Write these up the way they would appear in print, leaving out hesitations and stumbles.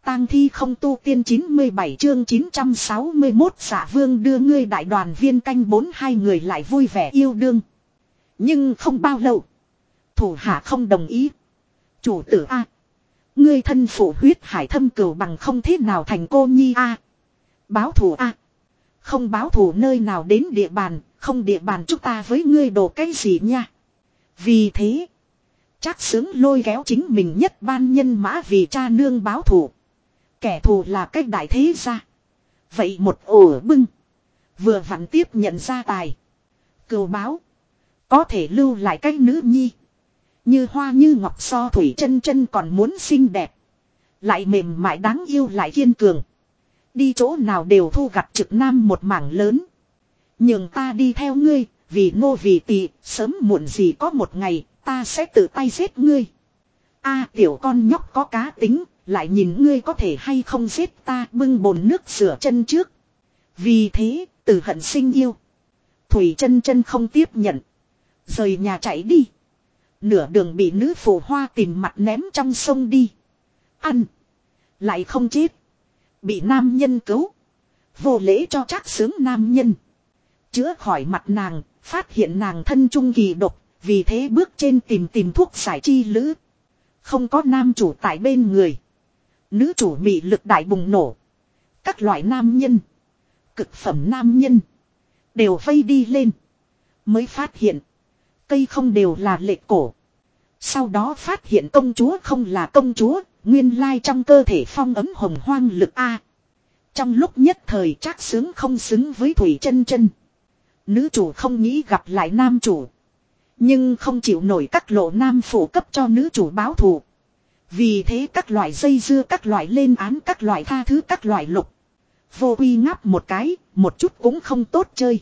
tang thi không tu tiên 97 chương 961 Dạ Vương đưa ngươi đại đoàn viên canh 4 hai người lại vui vẻ yêu đương. Nhưng không bao lâu. Thủ hạ không đồng ý. Chủ tử A. Ngươi thân phụ huyết hải thâm cửu bằng không thế nào thành cô nhi A. Báo thù A. Không báo thù nơi nào đến địa bàn, không địa bàn chúng ta với ngươi đồ cái gì nha. Vì thế. Trác Xướng lôi kéo chính mình nhất ban nhân mã vì cha nương báo thù. Kẻ thù là cách đại thế gia. Vậy một ổ bưng. Vừa vặn tiếp nhận gia tài. Cừu báo. Có thể lưu lại cách nữ nhi. Như hoa như ngọc so Thủy Chân Chân còn muốn xinh đẹp. Lại mềm mại đáng yêu lại kiên cường. Đi chỗ nào đều thu gặt trực nam một mảng lớn. Nhường ta đi theo ngươi. Vì nô vì tỳ, sớm muộn gì có một ngày. Ta sẽ tự tay giết ngươi. A tiểu con nhóc có cá tính. Lại nhìn ngươi có thể hay không giết ta. Bưng bồn nước rửa chân trước. Vì thế từ hận sinh yêu. Thủy Chân Chân không tiếp nhận. Rời nhà chạy đi. Nửa đường bị nữ phù hoa tìm mặt ném trong sông đi. Ăn. Lại không chết. Bị nam nhân cứu. Vô lễ cho Trác Xướng nam nhân. Chữa khỏi mặt nàng. Phát hiện nàng thân trung kỳ độc. Vì thế bước trên tìm thuốc giải chi lữ. Không có nam chủ tại bên người. Nữ chủ mị lực đại bùng nổ. Các loại nam nhân. Cực phẩm nam nhân. Đều vây đi lên. Mới phát hiện. Cây không đều là lệch cổ. Sau đó phát hiện công chúa không là công chúa. Nguyên lai trong cơ thể phong ấm hồng hoang lực A. Trong lúc nhất thời Trác Xướng không xứng với Thủy Chân Chân. Nữ chủ không nghĩ gặp lại nam chủ. Nhưng không chịu nổi các lộ nam phụ cấp cho nữ chủ báo thù. Vì thế các loại dây dưa, các loại lên án, các loại tha thứ, các loại lục. Vô Uy ngáp một cái, một chút cũng không tốt chơi.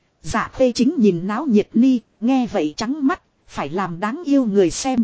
Dạ Khê Chính nhìn náo nhiệt ni, nghe vậy trắng mắt, phải làm đáng yêu người xem.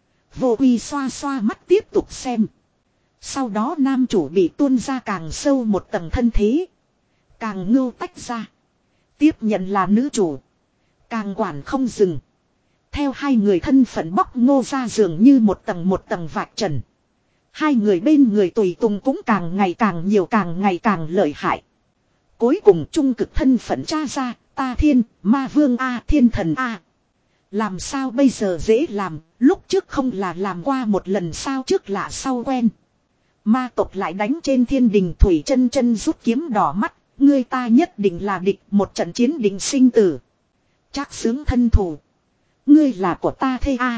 Vô Uy xoa xoa mắt tiếp tục xem. Sau đó nam chủ bị tuôn ra càng sâu một tầng thân thế. Càng ngưu tách ra. Tiếp nhận là nữ chủ. Càng quản không dừng. Theo hai người thân phận bóc ngô ra dường như một tầng vạch trần. Hai người bên người tùy tùng cũng càng ngày càng nhiều, càng ngày càng lợi hại. Cuối cùng trung cực thân phận cha ra, ta thiên, ma vương A, thiên thần A. Làm sao bây giờ dễ làm, lúc trước không là làm qua một lần sao trước lạ sau quen. Ma tộc lại đánh trên thiên đình. Thủy Chân Chân rút kiếm đỏ mắt, ngươi ta nhất định là địch, một trận chiến định sinh tử. Trác Xướng thân thủ. Ngươi là của ta thê A.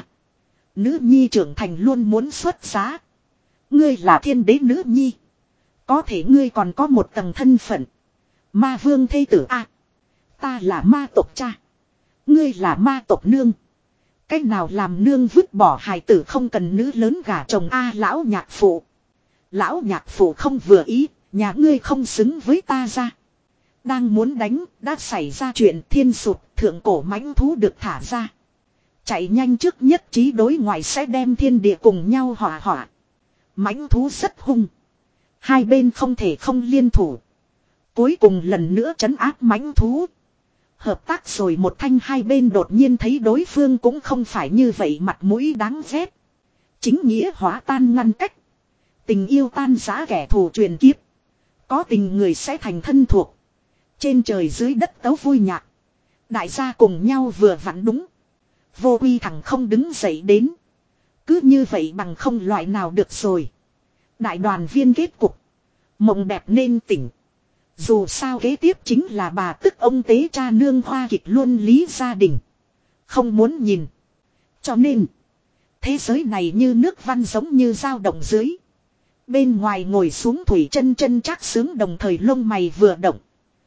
Nữ nhi trưởng thành luôn muốn xuất giá. Ngươi là thiên đế nữ nhi. Có thể ngươi còn có một tầng thân phận. Ma vương thê tử A. Ta là ma tộc cha. Ngươi là ma tộc nương. Cách nào làm nương vứt bỏ hài tử không cần nữ lớn gả chồng A. Lão nhạc phụ. Lão nhạc phụ không vừa ý. Nhà ngươi không xứng với ta ra. Đang muốn đánh, đã xảy ra chuyện thiên sụt, thượng cổ mãnh thú được thả ra. Chạy nhanh trước nhất trí đối ngoại sẽ đem thiên địa cùng nhau hỏa hỏa. Mãnh thú rất hung. Hai bên không thể không liên thủ. Cuối cùng lần nữa trấn áp mãnh thú. Hợp tác rồi một thanh, hai bên đột nhiên thấy đối phương cũng không phải như vậy, mặt mũi đáng ghét. Chính nghĩa hóa tan ngăn cách. Tình yêu tan rã kẻ thù truyền kiếp. Có tình người sẽ thành thân thuộc. Trên trời dưới đất tấu vui nhạc. Đại gia cùng nhau vừa vặn đúng. Vô Uy thằng không đứng dậy đến. Cứ như vậy bằng không loại nào được rồi. Đại đoàn viên kết cục. Mộng đẹp nên tỉnh. Dù sao kế tiếp chính là bà tức ông tế cha nương hoa kịch luân lý gia đình. Không muốn nhìn. Cho nên. Thế giới này như nước văn giống như dao động dưới. Bên ngoài ngồi xuống Thủy Chân Chân Trác Xướng đồng thời lông mày vừa động.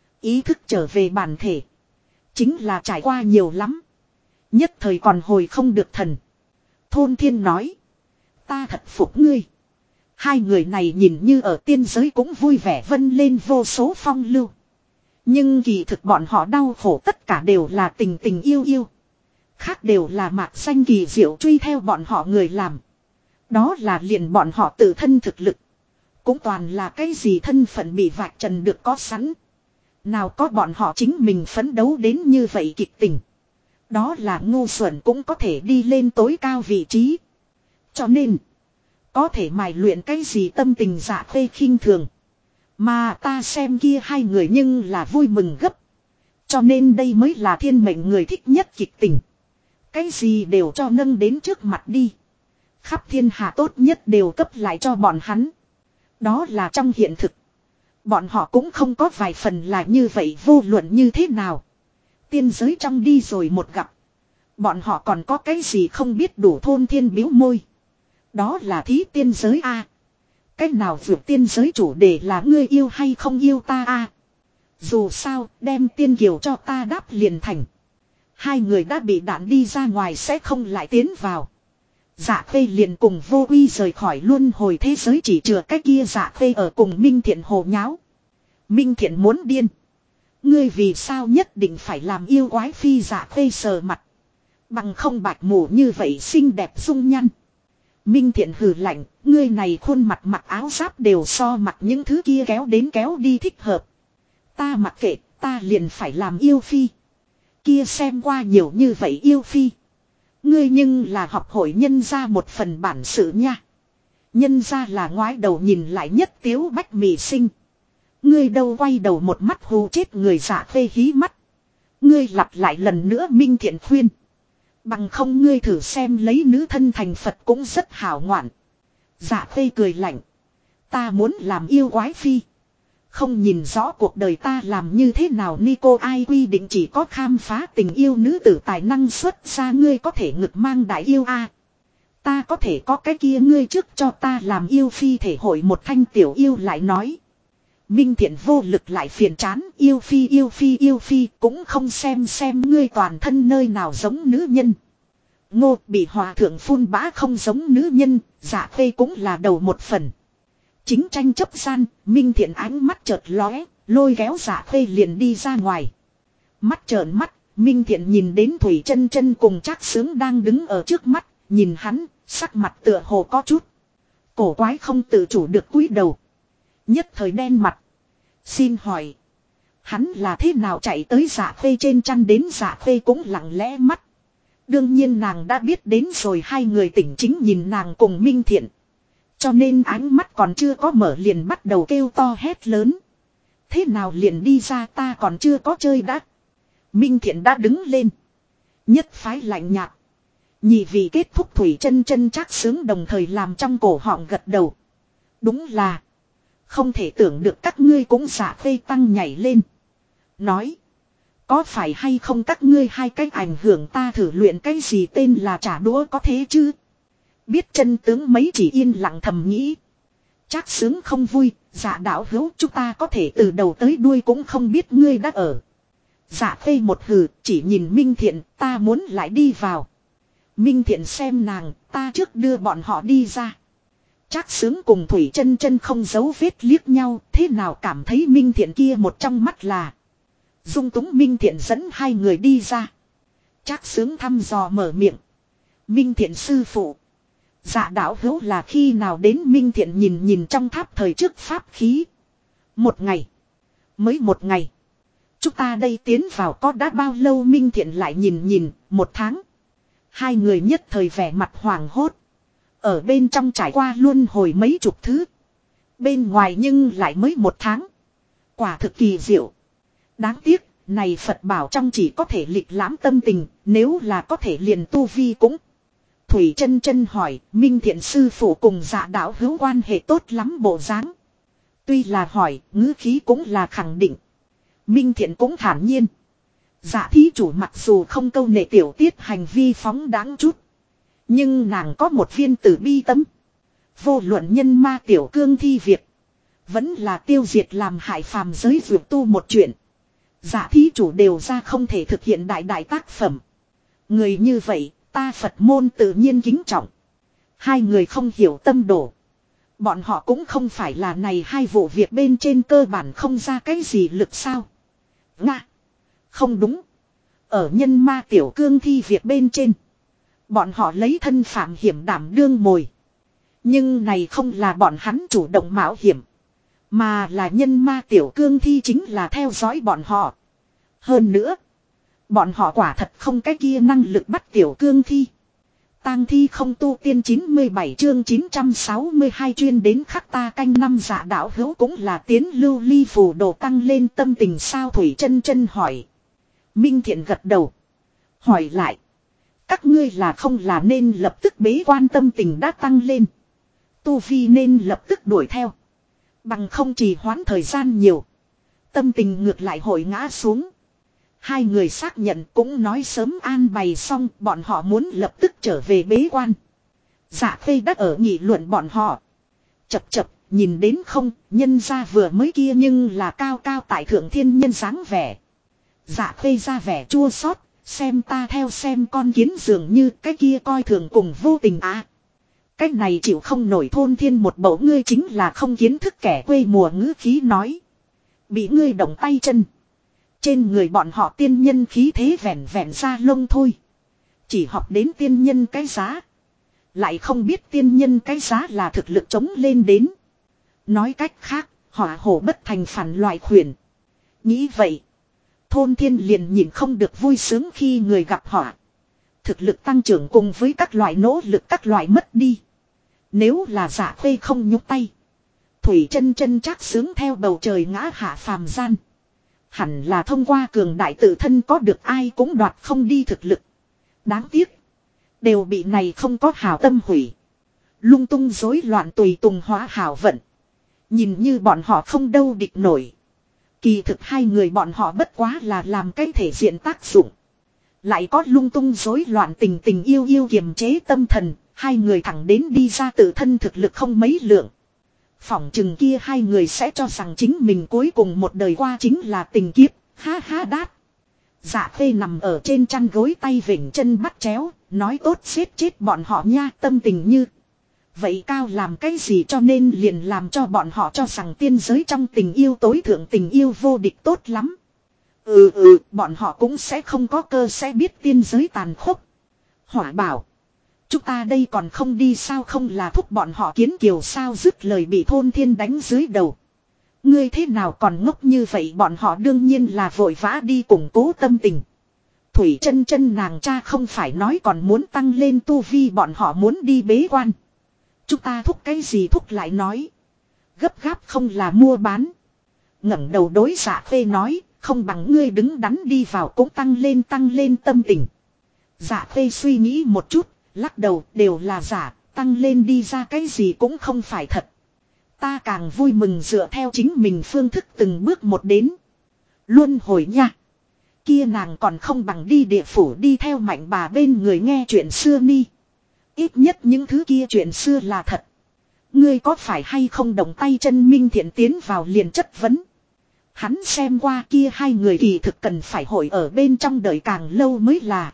Ý thức trở về bản thể. Chính là trải qua nhiều lắm. Nhất thời còn hồi không được thần. Thôn Thiên nói. Ta thật phục ngươi. Hai người này nhìn như ở tiên giới cũng vui vẻ vân lên vô số phong lưu. Nhưng kỳ thực bọn họ đau khổ tất cả đều là tình tình yêu yêu. Khác đều là mạc xanh kỳ diệu truy theo bọn họ người làm. Đó là liền bọn họ tự thân thực lực. Cũng toàn là cái gì thân phận bị vạch trần được có sẵn. Nào có bọn họ chính mình phấn đấu đến như vậy kịch tình. Đó là ngu xuẩn cũng có thể đi lên tối cao vị trí. Cho nên. có thể mài luyện cái gì tâm tình Dạ Khê khinh thường. Mà ta xem kia hai người nhưng là vui mừng gấp. Cho nên đây mới là thiên mệnh người thích nhất kịch tình. Cái gì đều cho nâng đến trước mặt đi. Khắp thiên hạ tốt nhất đều cấp lại cho bọn hắn. Đó là trong hiện thực. Bọn họ cũng không có vài phần là như vậy, vô luận như thế nào. Tiên giới trong đi rồi một gặp. Bọn họ còn có cái gì không biết đủ, thôn thiên biếu môi. Đó là thí tiên giới a. Cách nào vượt tiên giới chủ đề là ngươi yêu hay không yêu ta a. Dù sao đem tiên kiều cho ta đáp liền thành. Hai người đã bị đạn đi ra ngoài sẽ không lại tiến vào. Dạ Khê liền cùng Vô Uy rời khỏi luân hồi thế giới, chỉ chừa cái kia Dạ Khê ở cùng Minh Thiện hồ nháo. Minh Thiện muốn điên. Ngươi vì sao nhất định phải làm yêu quái phi? Dạ Khê sờ mặt. Bằng không bạch mù như vậy xinh đẹp dung nhăn. Minh Thiện hừ lạnh, ngươi này khuôn mặt mặc áo giáp đều so mặc những thứ kia kéo đến kéo đi thích hợp. Ta mặc kệ, ta liền phải làm yêu phi. Kia xem qua nhiều như vậy yêu phi. Ngươi nhưng là học hội nhân ra một phần bản sự nha. Nhân ra là ngoái đầu nhìn lại nhất tiếu bách mì sinh. Ngươi đâu quay đầu một mắt hù chết người. Dạ Khê hí mắt. Ngươi lặp lại lần nữa. Minh Thiện khuyên. Bằng không ngươi thử xem lấy nữ thân thành Phật cũng rất hảo ngoạn. Dạ Khê cười lạnh. Ta muốn làm yêu quái phi. Không nhìn rõ cuộc đời ta làm như thế nào. Nico ai quy định chỉ có khám phá tình yêu nữ tử tài năng xuất ra. Ngươi có thể ngực mang đại yêu a. Ta có thể có cái kia, ngươi trước cho ta làm yêu phi thể hội một thanh tiểu yêu lại nói. Minh Thiện vô lực lại phiền chán. Yêu phi yêu phi yêu phi cũng không xem ngươi toàn thân nơi nào giống nữ nhân. Ngô bị hòa thượng phun bã không giống nữ nhân. Dạ Khê cũng là đầu một phần. Chính tranh chấp gian, Minh Thiện ánh mắt chợt lóe, lôi kéo Dạ Khê liền đi ra ngoài. Mắt trợn mắt, Minh Thiện nhìn đến Thủy Chân Chân cùng Trác Sướng đang đứng ở trước mắt, nhìn hắn, sắc mặt tựa hồ có chút cổ quái, không tự chủ được cúi đầu. Nhất thời đen mặt. Xin hỏi, hắn là thế nào chạy tới Dạ Khê trên chăn đến? Dạ Khê cũng lặng lẽ mắt. Đương nhiên nàng đã biết đến rồi, hai người tỉnh chính nhìn nàng cùng Minh Thiện. Cho nên ánh mắt còn chưa có mở liền bắt đầu kêu to hét lớn. Thế nào liền đi ra, ta còn chưa có chơi đã. Minh Thiện đã đứng lên. Nhất phái lạnh nhạt. Nhị vị kết thúc. Thủy Chân Chân Trác Sướng đồng thời làm trong cổ họng gật đầu. Đúng là. Không thể tưởng được các ngươi cũng. Dạ Khê tăng nhảy lên. Nói. Có phải hay không các ngươi hai cách ảnh hưởng ta thử luyện cái gì tên là trả đũa có thế chứ? Biết chân tướng mấy chỉ yên lặng thầm nghĩ. Trác Sướng không vui. Dạ đạo hữu, chúng ta có thể từ đầu tới đuôi cũng không biết ngươi đã ở. Dạ Khê một hừ, chỉ nhìn Minh Thiện, ta muốn lại đi vào. Minh Thiện xem nàng, ta trước đưa bọn họ đi ra. Trác Sướng cùng Thủy Chân Chân không giấu vết liếc nhau, thế nào cảm thấy Minh Thiện kia một trong mắt là dung túng. Minh Thiện dẫn hai người đi ra. Trác Sướng thăm dò mở miệng. Minh Thiện sư phụ, Dạ đạo hữu là khi nào đến? Minh Thiện nhìn trong tháp thời trước pháp khí. Một ngày. Mới một ngày. Chúng ta đây tiến vào có đã bao lâu? Minh Thiện lại nhìn, 1 tháng. Hai người nhất thời vẻ mặt hoảng hốt. Ở bên trong trải qua luân hồi mấy chục thứ. Bên ngoài nhưng lại mới 1 tháng. Quả thực kỳ diệu. Đáng tiếc, này Phật bảo trong chỉ có thể lịch lãm tâm tình, nếu là có thể liền tu vi cũng. Thủy Chân Chân hỏi, Minh Thiện sư phụ cùng Dạ đạo hữu quan hệ tốt lắm bộ dáng. Tuy là hỏi, ngữ khí cũng là khẳng định. Minh Thiện cũng thản nhiên. Dạ thí chủ mặc dù không câu nệ tiểu tiết hành vi phóng đáng chút. Nhưng nàng có một viên tử bi tâm. Vô luận nhân ma tiểu cương thi việc. Vẫn là tiêu diệt làm hại phàm giới vượt tu một chuyện. Dạ thí chủ đều ra không thể thực hiện đại tác phẩm. Người như vậy, ta Phật môn tự nhiên kính trọng. Hai người không hiểu tâm đổ. Bọn họ cũng không phải là này hai vụ việc bên trên cơ bản không ra cái gì lực sao. Nga. Không đúng. Ở nhân ma tiểu cương thi việc bên trên. Bọn họ lấy thân phạm hiểm đảm đương mồi. Nhưng này không là bọn hắn chủ động mạo hiểm. Mà là nhân ma tiểu cương thi chính là theo dõi bọn họ. Hơn nữa. Bọn họ quả thật không cái kia năng lực bắt tiểu cương thi. tang thi không tu tiên 97 chương 962 chuyên đến khắc ta canh năm giả đạo hữu cũng là tiến lưu ly phù đồ tăng lên tâm tình sao Thủy chân chân hỏi. Minh Thiện gật đầu. Hỏi lại. Các ngươi là không là nên lập tức bế quan tâm tình đã tăng lên. Tu vi nên lập tức đuổi theo. Bằng không trì hoãn thời gian nhiều. Tâm tình ngược lại hội ngã xuống. Hai người xác nhận cũng nói sớm an bày xong bọn họ muốn lập tức trở về bế quan. Dạ Khê đã ở nghị luận bọn họ. Chập chập, nhìn đến không, nhân gia vừa mới kia nhưng là cao cao tại thượng thiên nhân dáng vẻ. Dạ Khê ra vẻ chua xót, xem ta theo xem con kiến dường như cái kia coi thường cùng vô tình à. Cái này chịu không nổi thôn thiên một bầu ngươi chính là không kiến thức kẻ quê mùa ngữ khí nói. Bị ngươi động tay chân. Trên người bọn họ tiên nhân khí thế vẹn vẹn ra lông thôi. Chỉ học đến tiên nhân cái giá. Lại không biết tiên nhân cái giá là thực lực chống lên đến. Nói cách khác, hỏa hổ bất thành phản loại khuyển. Nghĩ vậy. Thôn thiên liền nhìn không được vui sướng khi người gặp họa. Thực lực tăng trưởng cùng với các loại nỗ lực các loại mất đi. Nếu là Dạ Khê không nhúc tay. Thủy chân chân chắc sướng theo bầu trời ngã hạ phàm gian. Hẳn là thông qua cường đại tự thân có được ai cũng đoạt không đi thực lực. Đáng tiếc. Đều bị này không có hảo tâm hủy. Lung tung rối loạn tùy tùng hóa hảo vận. Nhìn như bọn họ không đâu địch nổi. Kỳ thực hai người bọn họ bất quá là làm cái thể diện tác dụng. Lại có lung tung rối loạn tình tình yêu yêu kiềm chế tâm thần. Hai người thẳng đến đi ra tự thân thực lực không mấy lượng. Phỏng chừng kia hai người sẽ cho rằng chính mình cuối cùng một đời qua chính là tình kiếp. Ha ha đát. Dạ Khê nằm ở trên chăn gối tay vểnh chân bắt chéo. Nói tốt xếp chết bọn họ nha tâm tình như. Vậy cao làm cái gì cho nên liền làm cho bọn họ cho rằng tiên giới trong tình yêu tối thượng tình yêu vô địch tốt lắm. Bọn họ cũng sẽ không có cơ sẽ biết tiên giới tàn khốc. Hỏa bảo. Chúng ta đây còn không đi sao không là thúc bọn họ kiến kiều sao dứt lời bị thôn thiên đánh dưới đầu. Ngươi thế nào còn ngốc như vậy bọn họ đương nhiên là vội vã đi củng cố tâm tình. Thủy chân chân nàng cha không phải nói còn muốn tăng lên tu vi bọn họ muốn đi bế quan. Chúng ta thúc cái gì thúc lại nói. Gấp gáp không là mua bán. Ngẩng đầu đối Dạ Khê nói, không bằng ngươi đứng đắn đi vào cũng tăng lên tâm tình. Dạ Khê suy nghĩ một chút, lắc đầu đều là giả, tăng lên đi ra cái gì cũng không phải thật. Ta càng vui mừng dựa theo chính mình phương thức từng bước một đến. Luân hồi nha. Kia nàng còn không bằng đi địa phủ đi theo mạnh bà bên người nghe chuyện xưa ni. Ít nhất những thứ kia chuyện xưa là thật. Ngươi có phải hay không động tay chân Minh Thiện tiến vào liền chất vấn. Hắn xem qua kia hai người kỳ thực cần phải hội ở bên trong đời càng lâu mới là.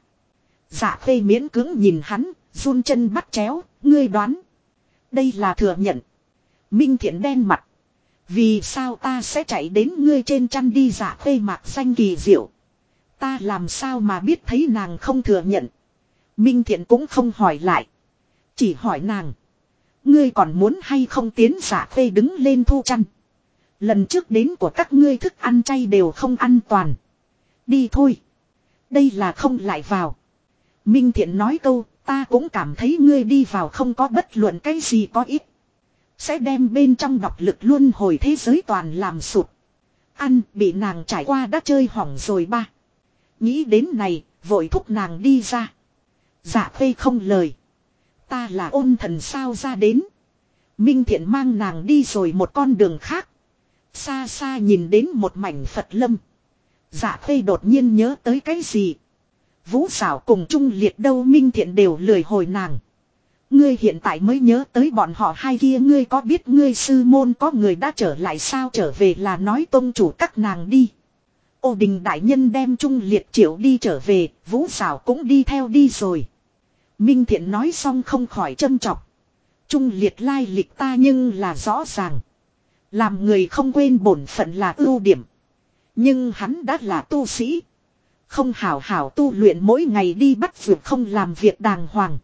Dạ Khê miễn cưỡng nhìn hắn, run chân bắt chéo, ngươi đoán. Đây là thừa nhận. Minh Thiện đen mặt. Vì sao ta sẽ chạy đến ngươi trên chăn đi Dạ Khê mạc xanh kỳ diệu. Ta làm sao mà biết thấy nàng không thừa nhận. Minh Thiện cũng không hỏi lại. Chỉ hỏi nàng. Ngươi còn muốn hay không tiến Dạ Khê đứng lên thu chăn. Lần trước đến của các ngươi thức ăn chay đều không an toàn. Đi thôi. Đây là không lại vào. Minh Thiện nói câu, ta cũng cảm thấy ngươi đi vào không có bất luận cái gì có ích. Sẽ đem bên trong độc lực luân hồi thế giới toàn làm sụp. Ăn bị nàng trải qua đã chơi hỏng rồi ba. Nghĩ đến này, vội thúc nàng đi ra. Dạ Khê không lời. Ta là ôn thần sao ra đến. Minh Thiện mang nàng đi rồi một con đường khác. Xa xa nhìn đến một mảnh Phật lâm. Dạ Khê đột nhiên nhớ tới cái gì. Vũ xảo cùng Trung Liệt đâu Minh Thiện đều lười hồi nàng. Ngươi hiện tại mới nhớ tới bọn họ hai kia ngươi có biết ngươi sư môn có người đã trở lại sao trở về là nói tôn chủ các nàng đi. Ô Đình đại nhân đem Trung Liệt triệu đi trở về, Vũ xảo cũng đi theo đi rồi. Minh Thiện nói xong không khỏi châm chọc. Trung Liệt lai lịch ta nhưng là rõ ràng. Làm người không quên bổn phận là ưu điểm. Nhưng hắn đã là tu sĩ. Không hảo hảo tu luyện mỗi ngày đi bắt vượt không làm việc đàng hoàng.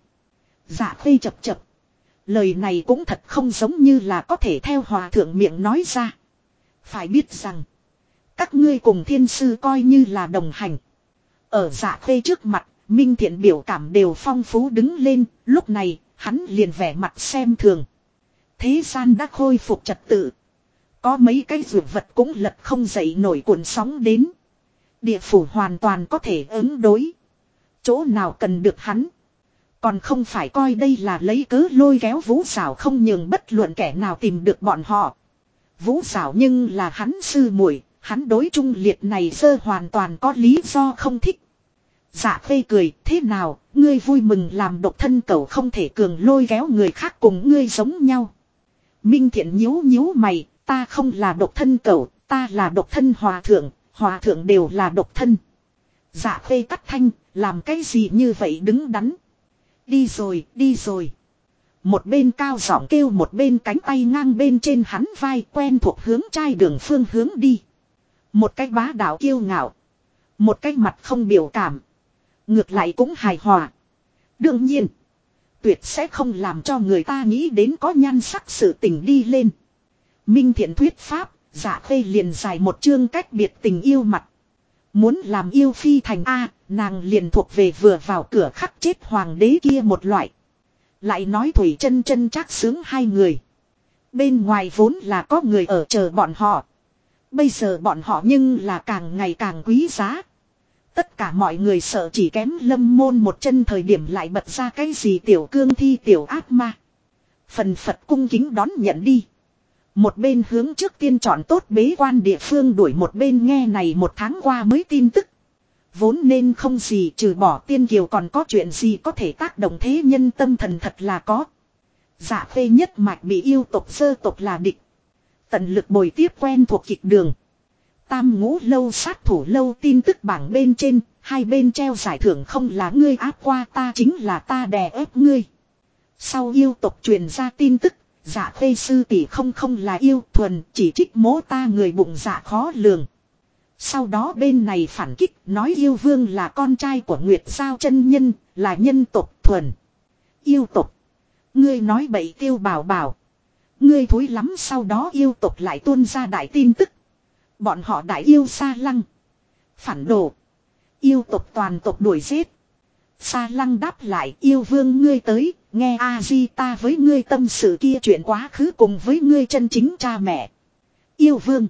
Dạ Khê chập chập. Lời này cũng thật không giống như là có thể theo hòa thượng miệng nói ra. Phải biết rằng. Các ngươi cùng thiên sư coi như là đồng hành. Ở Dạ Khê trước mặt. Minh Thiện biểu cảm đều phong phú đứng lên, lúc này, hắn liền vẻ mặt xem thường. Thế gian đã khôi phục trật tự. Có mấy cái dược vật cũng lật không dậy nổi cuộn sóng đến. Địa phủ hoàn toàn có thể ứng đối. Chỗ nào cần được hắn. Còn không phải coi đây là lấy cớ lôi kéo Vũ Sảo không nhường bất luận kẻ nào tìm được bọn họ. Vũ Sảo nhưng là hắn sư muội, hắn đối Trung Liệt này sơ hoàn toàn có lý do không thích. Dạ Khê cười, thế nào, ngươi vui mừng làm độc thân cẩu không thể cường lôi kéo người khác cùng ngươi giống nhau. Minh Thiện nhíu nhíu mày, ta không là độc thân cẩu, ta là độc thân hòa thượng đều là độc thân. Dạ Khê cắt thanh, làm cái gì như vậy đứng đắn. Đi rồi, đi rồi. Một bên cao giọng kêu, một bên cánh tay ngang bên trên hắn vai, quen thuộc hướng trai đường phương hướng đi. Một cái bá đạo kiêu ngạo. Một cái mặt không biểu cảm. Ngược lại cũng hài hòa. Đương nhiên. Tuyệt sẽ không làm cho người ta nghĩ đến có nhan sắc sự tình đi lên. Minh Thiện thuyết pháp, Dạ Khê liền dài một chương cách biệt tình yêu mặt. Muốn làm yêu phi thành A, nàng liền thuộc về vừa vào cửa khắc chết hoàng đế kia một loại. Lại nói Thủy Chân Chân Trác Sướng hai người. Bên ngoài vốn là có người ở chờ bọn họ. Bây giờ bọn họ nhưng là càng ngày càng quý giá. Tất cả mọi người sợ chỉ kém Lâm Môn một chân thời điểm lại bật ra cái gì tiểu cương thi tiểu ác ma. Phần phật cung kính đón nhận đi. Một bên hướng trước tiên chọn tốt bế quan địa phương đuổi, một bên nghe này một tháng qua mới tin tức. Vốn nên không gì, trừ bỏ Tiên Kiều còn có chuyện gì có thể tác động thế nhân tâm thần thật là có. Dạ Khê nhất mạch bị yêu tộc sơ tộc là địch. Tận lực bồi tiếp quen thuộc kịch đường. Tam Ngũ Lâu sát thủ lâu tin tức bảng bên trên, hai bên treo giải thưởng không là ngươi áp qua ta chính là ta đè ép ngươi. Sau yêu tộc truyền ra tin tức, Dạ Khê sư tỷ không là yêu thuần, chỉ trích mố ta người bụng dạ khó lường. Sau đó bên này phản kích, nói yêu vương là con trai của Nguyệt Giao chân nhân, là nhân tộc thuần. Yêu tộc. Ngươi nói bậy Tiêu Bảo Bảo. Ngươi thối lắm, sau đó yêu tộc lại tuôn ra đại tin tức. Bọn họ đại yêu Sa Lăng. Phản đồ. Yêu tộc toàn tộc đuổi giết. Sa Lăng đáp lại, yêu vương ngươi tới, nghe A-di ta với ngươi tâm sự kia chuyện quá khứ cùng với ngươi chân chính cha mẹ. Yêu vương.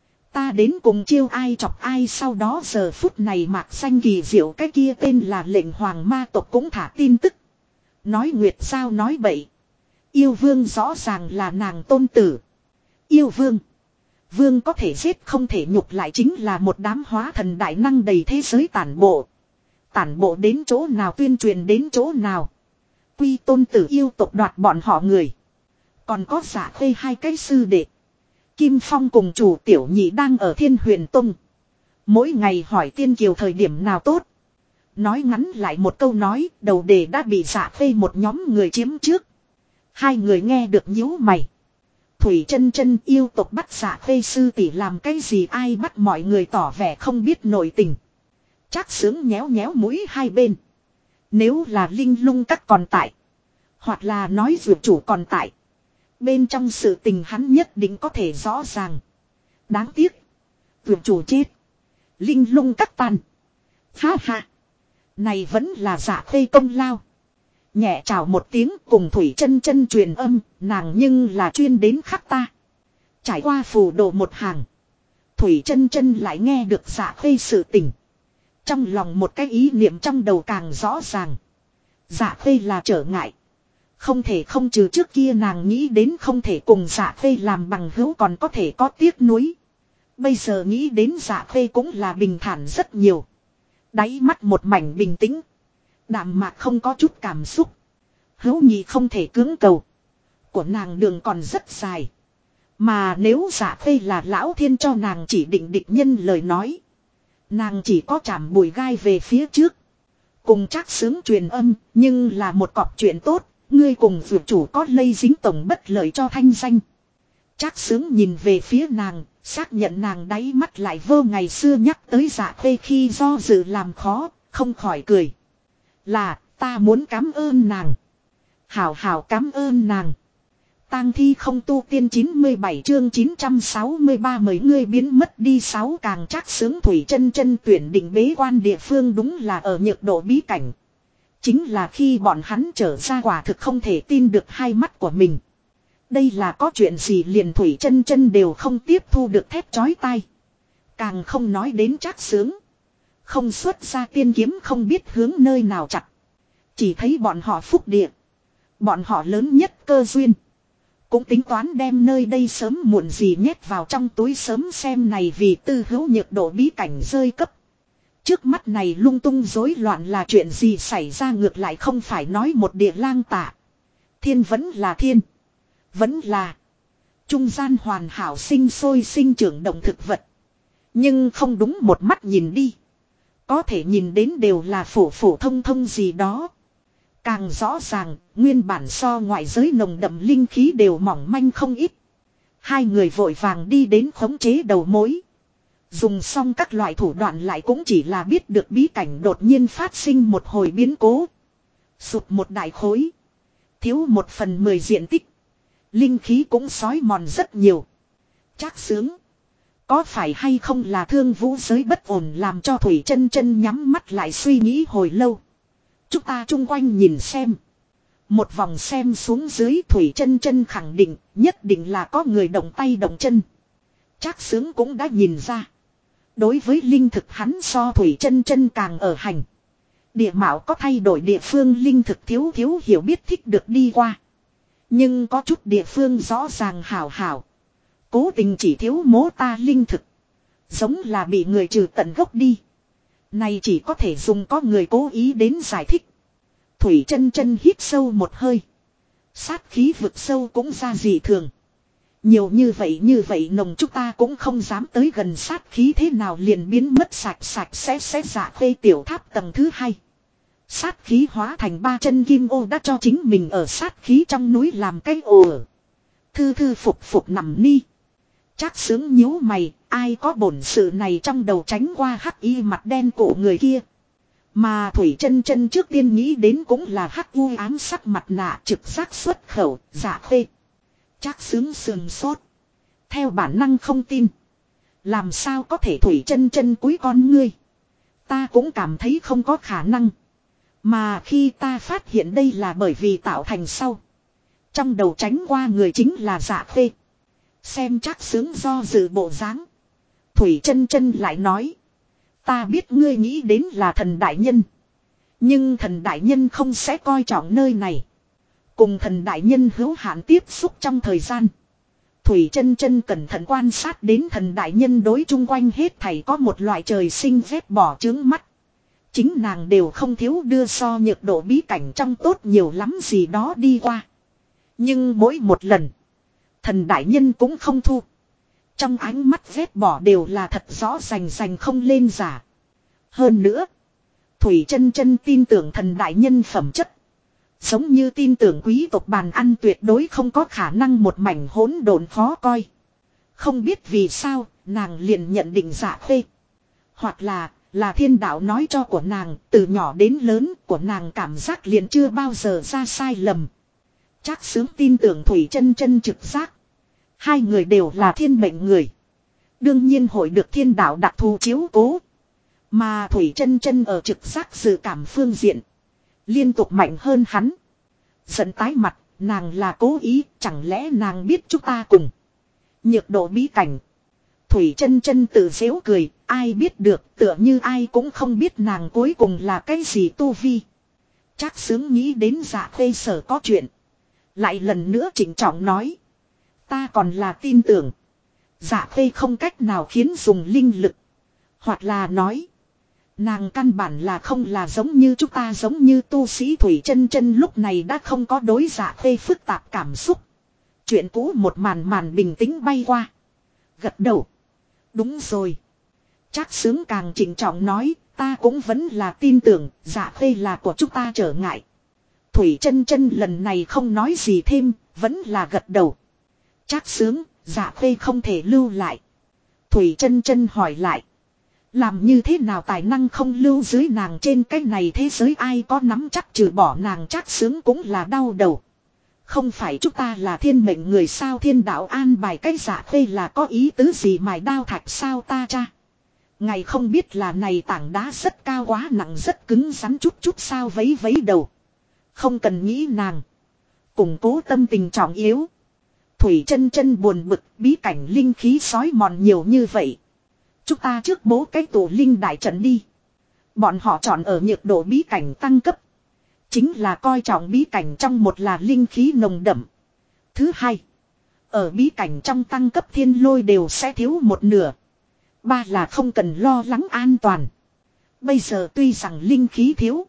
Ta đến cùng chiêu ai chọc ai, sau đó giờ phút này mạc xanh kỳ diệu cái kia tên là lệnh hoàng ma tộc cũng thả tin tức. Nói Nguyệt Giao nói bậy. Yêu vương rõ ràng là nàng tôn tử. Yêu vương. Vương có thể giết không thể nhục, lại chính là một đám hóa thần đại năng đầy thế giới tản bộ. Tản bộ đến chỗ nào tuyên truyền đến chỗ nào. Quy tôn tử yêu tộc đoạt bọn họ người. Còn có Dạ Khê hai cái sư đệ. Kim Phong cùng chủ tiểu nhị đang ở Thiên Huyền Tông. Mỗi ngày hỏi Tiên Kiều thời điểm nào tốt. Nói ngắn lại một câu nói, đầu đề đã bị Dạ Khê một nhóm người chiếm trước. Hai người nghe được nhíu mày. Thủy Chân Chân yêu tộc bắt Dạ Khê sư tỷ làm cái gì, ai bắt, mọi người tỏ vẻ không biết nội tình. Trác Sướng nhéo nhéo mũi hai bên. Nếu là Linh Lung Các còn tại, hoặc là nói dược chủ còn tại, bên trong sự tình hắn nhất định có thể rõ ràng. Đáng tiếc, dược chủ chết, Linh Lung Các tan. Ha ha, này vẫn là Dạ Khê công lao. Nhẹ chào một tiếng cùng Thủy Chân Chân truyền âm, nàng nhưng là chuyên đến khắc ta. Trải qua phù đồ một hàng, Thủy Chân Chân lại nghe được Dạ Khê sự tình. Trong lòng một cái ý niệm trong đầu càng rõ ràng. Dạ Khê là trở ngại. Không thể không trừ trước kia nàng nghĩ đến không thể cùng Dạ Khê làm bằng hữu còn có thể có tiếc nuối. Bây giờ nghĩ đến Dạ Khê cũng là bình thản rất nhiều. Đáy mắt một mảnh bình tĩnh. Đạm mạc không có chút cảm xúc. Hữu nhị không thể cưỡng cầu. Của nàng đường còn rất dài. Mà nếu Dạ Khê là lão thiên cho nàng chỉ định địch nhân lời nói, nàng chỉ có chạm bùi gai về phía trước. Cùng Trác Sướng truyền âm, nhưng là một cọc chuyện tốt, ngươi cùng dược chủ có lây dính tổng bất lợi cho thanh danh. Trác Sướng nhìn về phía nàng, xác nhận nàng đáy mắt lại vô ngày xưa nhắc tới Dạ Khê khi do dự làm khó, không khỏi cười. Là, ta muốn cảm ơn nàng. Hảo hảo cảm ơn nàng. Tang thi không tu tiên 97 chương 963 mấy người biến mất đi 6 càng chắc sướng Thủy Chân Chân tuyển định bế quan địa phương đúng là ở Nhược Độ bí cảnh. Chính là khi bọn hắn trở ra quả thực không thể tin được hai mắt của mình. Đây là có chuyện gì liền Thủy Chân Chân đều không tiếp thu được thét chói tai. Càng không nói đến chắc sướng. Không xuất ra tiên kiếm không biết hướng nơi nào chặt. Chỉ thấy bọn họ phúc địa. Bọn họ lớn nhất cơ duyên. Cũng tính toán đem nơi đây sớm muộn gì nhét vào trong túi sớm xem này vì tư hữu Nhược Độ bí cảnh rơi cấp. Trước mắt này lung tung rối loạn là chuyện gì xảy ra ngược lại không phải nói một địa lang tạ. Thiên vẫn là thiên. Vẫn là. Trung gian hoàn hảo sinh sôi sinh trưởng động thực vật. Nhưng không đúng một mắt nhìn đi. Có thể nhìn đến đều là phổ phổ thông thông gì đó. Càng rõ ràng, nguyên bản so ngoại giới nồng đậm linh khí đều mỏng manh không ít. Hai người vội vàng đi đến khống chế đầu mối. Dùng xong các loại thủ đoạn lại cũng chỉ là biết được bí cảnh đột nhiên phát sinh một hồi biến cố. Sụt một đại khối. Thiếu 1/10 diện tích. Linh khí cũng xói mòn rất nhiều. Chắc sướng. Có phải hay không là thương vũ giới bất ổn làm cho Thủy Chân Chân nhắm mắt lại suy nghĩ hồi lâu. Chúng ta chung quanh nhìn xem. Một vòng xem xuống dưới Thủy Chân Chân khẳng định nhất định là có người động tay động chân. Trác Sướng cũng đã nhìn ra. Đối với linh thực hắn so Thủy Chân Chân càng ở hành. Địa mạo có thay đổi địa phương linh thực thiếu hiểu biết thích được đi qua. Nhưng có chút địa phương rõ ràng hảo hảo. Cố tình chỉ thiếu mố ta linh thực. Giống là bị người trừ tận gốc đi. Này chỉ có thể dùng có người cố ý đến giải thích. Thủy Chân Chân hít sâu một hơi. Sát khí vực sâu cũng ra dị thường. Nhiều như vậy nồng chúng ta cũng không dám tới gần sát khí thế nào liền biến mất sạch sẽ dạ khê tiểu tháp tầng thứ 2. Sát khí hóa thành 3 chân kim ô đã cho chính mình ở sát khí trong núi làm cái ồ. Thư phục nằm ni. Trác Sướng nhíu mày, ai có bổn sự này trong đầu tránh qua hắc y mặt đen cổ người kia. Mà Thủy Chân Chân trước tiên nghĩ đến cũng là hắc u ám sắc mặt nạ trực giác xuất khẩu, dạ khê. Trác Sướng sườn sốt. Theo bản năng không tin. Làm sao có thể Thủy Chân Chân cúi con ngươi. Ta cũng cảm thấy không có khả năng. Mà khi ta phát hiện đây là bởi vì tạo thành sau. Trong đầu tránh qua người chính là dạ khê. Xem Trác Sướng do dự bộ dáng. Thủy Chân Chân lại nói. Ta biết ngươi nghĩ đến là thần đại nhân. Nhưng thần đại nhân không sẽ coi trọng nơi này. Cùng thần đại nhân hữu hạn tiếp xúc trong thời gian. Thủy Chân Chân cẩn thận quan sát đến thần đại nhân đối chung quanh hết thảy có một loại trời sinh ghét bỏ chướng mắt. Chính nàng đều không thiếu đưa so Nhược Độ bí cảnh trong tốt nhiều lắm gì đó đi qua. Nhưng mỗi một lần. Thần đại nhân cũng không thu. Trong ánh mắt ghét bỏ đều là thật rõ rành không lên giả. Hơn nữa. Thủy Chân Chân tin tưởng thần đại nhân phẩm chất. Giống như tin tưởng quý tộc bàn ăn tuyệt đối không có khả năng một mảnh hỗn độn khó coi. Không biết vì sao, nàng liền nhận định dạ khê. Hoặc là thiên đạo nói cho của nàng, từ nhỏ đến lớn của nàng cảm giác liền chưa bao giờ ra sai lầm. Trác Sướng tin tưởng Thủy Chân Chân trực giác. Hai người đều là thiên mệnh người. Đương nhiên hội được thiên đạo đặc thù chiếu cố. Mà Thủy Chân Chân ở trực giác dự cảm phương diện. Liên tục mạnh hơn hắn. Giận tái mặt, nàng là cố ý, chẳng lẽ nàng biết chúng ta cùng. Nhược Độ bí cảnh. Thủy Chân Chân tự giễu cười, ai biết được, tựa như ai cũng không biết nàng cuối cùng là cái gì tu vi. Trác Sướng nghĩ đến dạ khê sở có chuyện. Lại lần nữa trịnh trọng nói. Ta còn là tin tưởng. Dạ khê không cách nào khiến dùng linh lực. Hoặc là nói. Nàng căn bản là không là giống như chúng ta giống như tu sĩ Thủy Chân Chân lúc này đã không có đối dạ khê phức tạp cảm xúc. Chuyện cũ một màn bình tĩnh bay qua. Gật đầu. Đúng rồi. Trác Sướng càng trịnh trọng nói, ta cũng vẫn là tin tưởng, dạ khê là của chúng ta trở ngại. Thủy Chân Chân lần này không nói gì thêm, vẫn là gật đầu. Trác Sướng, dạ khê không thể lưu lại. Thủy Chân Chân hỏi lại. Làm như thế nào tài năng không lưu dưới nàng trên cái này thế giới ai có nắm chắc trừ bỏ nàng Trác Sướng cũng là đau đầu. Không phải chúng ta là thiên mệnh người sao, thiên đạo an bài cái Dạ Khê là có ý tứ gì mài đao thạch sao ta cha. Ngài không biết là này tảng đá rất cao quá nặng rất cứng rắn chút chút sao, vấy vấy đầu. Không cần nghĩ nàng. Củng cố tâm tình trọng yếu. Thủy chân chân buồn bực, bí cảnh linh khí sói mòn nhiều như vậy. Chúng ta trước bố cái tổ linh đại trận đi. Bọn họ chọn ở nhược độ bí cảnh tăng cấp. Chính là coi trọng bí cảnh trong một là linh khí nồng đậm. Thứ hai, ở bí cảnh trong tăng cấp thiên lôi đều sẽ thiếu một nửa. Ba là không cần lo lắng an toàn. Bây giờ tuy rằng linh khí thiếu,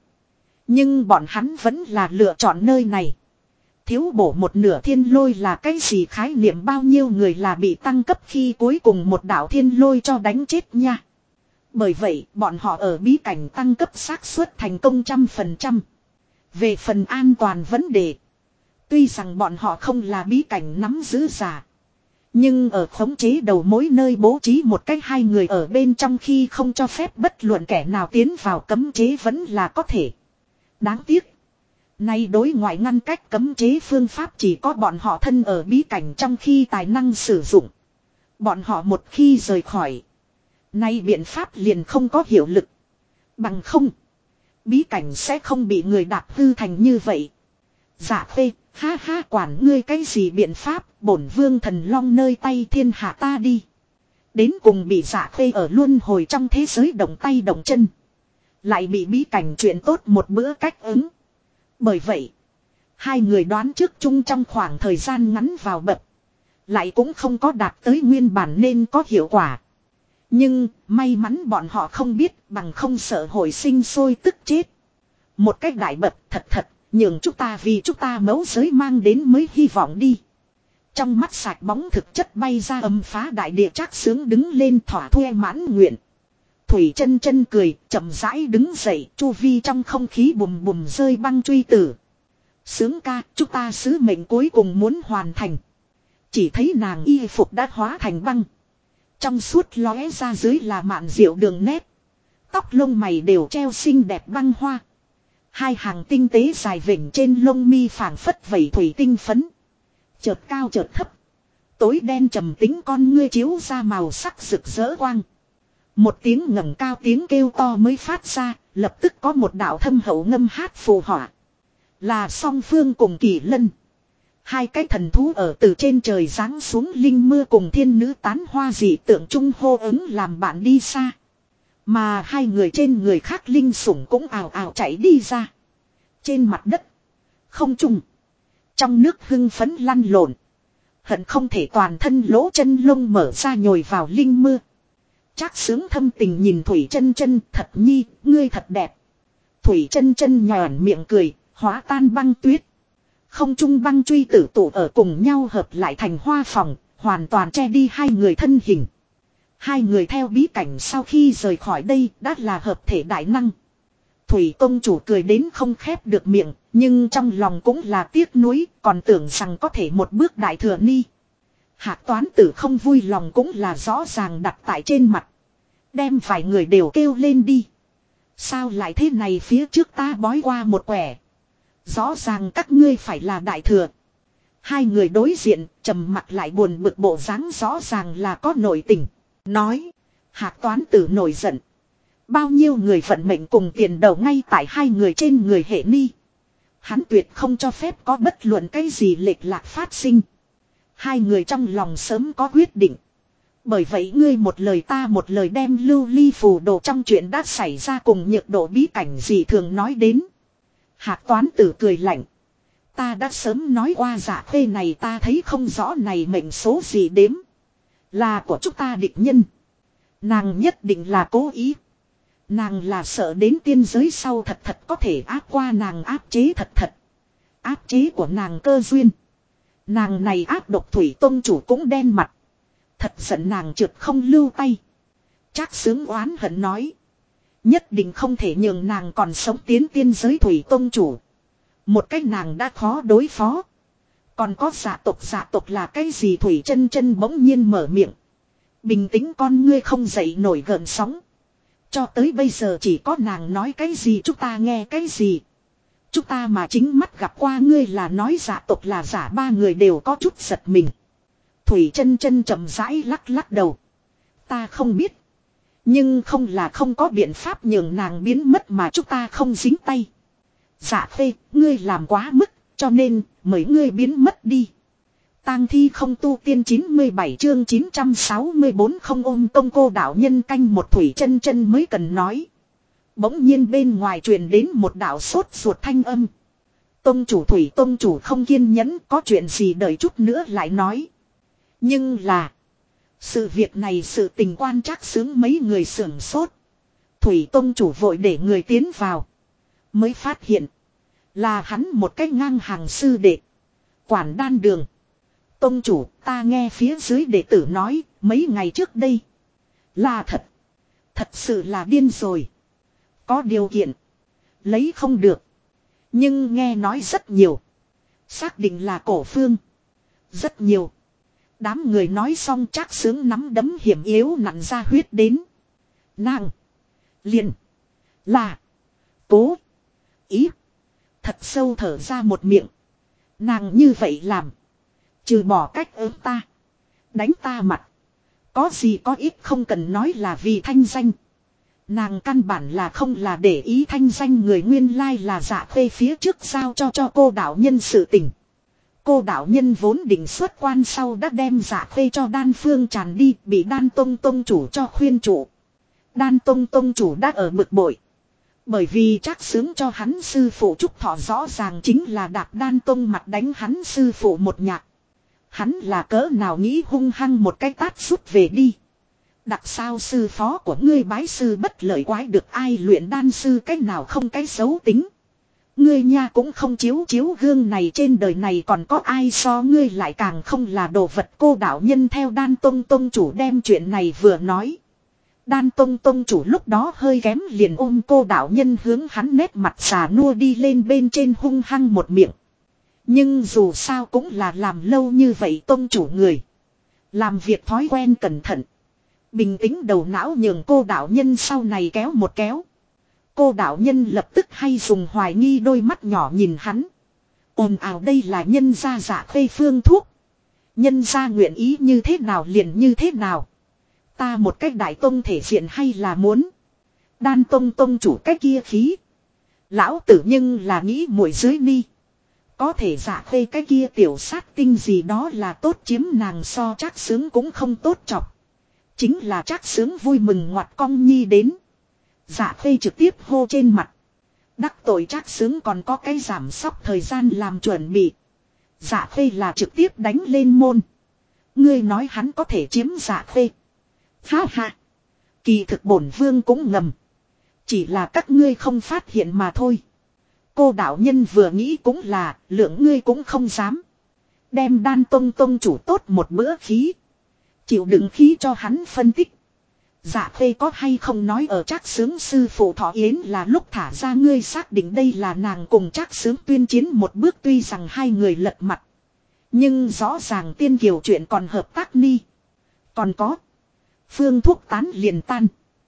nhưng bọn hắn vẫn là lựa chọn nơi này. Thiếu bổ một nửa thiên lôi là cái gì khái niệm, bao nhiêu người là bị tăng cấp khi cuối cùng một đạo thiên lôi cho đánh chết nha. Bởi vậy bọn họ ở bí cảnh tăng cấp xác suất thành công 100%. Về phần an toàn vấn đề, tuy rằng bọn họ không là bí cảnh nắm giữ giả, nhưng ở khống chế đầu mối nơi bố trí một cách hai người ở bên trong khi không cho phép bất luận kẻ nào tiến vào cấm chế vẫn là có thể. Đáng tiếc, nay đối ngoại ngăn cách cấm chế phương pháp chỉ có bọn họ thân ở bí cảnh trong khi tài năng sử dụng. Bọn họ một khi rời khỏi, nay biện pháp liền không có hiệu lực. Bằng không, bí cảnh sẽ không bị người đạp hư thành như vậy. Dạ Khê, ha ha, quản ngươi cái gì biện pháp, bổn vương thần long nơi tay thiên hạ ta đi. Đến cùng bị Dạ Khê ở luân hồi trong thế giới động tay động chân. Lại bị bí cảnh chuyện tốt một bữa cách ứng. Bởi vậy, hai người đoán trước chung trong khoảng thời gian ngắn vào bậc, lại cũng không có đạt tới nguyên bản nên có hiệu quả. Nhưng may mắn bọn họ không biết, bằng không sợ hồi sinh sôi tức chết. Một cách đại bậc thật thật, nhường chúng ta vì chúng ta mẫu giới mang đến mới hy vọng đi. Trong mắt sạch bóng thực chất bay ra âm phá đại địa Trác Sướng đứng lên thỏa thuê mãn nguyện. Thủy chân chân cười, chậm rãi đứng dậy, chu vi trong không khí bùm bùm rơi băng truy tử. Sướng ca, chúng ta sứ mệnh cuối cùng muốn hoàn thành. Chỉ thấy nàng y phục đã hóa thành băng. Trong suốt lóe ra dưới là mạn diệu đường nét. Tóc lông mày đều treo xinh đẹp băng hoa. Hai hàng tinh tế dài vểnh trên lông mi phảng phất vẩy thủy tinh phấn. Chợt cao chợt thấp. Tối đen trầm tính con ngươi chiếu ra màu sắc rực rỡ quang. Một tiếng ngẩng cao tiếng kêu to mới phát ra, lập tức có một đạo thâm hậu ngâm hát phù họa. Là Song Phương cùng Kỳ Lân. Hai cái thần thú ở từ trên trời giáng xuống linh mưa cùng thiên nữ tán hoa dị tượng chung hô ứng làm bạn đi xa. Mà hai người trên người khác linh sủng cũng ào ào chạy đi ra. Trên mặt đất, không trung, trong nước hưng phấn lăn lộn. Hận không thể toàn thân lỗ chân lông mở ra nhồi vào linh mưa. Trác Sướng thâm tình nhìn Thủy chân chân, thật nhi, ngươi thật đẹp. Thủy chân chân nhòn miệng cười, hóa tan băng tuyết. Không trung băng truy tử tụ ở cùng nhau hợp lại thành hoa phòng, hoàn toàn che đi hai người thân hình. Hai người theo bí cảnh sau khi rời khỏi đây đã là hợp thể đại năng. Thủy công chủ cười đến không khép được miệng, nhưng trong lòng cũng là tiếc nuối, còn tưởng rằng có thể một bước đại thừa ni. Hạc toán tử không vui lòng cũng là rõ ràng đặt tại trên mặt. Đem vài người đều kêu lên đi. Sao lại thế này, phía trước ta bói qua một quẻ. Rõ ràng các ngươi phải là đại thừa. Hai người đối diện, trầm mặt lại buồn bực bộ dáng rõ ràng là có nội tình. Nói, Hạc toán tử nổi giận. Bao nhiêu người vận mệnh cùng tiền đầu ngay tại hai người trên người hệ ni. Hắn tuyệt không cho phép có bất luận cái gì lệch lạc phát sinh. Hai người trong lòng sớm có quyết định. Bởi vậy ngươi một lời ta một lời đem lưu ly phù đồ trong chuyện đã xảy ra cùng nhược độ bí cảnh gì thường nói đến. Hạc toán tử cười lạnh. Ta đã sớm nói qua Dạ Khê này ta thấy không rõ này mệnh số gì đếm. Là của chúng ta địch nhân. Nàng nhất định là cố ý. Nàng là sợ đến tiên giới sau thật thật có thể áp qua nàng áp chế thật thật. Áp chế của nàng cơ duyên. Nàng này áp độc Thủy Tông chủ cũng đen mặt. Thật giận nàng trượt không lưu tay. Trác Sướng oán hận nói. Nhất định không thể nhường nàng còn sống tiến tiên giới Thủy Tông chủ. Một cách nàng đã khó đối phó. Còn có dạ tộc là cái gì, Thủy chân chân bỗng nhiên mở miệng. Bình tĩnh con ngươi không dậy nổi gợn sóng. Cho tới bây giờ chỉ có nàng nói cái gì chúng ta nghe cái gì. Chúng ta mà chính mắt gặp qua ngươi là nói giả tộc là giả, ba người đều có chút giật mình. Thủy chân chân chậm rãi lắc lắc đầu. Ta không biết. Nhưng không là không có biện pháp nhường nàng biến mất mà chúng ta không dính tay. Dạ Khê, ngươi làm quá mức, cho nên mời ngươi biến mất đi. Tang thi không tu tiên 97 chương 964 không ôm công cô đạo nhân canh một. Thủy chân chân mới cần nói. Bỗng nhiên bên ngoài truyền đến một đạo sốt ruột thanh âm. Tông chủ Thủy tông chủ không kiên nhẫn, có chuyện gì đợi chút nữa lại nói. Nhưng là sự việc này sự tình quan Trác Xướng mấy người sưởng sốt. Thủy tông chủ vội để người tiến vào. Mới phát hiện là hắn một cái ngang hàng sư đệ. Quản đan đường. Tông chủ, ta nghe phía dưới đệ tử nói mấy ngày trước đây. Là thật. Thật sự là điên rồi. Có điều kiện. Lấy không được. Nhưng nghe nói rất nhiều. Xác định là cổ phương. Rất nhiều. Đám người nói xong Trác Xướng nắm đấm hiểm yếu nặn ra huyết đến. Nàng. Liền. Là. Cố. Ý. Thật sâu thở ra một miệng. Nàng như vậy làm. Trừ bỏ cách ớt ta. Đánh ta mặt. Có gì có ít không cần nói là vì thanh danh. Nàng căn bản là không là để ý thanh danh người, nguyên lai là Dạ Khê phía trước giao cho cô đạo nhân sự tình. Cô đạo nhân vốn định xuất quan sau đã đem Dạ Khê cho Đan Phương tràn đi, bị Đan Tông Tông chủ cho khuyên trụ. Đan Tông Tông chủ đã ở bực bội. Bởi vì Trác Xướng cho hắn sư phụ Trúc Thọ rõ ràng chính là đạp Đan Tông mặt đánh hắn sư phụ một nhạc. Hắn là cỡ nào nghĩ hung hăng một cái tát rút về đi. Đặc sao sư phó của ngươi bái sư bất lợi quái được ai luyện đan sư cách nào không cái xấu tính. Ngươi nha cũng không chiếu gương này, trên đời này còn có ai so ngươi lại càng không là đồ vật. Cô đạo nhân theo Đan Tông Tông chủ đem chuyện này vừa nói. Đan Tông Tông chủ lúc đó hơi kém liền ôm cô đạo nhân hướng hắn nét mặt xà nua đi lên bên trên hung hăng một miệng. Nhưng dù sao cũng là làm lâu như vậy Tông chủ người. Làm việc thói quen cẩn thận. Bình tĩnh đầu não nhường cô đạo nhân sau này kéo một kéo. Cô đạo nhân lập tức hay dùng hoài nghi đôi mắt nhỏ nhìn hắn. Ồn ào đây là nhân gia Dạ Khê phương thuốc. Nhân gia nguyện ý như thế nào liền như thế nào. Ta một cách đại tông thể diện hay là muốn. Đan Tông Tông chủ cái kia khí. Lão tử nhưng là nghĩ muội dưới ni. Có thể Dạ Khê cái kia tiểu sát tinh gì đó là tốt, chiếm nàng so Trác Xướng cũng không tốt chọc. Chính là Trác Xướng vui mừng ngoặt cong nhi đến. Dạ Khê trực tiếp hô trên mặt. Đắc tội Trác Xướng còn có cái giảm sóc thời gian làm chuẩn bị. Dạ Khê là trực tiếp đánh lên môn. Ngươi nói hắn có thể chiếm Dạ Khê. Ha ha. Kỳ thực bổn vương cũng ngầm. Chỉ là các ngươi không phát hiện mà thôi. Cô đạo nhân vừa nghĩ cũng là, lượng ngươi cũng không dám. Đem Đan Tông Tông chủ tốt một bữa khí. Chịu đựng khí cho hắn phân tích. Dạ Khê có hay không nói ở Trác Xướng sư phụ Thọ Yến là lúc thả ra, ngươi xác định đây là nàng cùng Trác Xướng tuyên chiến một bước, tuy rằng hai người lật mặt. Nhưng rõ ràng Tiên Kiều chuyện còn hợp tác ni. Còn có. Phương thuốc tán liền tan.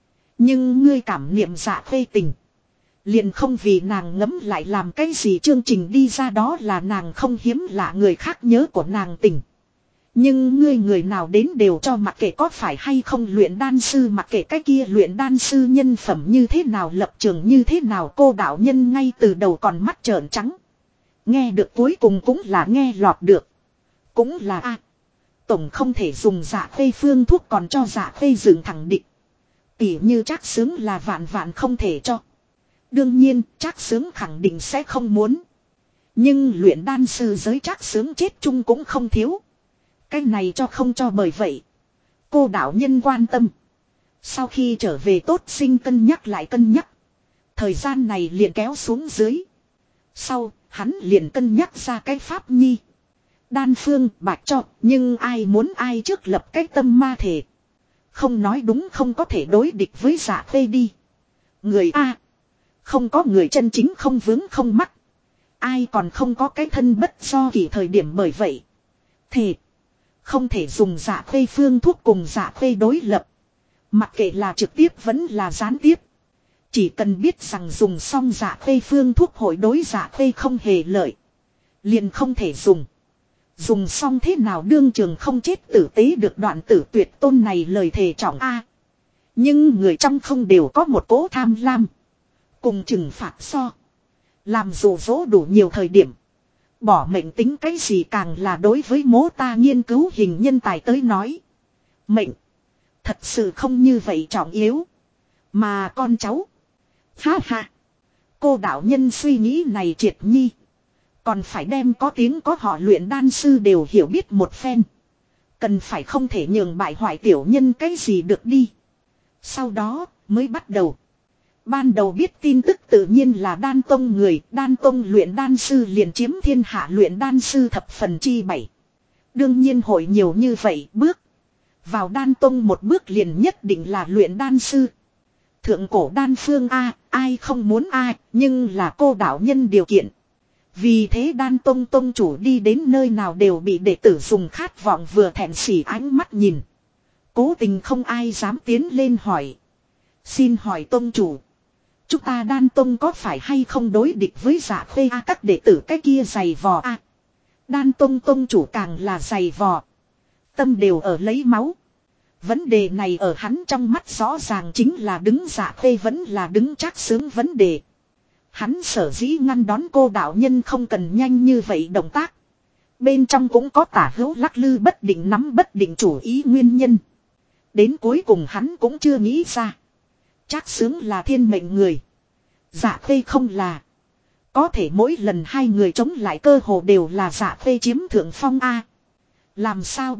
Nhưng ngươi cảm niệm Dạ Khê tình. Liền không vì nàng ngấm lại làm cái gì chương trình đi ra, đó là nàng không hiếm lạ người khác nhớ của nàng tình. Nhưng ngươi người nào đến đều cho, mặc kệ có phải hay không luyện đan sư, mặc kệ cái kia luyện đan sư nhân phẩm như thế nào, lập trường như thế nào. Cô đạo nhân ngay từ đầu còn mắt trợn trắng. Nghe được cuối cùng cũng là nghe lọt được. Cũng là a, tổng không thể dùng Dạ Khê phương thuốc còn cho Dạ Khê dựng thẳng định. Tỉ như Trác Xướng là vạn vạn không thể cho. Đương nhiên Trác Xướng khẳng định sẽ không muốn. Nhưng luyện đan sư giới Trác Xướng chết chung cũng không thiếu. Cái này cho không cho, bởi vậy cô đạo nhân quan tâm. Sau khi trở về tốt sinh cân nhắc lại cân nhắc. Thời gian này liền kéo xuống dưới. Sau hắn liền cân nhắc ra cái pháp nhi. Đan phương bạch cho, nhưng ai muốn ai trước lập cái tâm ma thể. Không nói đúng không có thể đối địch với Dạ Khê đi. Người A. Không có người chân chính không vướng không mắc. Ai còn không có cái thân bất do kỳ thời điểm, bởi vậy thì không thể dùng Dạ Khê phương thuốc cùng Dạ Khê đối lập. Mặc kệ là trực tiếp vẫn là gián tiếp. Chỉ cần biết rằng dùng xong dạ khê phương thuốc hội đối dạ khê không hề lợi. Liền không thể dùng. Dùng xong thế nào đương trường không chết tử tế được đoạn tử tuyệt tôn này lời thề trọng a. Nhưng người trong không đều có một cỗ tham lam. Cùng trừng phạt so. Làm dụ dỗ đủ nhiều thời điểm. Bỏ mệnh tính cái gì càng là đối với mố ta nghiên cứu hình nhân tài tới nói. Mệnh. Thật sự không như vậy trọng yếu. Mà con cháu. Ha ha. Cô đạo nhân suy nghĩ này triệt nhi. Còn phải đem có tiếng có họ luyện đan sư đều hiểu biết một phen. Cần phải không thể nhường bại hoại tiểu nhân cái gì được đi. Sau đó mới bắt đầu. Ban đầu biết tin tức tự nhiên là đan tông người. Đan tông luyện đan sư liền chiếm thiên hạ luyện đan sư thập phần chi 7. Đương nhiên hội nhiều như vậy bước. Vào đan tông một bước liền nhất định là luyện đan sư. Thượng cổ đan phương A, ai không muốn A, nhưng là cô đạo nhân điều kiện. Vì thế đan tông tông chủ đi đến nơi nào đều bị đệ tử dùng khát vọng vừa thẹn sỉ ánh mắt nhìn. Cố tình không ai dám tiến lên hỏi. Xin hỏi tông chủ. Chúng ta đan tông có phải hay không đối địch với Dạ Khê A các đệ tử cái kia dày vò A. Đan tông tông chủ càng là dày vò. Tâm đều ở lấy máu. Vấn đề này ở hắn trong mắt rõ ràng chính là đứng Dạ Khê vẫn là đứng Trác Sướng vấn đề. Hắn sở dĩ ngăn đón cô đạo nhân không cần nhanh như vậy động tác. Bên trong cũng có tả hữu lắc lư bất định nắm bất định chủ ý nguyên nhân. Đến cuối cùng hắn cũng chưa nghĩ ra. Trác Sướng là thiên mệnh người. Dạ Khê không là. Có thể mỗi lần hai người chống lại cơ hồ đều là Dạ Khê chiếm thượng phong A. Làm sao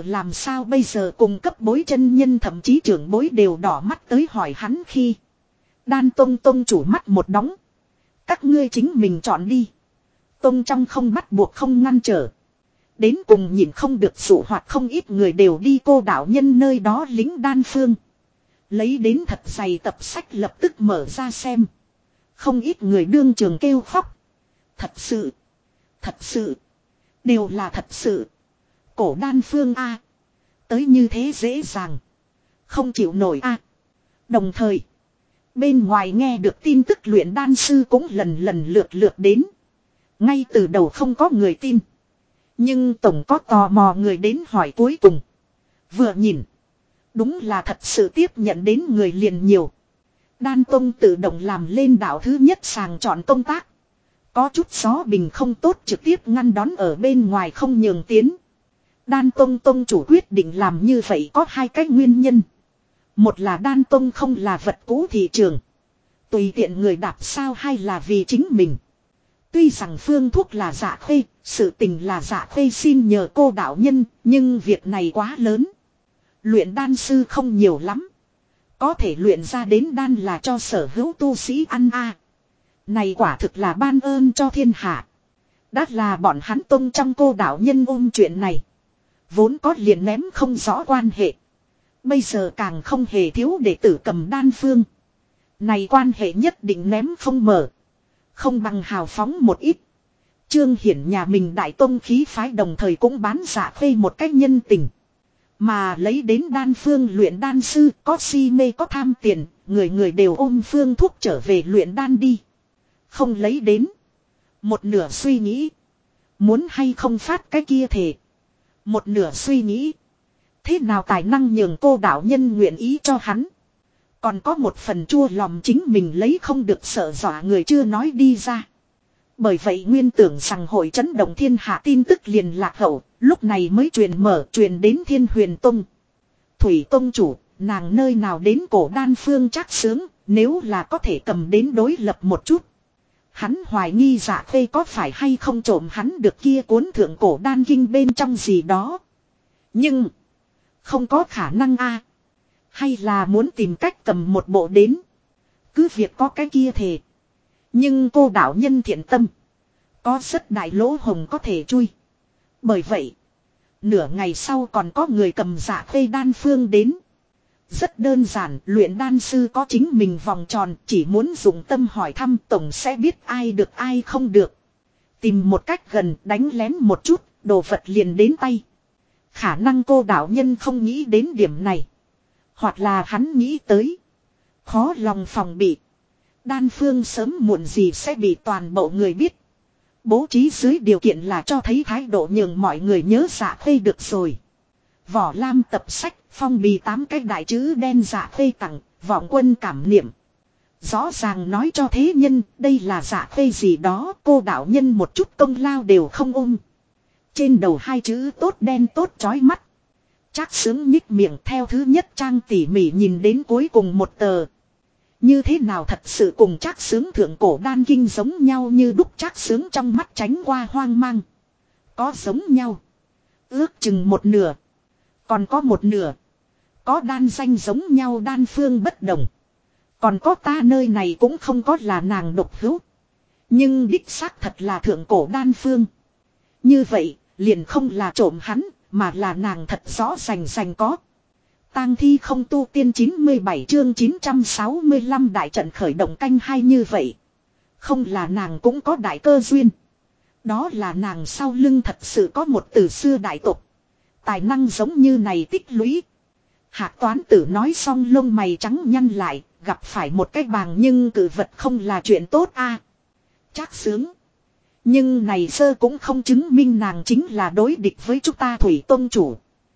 bây giờ cùng cấp bối chân nhân thậm chí trưởng bối đều đỏ mắt tới hỏi hắn khi. Đan tông tông chủ mắt một đóng. Các ngươi chính mình chọn đi. Tông trong không bắt buộc không ngăn trở. Đến cùng nhìn không được dụ hoặc không ít người đều đi cô đạo nhân nơi đó lính đan phương. Lấy đến thật dày tập sách lập tức mở ra xem. Không ít người đương trường kêu khóc. Thật sự. Đều là thật sự. Cổ đan phương A. Tới như thế dễ dàng. Không chịu nổi A. Đồng thời. Bên ngoài nghe được tin tức luyện đan sư cũng lần lượt đến. Ngay từ đầu không có người tin. Nhưng tổng có tò mò người đến hỏi cuối cùng. Vừa nhìn. Đúng là thật sự tiếp nhận đến người liền nhiều. Đan tông tự động làm lên đạo thứ nhất sàng chọn công tác. Có chút gió bình không tốt trực tiếp ngăn đón ở bên ngoài không nhường tiến. Đan tông tông chủ quyết định làm như vậy có hai cái nguyên nhân. Một là đan tông không là vật cũ thị trường. Tùy tiện người đạp sao hay là vì chính mình. Tuy rằng phương thuốc là Dạ Khê, sự tình là Dạ Khê xin nhờ cô đạo nhân, nhưng việc này quá lớn. Luyện đan sư không nhiều lắm. Có thể luyện ra đến đan là cho sở hữu tu sĩ ăn a. Này quả thực là ban ơn cho thiên hạ. Đã là bọn hắn tông trong cô đạo nhân ôm chuyện này. Vốn có liền ném không rõ quan hệ. Bây giờ càng không hề thiếu đệ tử cầm đan phương. Này quan hệ nhất định ném không mở. Không bằng hào phóng một ít. Trương hiển nhà mình đại tông khí phái đồng thời cũng bán Dạ Khê một cách nhân tình. Mà lấy đến đan phương luyện đan sư có si mê có tham tiền. Người đều ôm phương thuốc trở về luyện đan đi. Không lấy đến. Một nửa suy nghĩ. Muốn hay không phát cái kia thể. Một nửa suy nghĩ. Thế nào tài năng nhường cô đạo nhân nguyện ý cho hắn. Còn có một phần chua lòng chính mình lấy không được sợ dọa người chưa nói đi ra. Bởi vậy nguyên tưởng rằng hội chấn động thiên hạ tin tức liền lạc hậu. Lúc này mới truyền đến Thiên Huyền Tông. Thủy Tông chủ, nàng nơi nào đến cổ đan phương Trác Sướng. Nếu là có thể cầm đến đối lập một chút. Hắn hoài nghi Dạ Khê có phải hay không trộm hắn được kia cuốn thượng cổ đan kinh bên trong gì đó. Nhưng không có khả năng a. Hay là muốn tìm cách cầm một bộ đến. Cứ việc có cái kia thề. Nhưng cô đạo nhân thiện tâm. Có rất đại lỗ hồng có thể chui. Bởi vậy. Nửa ngày sau còn có người cầm Dạ Khê đan phương đến. Rất đơn giản, luyện đan sư có chính mình vòng tròn, chỉ muốn dùng tâm hỏi thăm tổng sẽ biết ai được ai không được. Tìm một cách gần đánh lén một chút, đồ vật liền đến tay. Khả năng cô đạo nhân không nghĩ đến điểm này. Hoặc là hắn nghĩ tới. Khó lòng phòng bị. Đan phương sớm muộn gì sẽ bị toàn bộ người biết. Bố trí dưới điều kiện là cho thấy thái độ nhường mọi người nhớ Dạ Khê được rồi. Vỏ lam tập sách, phong bì 8 cái đại chữ đen Dạ Khê tặng, vọng quân cảm niệm. Rõ ràng nói cho thế nhân, đây là Dạ Khê gì đó, cô đạo nhân một chút công lao đều không ôm. Trên đầu hai chữ tốt đen tốt chói mắt. Trác Xướng nhích miệng theo thứ nhất trang tỉ mỉ nhìn đến cuối cùng một tờ. Như thế nào thật sự cùng Trác Xướng thượng cổ đan kinh giống nhau như đúc. Trác Xướng trong mắt tránh qua hoang mang. Có giống nhau. Ước chừng một nửa. Còn có một nửa. Có đan danh giống nhau đan phương bất đồng. Còn có ta nơi này cũng không có là nàng độc hữu. Nhưng đích xác thật là thượng cổ đan phương. Như vậy, liền không là trộm hắn, mà là nàng thật rõ rành có. Tang thi không tu tiên 97 chương 965 đại trận khởi động canh hai như vậy. Không là nàng cũng có đại cơ duyên. Đó là nàng sau lưng thật sự có một từ xưa đại tục. Tài năng giống như này tích lũy. Hạc toán tử nói xong lông mày trắng nhăn lại, gặp phải một cái bàng nhưng cử vật không là chuyện tốt a. Trác Xướng. Nhưng này sơ cũng không chứng minh nàng chính là đối địch với chúng ta Thủy Tông chủ.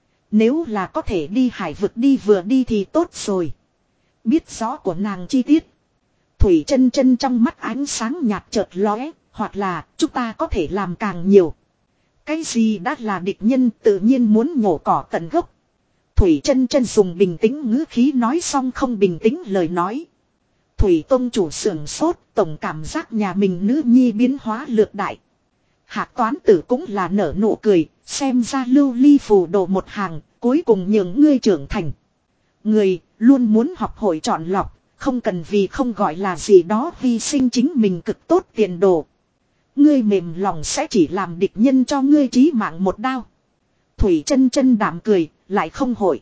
Nếu là có thể đi hải vực đi vừa đi thì tốt rồi. Biết rõ của nàng chi tiết. Thủy chân chân trong mắt ánh sáng nhạt chợt lóe, hoặc là chúng ta có thể làm càng nhiều. Cái gì đã là địch nhân tự nhiên muốn nhổ cỏ tận gốc. Thủy chân chân dùng bình tĩnh ngữ khí nói xong không bình tĩnh lời nói. Thủy Tông chủ sưởng sốt, tổng cảm giác nhà mình nữ nhi biến hóa lược đại. Hạc toán tử cũng là nở nụ cười, xem ra lưu ly phù đồ một hàng, cuối cùng nhường ngươi trưởng thành. Người, luôn muốn học hội chọn lọc, không cần vì không gọi là gì đó hy sinh chính mình cực tốt tiền đồ. Ngươi mềm lòng sẽ chỉ làm địch nhân cho ngươi chí mạng một đao. Thủy chân chân đạm cười, lại không hội.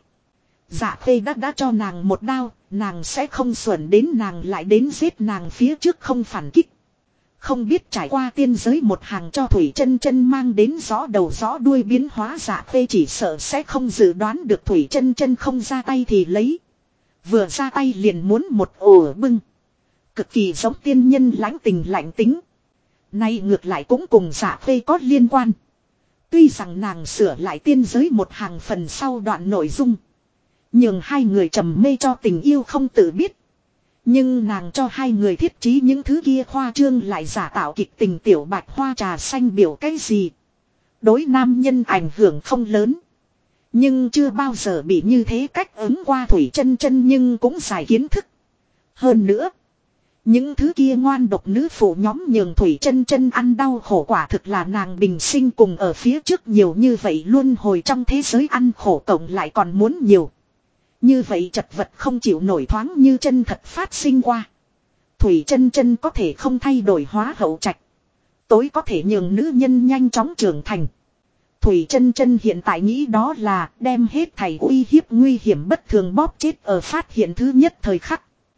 Dạ Khê đã cho nàng một đao, nàng sẽ không xuẩn đến nàng lại đến giết nàng phía trước không phản kích. Không biết trải qua tiên giới một hàng cho Thủy chân chân mang đến rõ đầu rõ đuôi biến hóa. Dạ Khê chỉ sợ sẽ không dự đoán được Thủy chân chân không ra tay thì lấy. Vừa ra tay liền muốn một ổ bưng. Cực kỳ giống tiên nhân lãnh tình lạnh tính. Nay ngược lại cũng cùng Dạ Khê có liên quan. Tuy rằng nàng sửa lại tiên giới một hàng phần sau đoạn nội dung. Nhưng hai người trầm mê cho tình yêu không tự biết. Nhưng nàng cho hai người thiết trí những thứ kia khoa trương lại giả tạo kịch tình tiểu bạch hoa trà xanh biểu cái gì. Đối nam nhân ảnh hưởng không lớn. Nhưng chưa bao giờ bị như thế cách ứng qua Thủy chân chân nhưng cũng giải kiến thức. Hơn nữa. Những thứ kia ngoan độc nữ phụ nhóm nhường Thủy chân chân ăn đau khổ quả thực là nàng bình sinh cùng ở phía trước nhiều như vậy luôn hồi trong thế giới ăn khổ cộng lại còn muốn nhiều. Như vậy chật vật không chịu nổi thoáng như chân thật phát sinh qua. Thủy chân chân có thể không thay đổi hóa hậu trạch. Tối có thể nhường nữ nhân nhanh chóng trưởng thành. Thủy chân chân hiện tại nghĩ đó là đem hết thảy uy hiếp nguy hiểm bất thường bóp chết ở phát hiện thứ nhất thời khắc.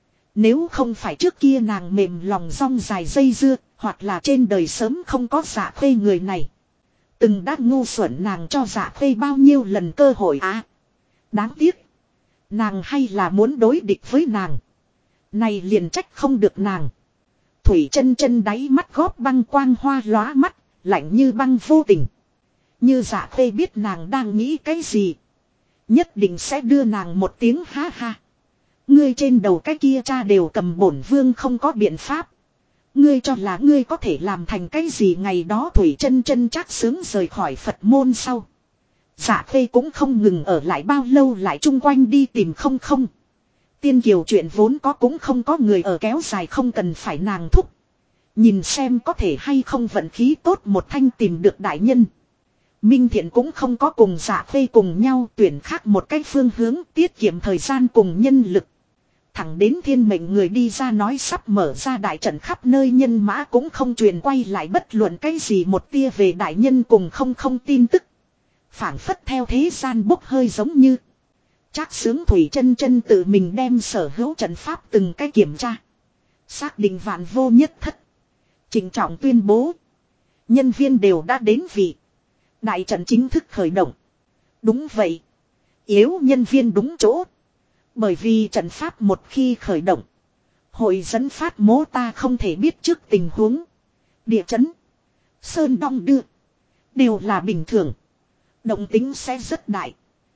Nếu không phải trước kia nàng mềm lòng rong dài dây dưa, hoặc là trên đời sớm không có Dạ Khê người này. Từng đã ngu xuẩn nàng cho Dạ Khê bao nhiêu lần cơ hội á. Đáng tiếc. Nàng hay là muốn đối địch với nàng. Này liền trách không được nàng. Thủy chân chân đáy mắt góp băng quang hoa lóa mắt, lạnh như băng vô tình. Như Dạ Khê biết nàng đang nghĩ cái gì. Nhất định sẽ đưa nàng một tiếng ha ha. Ngươi trên đầu cái kia cha đều cầm bổn vương không có biện pháp. Ngươi cho là ngươi có thể làm thành cái gì ngày đó Thủy chân chân Trác Xướng rời khỏi Phật môn sau. Dạ Khê cũng không ngừng ở lại bao lâu lại chung quanh đi tìm không. Tiên kiều chuyện vốn có cũng không có người ở kéo dài không cần phải nàng thúc. Nhìn xem có thể hay không vận khí tốt một thanh tìm được đại nhân. Minh Thiện cũng không có cùng Dạ Khê cùng nhau tuyển khác một cái phương hướng tiết kiệm thời gian cùng nhân lực. Thẳng đến thiên mệnh người đi ra nói sắp mở ra đại trận khắp nơi nhân mã cũng không truyền quay lại bất luận cái gì một tia về đại nhân cùng không tin tức. Phảng phất theo thế gian bốc hơi giống như. Trác Xướng Thủy chân chân tự mình đem sở hữu trận pháp từng cái kiểm tra. Xác định vạn vô nhất thất. Trịnh trọng tuyên bố. Nhân viên đều đã đến vị. Đại trận chính thức khởi động. Đúng vậy. Yếu nhân viên đúng chỗ. Bởi vì trận pháp một khi khởi động. Hội dẫn phát mố ta không thể biết trước tình huống. Địa chấn. Sơn đong đưa. Đều là bình thường. Động tính sẽ rất đại.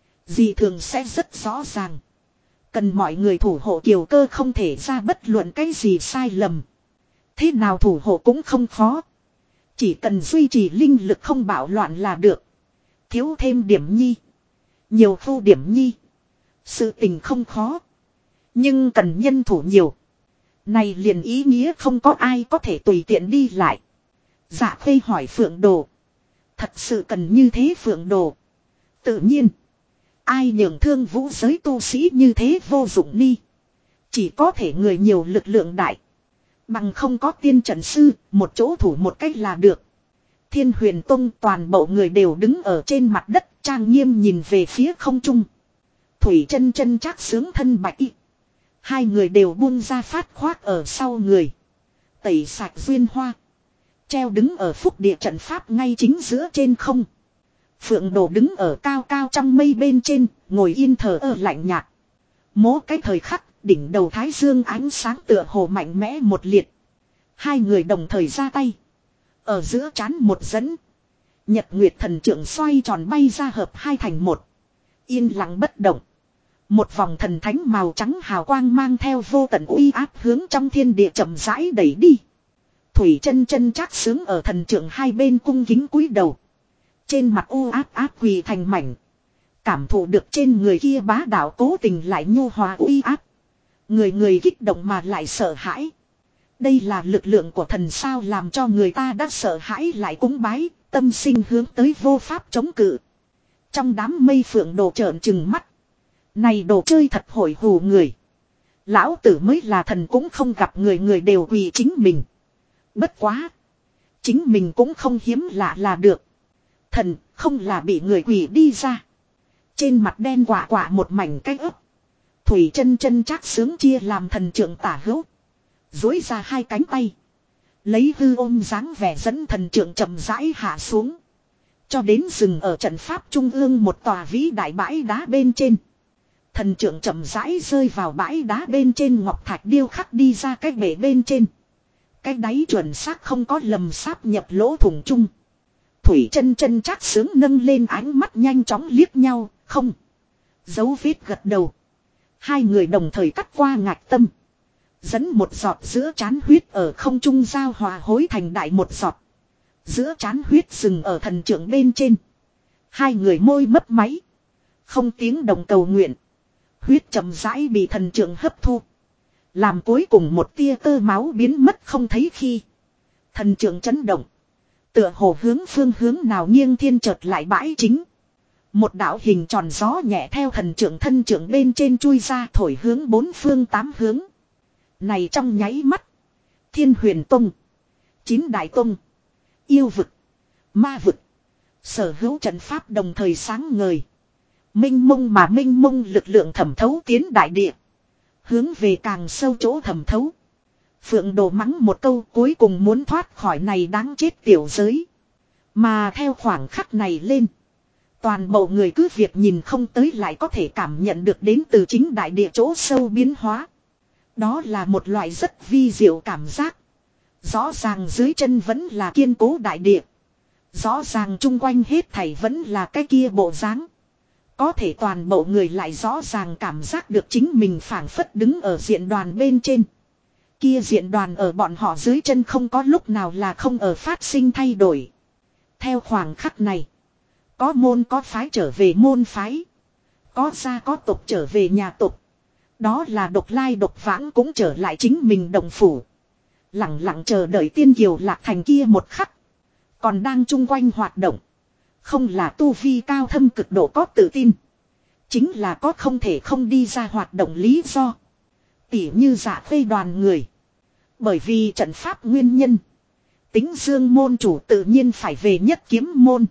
Dị thường sẽ rất rõ ràng. Cần mọi người thủ hộ kiều cơ không thể ra bất luận cái gì sai lầm. Thế nào thủ hộ cũng không khó. Chỉ cần duy trì linh lực không bạo loạn là được. Thiếu thêm điểm nhi. Nhiều khu điểm nhi. Sự tình không khó. Nhưng cần nhân thủ nhiều. Này liền ý nghĩa không có ai có thể tùy tiện đi lại. Dạ Khê hỏi Phượng Đồ. Thật sự cần như thế Phượng Đồ. Tự nhiên. Ai nhường thương vũ giới tu sĩ như thế vô dụng ni. Chỉ có thể người nhiều lực lượng đại. Bằng không có tiên trận sư, một chỗ thủ một cách là được. Thiên Huyền Tông toàn bộ người đều đứng ở trên mặt đất trang nghiêm nhìn về phía không trung. Thủy chân chân chắc sướng thân bạch y. Hai người đều buông ra phát khoác ở sau người. Tẩy sạch duyên hoa. Treo đứng ở phúc địa trận pháp ngay chính giữa trên không. Phượng Đồ đứng ở cao cao trong mây bên trên, ngồi yên thờ ơ lạnh nhạt. Mố cái thời khắc, đỉnh đầu thái dương ánh sáng tựa hồ mạnh mẽ một liệt. Hai người đồng thời ra tay. Ở giữa trán một dẫn. Nhật Nguyệt thần trượng xoay tròn bay ra hợp hai thành một. Yên lặng bất động. Một vòng thần thánh màu trắng hào quang mang theo vô tận uy áp hướng trong thiên địa chậm rãi đẩy đi. Thủy chân chân chắc sướng ở thần trượng hai bên cung kính cúi đầu. Trên mặt u áp áp quỳ thành mảnh. Cảm thụ được trên người kia bá đạo cố tình lại nhu hòa uy áp. Người người kích động mà lại sợ hãi. Đây là lực lượng của thần sao làm cho người ta đã sợ hãi lại cúng bái, tâm sinh hướng tới vô pháp chống cự. Trong đám mây Phượng Đồ trợn trừng mắt. Này đồ chơi thật hồi hù người. Lão tử mới là thần cũng không gặp người người đều quỳ chính mình. Bất quá. Chính mình cũng không hiếm lạ là được. Thần không là bị người quỳ đi ra. Trên mặt đen quả quả một mảnh cái ấp. Thủy chân chân chắc sướng chia làm thần trượng tả hữu. Dối ra hai cánh tay. Lấy hư ôm dáng vẻ dẫn thần trượng chậm rãi hạ xuống. Cho đến rừng ở trận pháp trung ương một tòa vĩ đại bãi đá bên trên. Thần trượng chậm rãi rơi vào bãi đá bên trên ngọc thạch điêu khắc đi ra cái bể bên trên. Cái đáy chuẩn xác không có lầm sáp nhập lỗ thủng chung. Thủy chân chân chắc sướng nâng lên ánh mắt nhanh chóng liếc nhau, không. Dấu vết gật đầu. Hai người đồng thời cắt qua ngạch tâm. Dẫn một giọt giữa trán huyết ở không trung giao hòa hối thành đại một giọt. Giữa trán huyết dừng ở thần trượng bên trên. Hai người môi mấp máy. Không tiếng đồng cầu nguyện. Huyết chậm rãi bị thần trượng hấp thu. Làm cuối cùng một tia tơ máu biến mất không thấy khi. Thần trượng chấn động. Tựa hồ hướng phương hướng nào nghiêng thiên chợt lại bãi chính. Một đạo hình tròn gió nhẹ theo thần trượng thân trượng bên trên chui ra thổi hướng bốn phương tám hướng. Này trong nháy mắt. Thiên Huyền Tông. 9 Đại Tông. Yêu vực. Ma vực. Sở hữu trận pháp đồng thời sáng ngời. Minh mông lực lượng thẩm thấu tiến đại địa. Hướng về càng sâu chỗ thẩm thấu. Phượng Đồ mắng một câu cuối cùng muốn thoát khỏi này đáng chết tiểu giới. Mà theo khoảng khắc này lên. Toàn bộ người cứ việc nhìn không tới lại có thể cảm nhận được đến từ chính đại địa chỗ sâu biến hóa. Đó là một loại rất vi diệu cảm giác. Rõ ràng dưới chân vẫn là kiên cố đại địa. Rõ ràng chung quanh hết thảy vẫn là cái kia bộ dáng. Có thể toàn bộ người lại rõ ràng cảm giác được chính mình phảng phất đứng ở diện đoàn bên trên. Kia diện đoàn ở bọn họ dưới chân không có lúc nào là không ở phát sinh thay đổi. Theo khoảng khắc này. Có môn có phái trở về môn phái. Có gia có tộc trở về nhà tộc. Đó là độc lai độc vãng cũng trở lại chính mình đồng phủ. Lặng lặng chờ đợi tiên kiều lạc thành kia một khắc. Còn đang chung quanh hoạt động. Không là tu vi cao thâm cực độ có tự tin. Chính là có không thể không đi ra hoạt động lý do. Tỉ như Dạ Khê đoàn người. Bởi vì trận pháp nguyên nhân. Tính Dương môn chủ tự nhiên phải về Nhất Kiếm môn.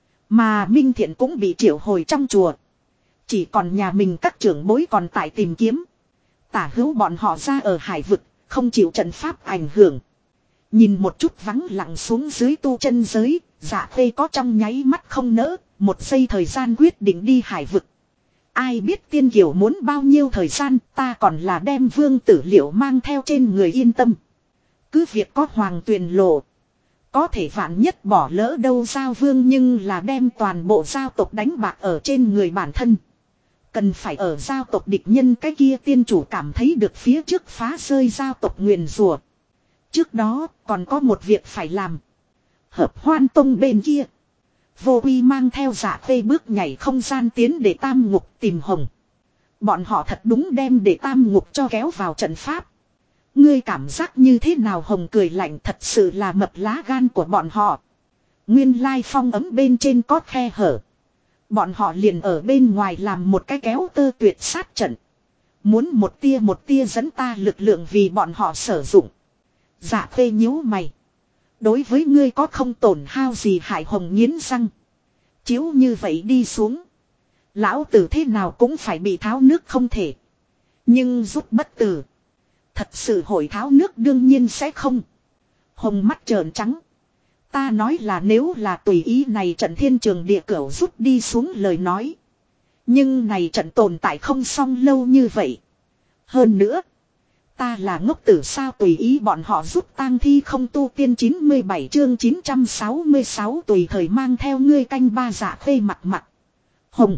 Mà Minh Thiện cũng bị triệu hồi trong chùa. Chỉ còn nhà mình các trưởng bối còn tại tìm kiếm. Tả hữu bọn họ ra ở hải vực. Không chịu trận pháp ảnh hưởng. Nhìn một chút vắng lặng xuống dưới tu chân giới. Dạ Khê có trong nháy mắt không nỡ. Một giây thời gian quyết định đi hải vực. Ai biết tiên kiều muốn bao nhiêu thời gian, ta còn là đem vương tử liệu mang theo trên người yên tâm. Cứ việc có hoàng tuyền lộ. Có thể vạn nhất bỏ lỡ đâu giao vương nhưng là đem toàn bộ giao tộc đánh bạc ở trên người bản thân. Cần phải ở giao tộc địch nhân cái kia tiên chủ cảm thấy được phía trước phá rơi giao tộc nguyền rủa. Trước đó còn có một việc phải làm. Hợp Hoan Tông bên kia. Vô Uy mang theo Dạ Phê bước nhảy không gian tiến để Tam Ngục tìm Hồng. Bọn họ thật đúng đem để Tam Ngục cho kéo vào trận pháp. Ngươi cảm giác như thế nào? Hồng cười lạnh, thật sự là mập lá gan của bọn họ. Nguyên lai phong ấm bên trên có khe hở. Bọn họ liền ở bên ngoài làm một cái kéo tơ tuyệt sát trận. Muốn một tia dẫn ta lực lượng vì bọn họ sử dụng. Dạ Phê nhíu mày. Đối với ngươi có không tổn hao gì hại? Hồng nghiến răng. Chiếu như vậy đi xuống. Lão tử thế nào cũng phải bị tháo nước không thể. Nhưng rút bất tử. Thật sự hội tháo nước đương nhiên sẽ không. Hồng mắt trợn trắng. Ta nói là nếu là tùy ý này trận thiên trường địa cửu rút đi xuống lời nói. Nhưng này trận tồn tại không xong lâu như vậy. Hơn nữa. Ta là ngốc tử sao tùy ý bọn họ rút tang thi không? Tu tiên 97 chương 966 tùy thời mang theo ngươi canh ba. Dạ Phê mặt mặt. Hồng.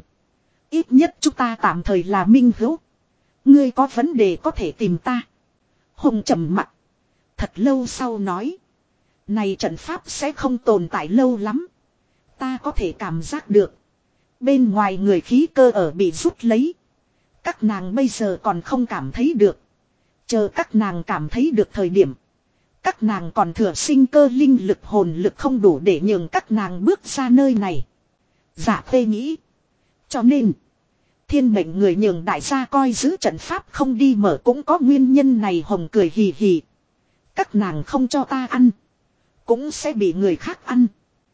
Ít nhất chúng ta tạm thời là minh hữu. Ngươi có vấn đề có thể tìm ta. Hồng trầm mặt. Thật lâu sau nói. Này trận pháp sẽ không tồn tại lâu lắm. Ta có thể cảm giác được. Bên ngoài người khí cơ ở bị rút lấy. Các nàng bây giờ còn không cảm thấy được. Chờ các nàng cảm thấy được thời điểm. Các nàng còn thừa sinh cơ linh lực hồn lực không đủ để nhường các nàng bước ra nơi này. Dạ Phê nghĩ. Cho nên. Thiên mệnh người nhường đại gia coi giữ trận pháp không đi mở cũng có nguyên nhân này. Hồng cười hì hì. Các nàng không cho ta ăn. Cũng sẽ bị người khác ăn.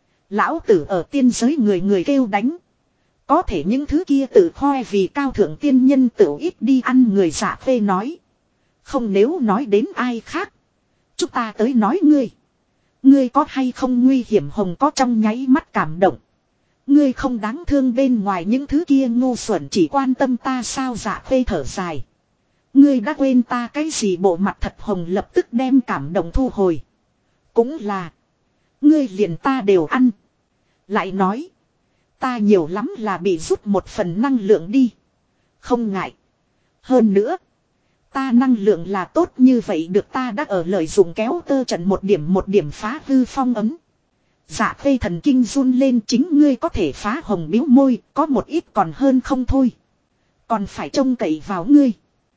Lão tử ở tiên giới người người kêu đánh. Có thể những thứ kia tự khoe vì cao thượng tiên nhân tự ít đi ăn người. Dạ Phê nói. Không, nếu nói đến ai khác. Chúng ta tới nói ngươi. Ngươi có hay không nguy hiểm? Hồng có trong nháy mắt cảm động. Ngươi không đáng thương bên ngoài những thứ kia ngu xuẩn chỉ quan tâm ta sao? Dạ Phê thở dài. Ngươi đã quên ta cái gì? Bộ mặt thật hồng lập tức đem cảm động thu hồi. Cũng là. Ngươi liền ta đều ăn. Lại nói. Ta nhiều lắm là bị rút một phần năng lượng đi. Không ngại. Hơn nữa. Ta năng lượng là tốt như vậy được ta đã ở lợi dụng kéo tơ trận một điểm phá hư phong ấm. Dạ Phê thần kinh run lên. Chính ngươi có thể phá. Hồng biếu môi. Có một ít còn hơn không thôi. Còn phải trông cậy vào ngươi.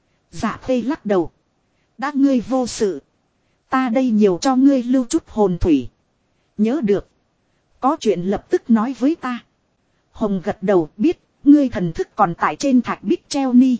Dạ Phê lắc đầu. Đã ngươi vô sự. Ta đây nhiều cho ngươi lưu chút hồn thủy. Nhớ được. Có chuyện lập tức nói với ta. Hồng gật đầu biết. Ngươi thần thức còn tại trên thạch bích treo ni.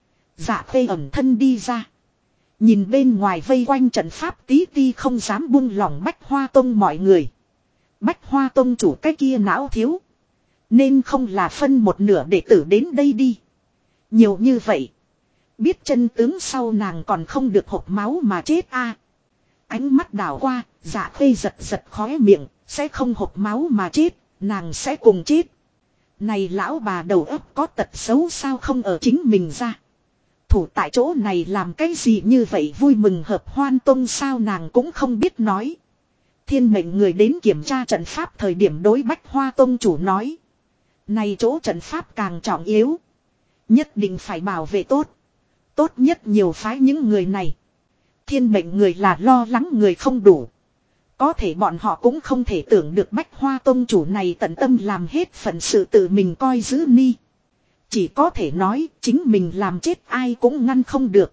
Dạ Phê ẩn thân đi ra. Nhìn bên ngoài vây quanh trận pháp tí ti không dám buông lỏng Bách Hoa Tông mọi người. Bách Hoa Tông chủ cái kia não thiếu. Nên không là phân một nửa đệ tử đến đây đi. Nhiều như vậy. Biết chân tướng sau nàng còn không được hộc máu mà chết a. Ánh mắt đảo qua, Dạ Phê giật giật khóe miệng. Sẽ không hộc máu mà chết, nàng sẽ cùng chết. Này lão bà đầu óc có tật xấu sao không ở chính mình ra. Thủ tại chỗ này làm cái gì như vậy? Vui mừng Hợp Hoan Tông sao? Nàng cũng không biết nói. Thiên mệnh người đến kiểm tra trận pháp thời điểm đối Bách Hoa Tông chủ nói. Này chỗ trận pháp càng trọng yếu. Nhất định phải bảo vệ tốt. Tốt nhất nhiều phái những người này. Thiên mệnh người là lo lắng người không đủ. Có thể bọn họ cũng không thể tưởng được Bách Hoa Tông chủ này tận tâm làm hết phận sự tự mình coi giữ ni. Chỉ có thể nói chính mình làm chết ai cũng ngăn không được.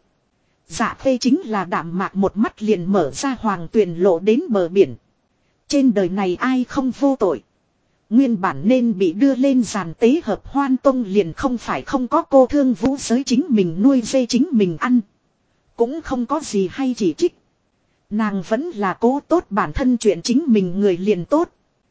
Dạ Phê chính là đạm mạc một mắt liền mở ra hoàng tuyền lộ đến bờ biển. Trên đời này ai không vô tội. Nguyên bản nên bị đưa lên giàn tế Hợp Hoan Tông liền không phải không có cô thương vũ giới chính mình nuôi dê chính mình ăn. Cũng không có gì hay chỉ trích. Nàng vẫn là cố tốt bản thân chuyện chính mình người liền tốt.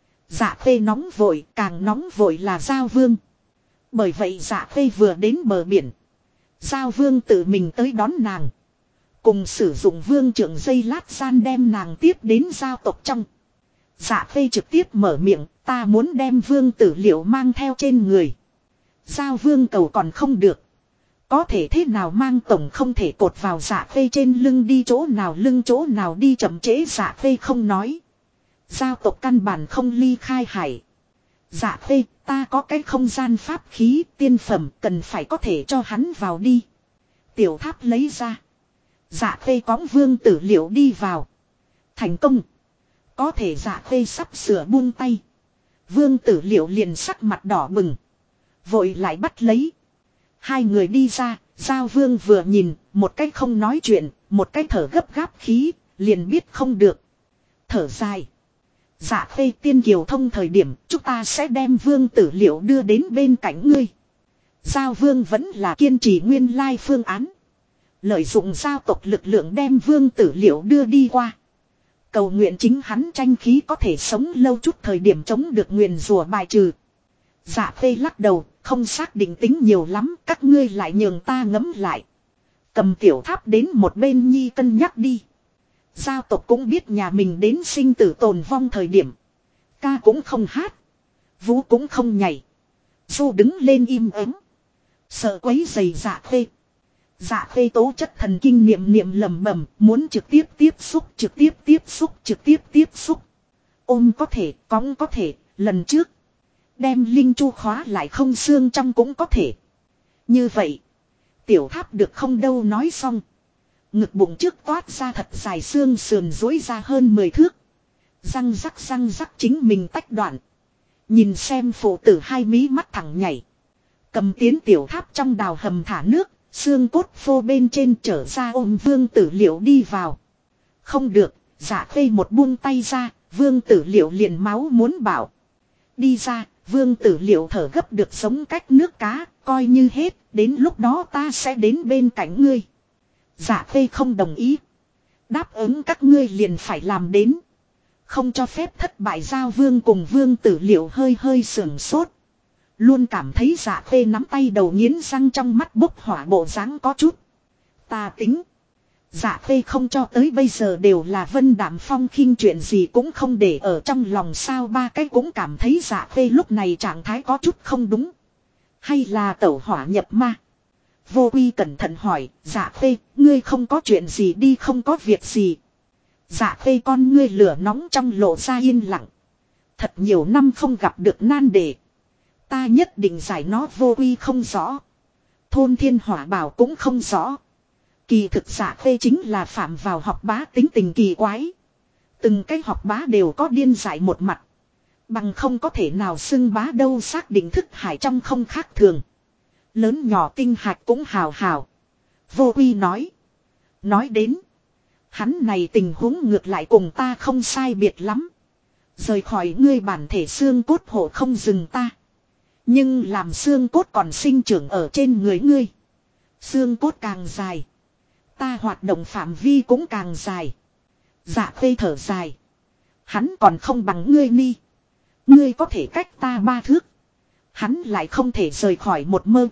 Dạ Phê nóng vội, càng nóng vội là Giao Vương. Bởi vậy Dạ Phê vừa đến bờ biển. Giao Vương tự mình tới đón nàng. Cùng sử dụng vương trưởng dây lát gian đem nàng tiếp đến giao tộc trong. Dạ Phê trực tiếp mở miệng, ta muốn đem vương tử liệu mang theo trên người. Giao vương cầu còn không được. Có thể thế nào mang tổng không thể cột vào Dạ Khê trên lưng đi chỗ nào lưng chỗ nào đi chậm trễ Dạ Khê không nói. Giao tộc căn bản không ly khai hải. Dạ Khê, ta có cái không gian pháp khí tiên phẩm cần phải có thể cho hắn vào đi. Tiểu tháp lấy ra. Dạ Khê cõng vương tử liệu đi vào. Thành công. Có thể Dạ Khê sắp sửa buông tay. Vương tử liệu liền sắc mặt đỏ bừng. Vội lại bắt lấy. Hai người đi ra, Giao Vương vừa nhìn, một cách không nói chuyện, một cách thở gấp gáp khí, liền biết không được. Thở dài. Dạ Khê tiên kiều thông thời điểm, chúng ta sẽ đem vương tử liệu đưa đến bên cạnh ngươi. Giao Vương vẫn là kiên trì nguyên lai phương án. Lợi dụng giao tộc lực lượng đem vương tử liệu đưa đi qua. Cầu nguyện chính hắn tranh khí có thể sống lâu chút thời điểm chống được nguyền rủa bài trừ. Dạ Khê lắc đầu, không xác định tính nhiều lắm, các ngươi lại nhường ta ngẫm lại. Cầm tiểu tháp đến một bên nhi cân nhắc đi. Giao tộc cũng biết nhà mình đến sinh tử tồn vong thời điểm. Ca cũng không hát. Vũ cũng không nhảy. Du đứng lên im ắng. Sợ quấy giày Dạ Khê. Dạ Khê tố chất thần kinh niệm lẩm bẩm, muốn trực tiếp tiếp xúc. Ôm có thể, cõng có thể, lần trước. Đem linh chu khóa lại không xương trong cũng có thể. Như vậy. Tiểu tháp được không đâu nói xong. Ngực bụng trước toát ra thật dài xương sườn dối ra hơn 10 thước. Răng rắc chính mình tách đoạn. Nhìn xem phụ tử hai mí mắt thẳng nhảy. Cầm tiến tiểu tháp trong đào hầm thả nước. Xương cốt phô bên trên trở ra ôm vương tử liệu đi vào. Không được, Dạ Khê một buông tay ra, vương tử liệu liền máu muốn bảo. Đi ra, vương tử liệu thở gấp được sống cách nước cá, coi như hết, đến lúc đó ta sẽ đến bên cạnh ngươi. Dạ Khê không đồng ý. Đáp ứng các ngươi liền phải làm đến. Không cho phép thất bại. Giao Vương cùng vương tử liệu hơi sưởng sốt. Luôn cảm thấy Dạ Khê nắm tay đầu nghiến răng trong mắt bốc hỏa bộ dáng có chút. Ta tính. Dạ Khê không cho tới bây giờ đều là vân đạm phong khinh, chuyện gì cũng không để ở trong lòng sao. Ba cái cũng cảm thấy Dạ Khê lúc này trạng thái có chút không đúng. Hay là tẩu hỏa nhập ma. Vô Quy cẩn thận hỏi, Dạ Khê, ngươi không có chuyện gì đi, không có việc gì. Dạ Khê con ngươi lửa nóng trong lộ ra yên lặng. Thật nhiều năm không gặp được nan đề. Ta nhất định giải nó. Vô Quy không rõ. Thôn Thiên Hỏa Bảo cũng không rõ. Kỳ thực Dạ Khê chính là phạm vào học bá tính tình kỳ quái. Từng cái học bá đều có điên dại một mặt. Bằng không có thể nào xưng bá đâu. Xác định thức hải trong không khác thường. Lớn nhỏ tinh hạch cũng hào hào. Vô Quy nói. Nói đến. Hắn này tình huống ngược lại cùng ta không sai biệt lắm. Rời khỏi ngươi bản thể xương cốt hộ không dừng ta. Nhưng làm xương cốt còn sinh trưởng ở trên người ngươi. Xương cốt càng dài. Ta hoạt động phạm vi cũng càng dài. Dạ Khê thở dài. Hắn còn không bằng ngươi ni. Ngươi có thể cách ta 3 thước. Hắn lại không thể rời khỏi một mơ.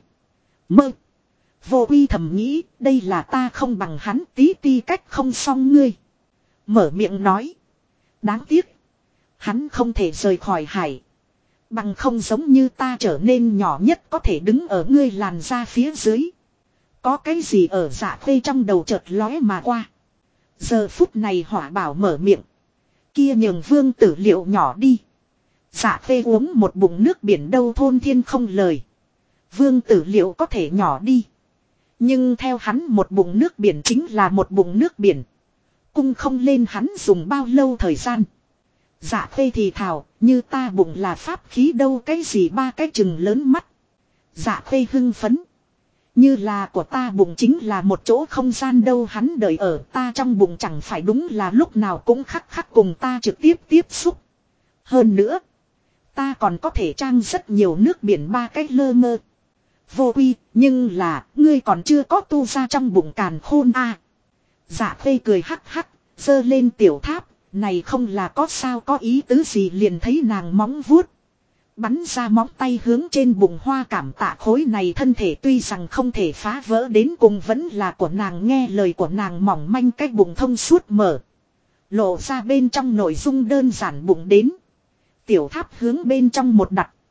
Vô Quy thầm nghĩ, đây là ta không bằng hắn, tí ti cách không xong ngươi. Mở miệng nói. Đáng tiếc. Hắn không thể rời khỏi hải. Bằng không giống như ta trở nên nhỏ nhất có thể đứng ở ngươi làn da phía dưới. Có cái gì ở Dạ Khê trong đầu chợt lóe mà qua. Giờ phút này Hỏa Bảo mở miệng. Kia nhường vương tử liệu nhỏ đi. Dạ Khê uống một bụng nước biển đâu. Thôn Thiên không lời. Vương tử liệu có thể nhỏ đi. Nhưng theo hắn một bụng nước biển chính là một bụng nước biển. Cung không lên hắn dùng bao lâu thời gian. Dạ Khê thì thào, như ta bụng là pháp khí đâu, cái gì 3 cái chừng lớn mắt. Dạ Khê hưng phấn. Như là của ta bụng chính là một chỗ không gian đâu, hắn đợi ở ta trong bụng chẳng phải đúng là lúc nào cũng khắc cùng ta trực tiếp tiếp xúc. Hơn nữa, ta còn có thể trang rất nhiều nước biển 3 cái lơ mơ. Vô Quy, nhưng là, ngươi còn chưa có tu ra trong bụng càn khôn a. Dạ Khê cười hắc, giơ lên tiểu tháp, này không là có sao có ý tứ gì, liền thấy nàng móng vuốt. Bắn ra móng tay hướng trên bụng hoa cảm tạ khối này thân thể tuy rằng không thể phá vỡ đến cùng vẫn là của nàng, nghe lời của nàng mỏng manh cái bụng thông suốt mở. Lộ ra bên trong nội dung đơn giản bụng đến. Tiểu tháp hướng bên trong một đặt.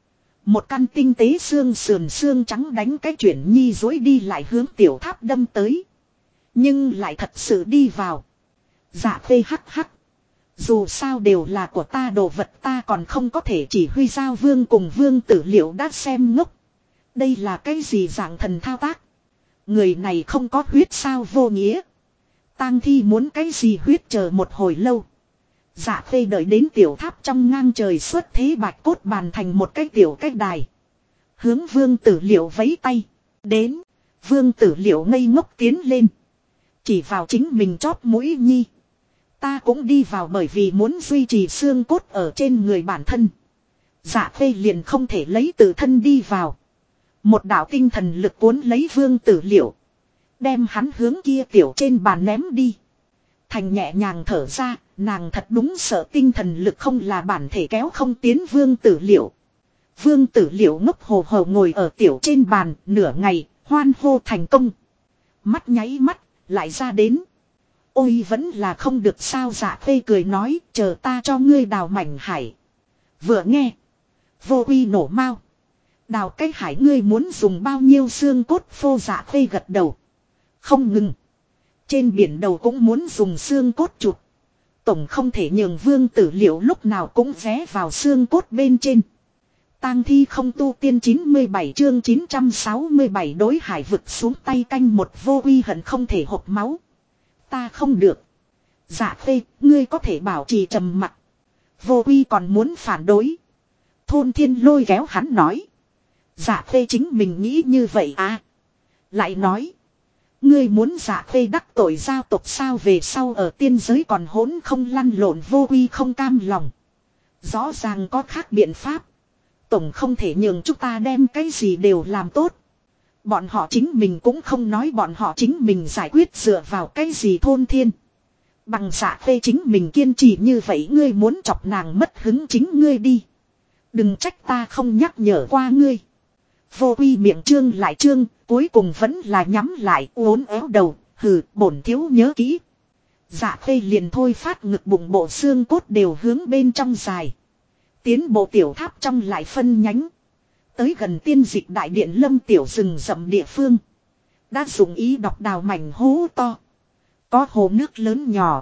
Một căn tinh tế xương sườn xương trắng đánh cái chuyển nhi dối đi lại hướng tiểu tháp đâm tới. Nhưng lại thật sự đi vào. Dạ phê hắc hắc. Dù sao đều là của ta, đồ vật ta còn không có thể chỉ huy. Giao Vương cùng Vương Tử Liệu đã xem ngốc. Đây là cái gì dạng thần thao tác? Người này không có huyết sao vô nghĩa. Tang thi muốn cái gì huyết, chờ một hồi lâu. Dạ phê đợi đến tiểu tháp trong ngang trời xuất thế bạch cốt bàn thành một cái tiểu cách đài. Hướng Vương Tử Liệu vẫy tay. Đến. Vương Tử Liệu ngây ngốc tiến lên. Chỉ vào chính mình chóp mũi nhi. Ta cũng đi vào, bởi vì muốn duy trì xương cốt ở trên người bản thân. Dạ phê liền không thể lấy tự thân đi vào. Một đạo tinh thần lực cuốn lấy Vương Tử Liệu. Đem hắn hướng kia tiểu trên bàn ném đi. Thành nhẹ nhàng thở ra, nàng thật đúng sợ tinh thần lực không là bản thể kéo không tiến Vương Tử Liệu. Vương Tử Liệu ngốc hồ hồ ngồi ở tiểu trên bàn nửa ngày, hoan hô thành công. Mắt nháy mắt, lại ra đến. Ôi vẫn là không được sao. Dạ phê cười nói, chờ ta cho ngươi đào mảnh hải. Vừa nghe, vô uy nổ mau. Đào cái hải ngươi muốn dùng bao nhiêu xương cốt phô? Dạ phê gật đầu. Không ngừng. Trên biển đầu cũng muốn dùng xương cốt chụp. Tổng không thể nhường Vương Tử Liệu lúc nào cũng ghé vào xương cốt bên trên. Tang thi không tu tiên 97 chương 967 đối hải vực xuống tay canh một. Vô uy hận không thể hộc máu. Ta không được. Dạ phê, ngươi có thể bảo trì trầm mặc. Vô uy còn muốn phản đối. Thôn Thiên Lôi kéo hắn nói. Dạ phê chính mình nghĩ như vậy à. Lại nói. Ngươi muốn dạ phê đắc tội giao tộc sao, về sau ở tiên giới còn hỗn không lăn lộn. Vô uy không cam lòng. Rõ ràng có khác biện pháp. Tổng không thể nhường chúng ta đem cái gì đều làm tốt. Bọn họ chính mình cũng không nói bọn họ chính mình giải quyết dựa vào cái gì. Thôn Thiên. Bằng dạ phê chính mình kiên trì như vậy, ngươi muốn chọc nàng mất hứng chính ngươi đi. Đừng trách ta không nhắc nhở qua ngươi. Vô uy miệng trương lại trương, cuối cùng vẫn là nhắm lại uốn éo đầu. Hừ, bổn thiếu nhớ kỹ. Dạ phê liền thôi phát ngực bụng bộ xương cốt đều hướng bên trong dài. Tiến bộ tiểu tháp trong lại phân nhánh. Tới gần tiên dịch đại điện lâm tiểu rừng rậm địa phương. Đã dùng ý đọc đào mảnh hố to. Có hồ nước lớn nhỏ.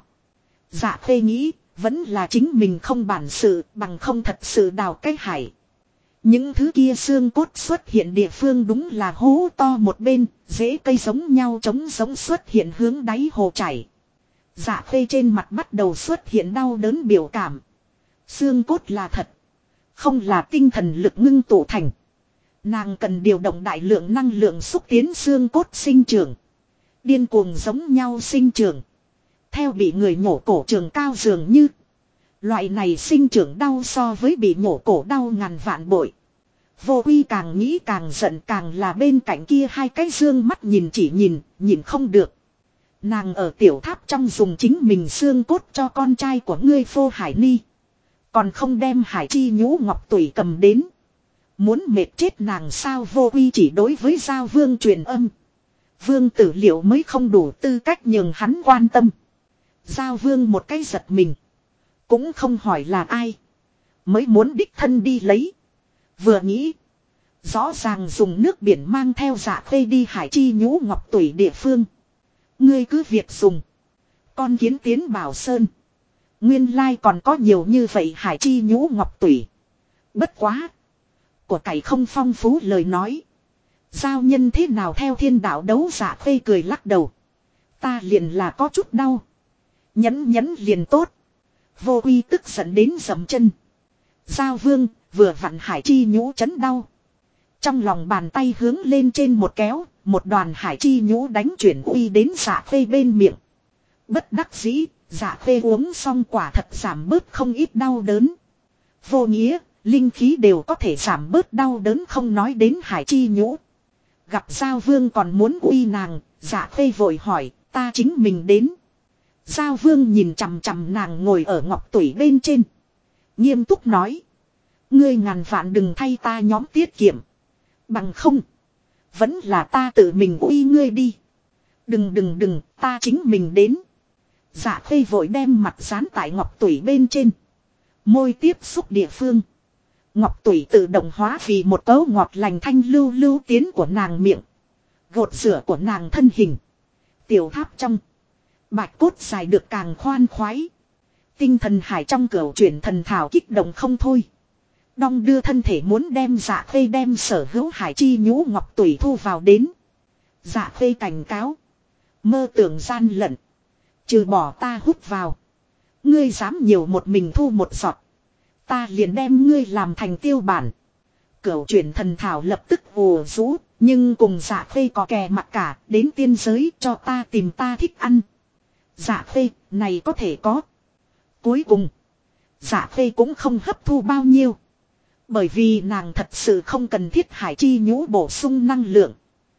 Dạ phê nghĩ, vẫn là chính mình không bản sự, bằng không thật sự đào cái hải. Những thứ kia xương cốt xuất hiện địa phương đúng là hố to một bên, rễ cây giống nhau trống giống xuất hiện hướng đáy hồ chảy. Dạ phê trên mặt bắt đầu xuất hiện đau đớn biểu cảm. Xương cốt là thật, không là tinh thần lực ngưng tụ thành. Nàng cần điều động đại lượng năng lượng xúc tiến xương cốt sinh trưởng. Điên cuồng giống nhau sinh trưởng. Theo bị người nhổ cổ trường cao dường như. Loại này sinh trưởng đau so với bị nhổ cổ đau ngàn vạn bội. Vô uy càng nghĩ càng giận, càng là bên cạnh kia hai cái dương mắt nhìn chỉ nhìn không được. Nàng ở tiểu tháp trong dùng chính mình xương cốt cho con trai của ngươi Phô Hải Ni. Còn không đem hải chi nhũ ngọc tùy cầm đến. Muốn mệt chết nàng sao? Vô uy chỉ đối với Giao Vương truyền âm. Vương Tử Liệu mới không đủ tư cách nhường hắn quan tâm. Giao Vương một cái giật mình. Cũng không hỏi là ai. Mới muốn đích thân đi lấy. Vừa nghĩ. Rõ ràng dùng nước biển mang theo Dạ phê đi hải chi nhũ ngọc tùy địa phương. Ngươi cứ việc dùng. Con kiến tiến Bảo Sơn. Nguyên lai còn có nhiều như vậy hải chi nhũ ngọc tùy. Bất quá. Của cải không phong phú lời nói. Giao nhân thế nào theo thiên đạo đấu? Dạ phê cười lắc đầu. Ta liền là có chút đau. Nhẫn liền tốt. Vô uy tức giận đến dậm chân. Giao Vương vừa vặn hải chi nhũ chấn đau. Trong lòng bàn tay hướng lên trên một kéo. Một đoàn hải chi nhũ đánh chuyển uy đến Dạ phê bên miệng. Bất đắc dĩ, Dạ phê uống xong quả thật giảm bớt không ít đau đớn. Vô nghĩa, linh khí đều có thể giảm bớt đau đớn, không nói đến hải chi nhũ. Gặp Giao Vương còn muốn uy nàng, Dạ phê vội hỏi, ta chính mình đến. Giao Vương nhìn chằm chằm nàng ngồi ở ngọc tủy bên trên. Nghiêm túc nói. Ngươi ngàn vạn đừng thay ta nhóm tiết kiệm. Bằng không. Vẫn là ta tự mình uy ngươi đi. Đừng, ta chính mình đến. Dạ phê vội đem mặt dán tại ngọc tủy bên trên. Môi tiếp xúc địa phương. Ngọc tủy tự động hóa vì một cấu ngọt lành thanh lưu lưu tiến của nàng miệng. Gột rửa của nàng thân hình. Tiểu tháp trong. Bạch cốt dài được càng khoan khoái. Tinh thần hải trong cửu chuyển thần thảo kích động không thôi. Đong đưa thân thể muốn đem Dạ Khê đem sở hữu hải chi nhũ ngọc tủy thu vào đến. Dạ Khê cảnh cáo. Mơ tưởng gian lận. Trừ bỏ ta hút vào. Ngươi dám nhiều một mình thu một giọt. Ta liền đem ngươi làm thành tiêu bản. Cửu chuyển thần thảo lập tức ồ rũ. Nhưng cùng Dạ Khê có kè mặt cả. Đến tiên giới cho ta tìm ta thích ăn. Dạ Khê này có thể có. Cuối cùng. Dạ Khê cũng không hấp thu bao nhiêu. Bởi vì nàng thật sự không cần thiết hải chi nhũ bổ sung năng lượng.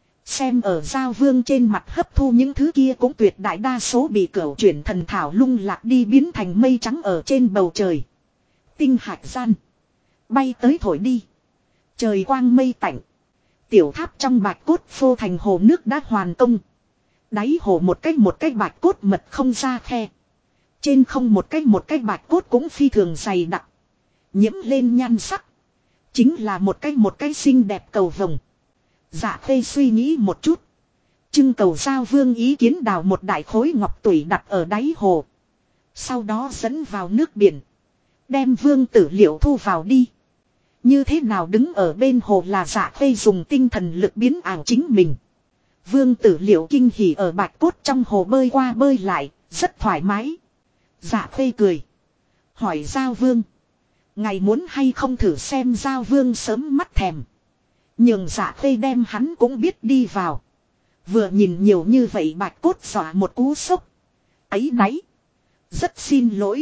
Xem ở giao vương trên mặt hấp thu những thứ kia cũng tuyệt đại đa số bị cửu chuyển thần thảo lung lạc đi biến thành mây trắng ở trên bầu trời. Tinh hạt gian. Bay tới thổi đi. Trời quang mây tạnh. Tiểu tháp trong bạch cốt phô thành hồ nước đã hoàn công. Đáy hồ một cái bạch cốt mật không ra khe. Trên không một cái bạch cốt cũng phi thường dày đặc. Nhiễm lên nhan sắc. Chính là một cái xinh đẹp cầu vồng. Dạ Khê suy nghĩ một chút. Trưng cầu giao vương ý kiến đào một đại khối ngọc tủy đặt ở đáy hồ. Sau đó dẫn vào nước biển. Đem vương tử liệu thu vào đi. Như thế nào đứng ở bên hồ là Dạ Khê dùng tinh thần lực biến ảo chính mình. Vương tử liệu kinh hỉ ở bạch cốt trong hồ bơi qua bơi lại. Rất thoải mái. Dạ Khê cười. Hỏi giao vương. Ngài muốn hay không thử xem giao vương sớm mắt thèm. Nhường Dạ Khê đem hắn cũng biết đi vào. Vừa nhìn nhiều như vậy bạch cốt dọa một cú sốc. Ấy nấy. Rất xin lỗi.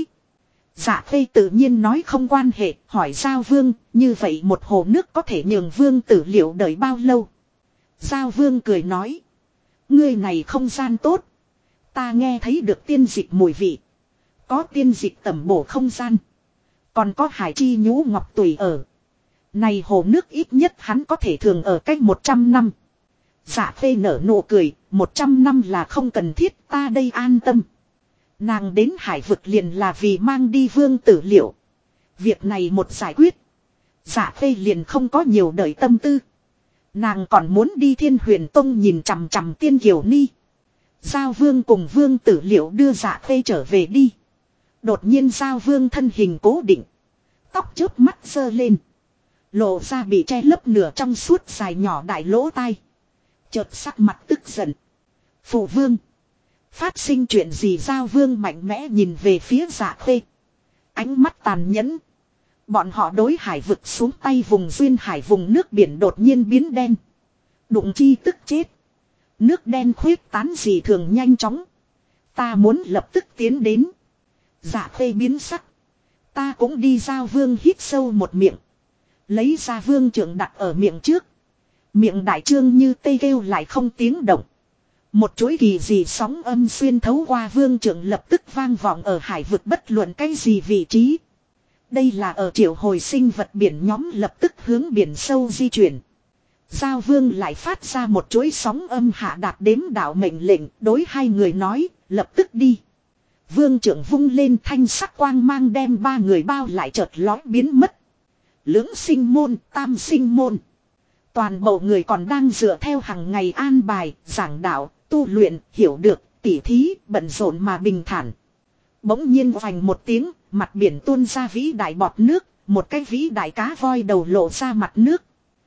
Dạ Khê tự nhiên nói không quan hệ. Hỏi giao vương. Như vậy một hồ nước có thể nhường vương tử liệu đợi bao lâu. Giao vương cười nói. Ngươi này không gian tốt. Ta nghe thấy được tiên dịch mùi vị. Có tiên dịch tẩm bổ không gian. Còn có hải chi nhũ ngọc tùy ở. Này hồ nước ít nhất hắn có thể thường ở cách 100 năm. Dạ Khê nở nụ cười. 100 năm là không cần thiết, ta đây an tâm. Nàng đến hải vực liền là vì mang đi vương tử liệu. Việc này một giải quyết. Dạ Khê liền không có nhiều đợi tâm tư. Nàng còn muốn đi Thiên Huyền Tông nhìn chằm chằm Tiên Kiều Ni. Giao vương cùng vương tử liệu đưa Dạ Khê trở về đi. Đột nhiên giao vương thân hình cố định. Tóc chớp mắt giơ lên. Lộ ra bị che lấp nửa trong suốt dài nhỏ đại lỗ tai. Chợt sắc mặt tức giận. Phụ vương. Phát sinh chuyện gì giao vương mạnh mẽ nhìn về phía Dạ Khê. Ánh mắt tàn nhẫn. Bọn họ đối hải vực xuống tay vùng duyên hải vùng nước biển đột nhiên biến đen. Đụng chi tức chết. Nước đen khuyết tán gì thường nhanh chóng. Ta muốn lập tức tiến đến. Dạ Khê biến sắc. Ta cũng đi giao vương hít sâu một miệng. Lấy ra vương trưởng đặt ở miệng trước. Miệng đại trương như tê kêu lại không tiếng động. Một chuỗi kỳ dị sóng âm xuyên thấu qua vương trưởng lập tức vang vọng ở hải vực bất luận cái gì vị trí. Đây là ở triệu hồi sinh vật biển nhóm lập tức hướng biển sâu di chuyển. Giao vương lại phát ra một chuỗi sóng âm hạ đạt đếm đạo mệnh lệnh đối hai người nói lập tức đi. Vương trưởng vung lên thanh sắc quang mang đem ba người bao lại chợt lói biến mất. Lưỡng sinh môn, tam sinh môn. Toàn bộ người còn đang dựa theo hàng ngày an bài, giảng đạo, tu luyện, hiểu được, tỉ thí, bận rộn mà bình thản. Bỗng nhiên vành một tiếng, mặt biển tuôn ra vĩ đại bọt nước, một cái vĩ đại cá voi đầu lộ ra mặt nước.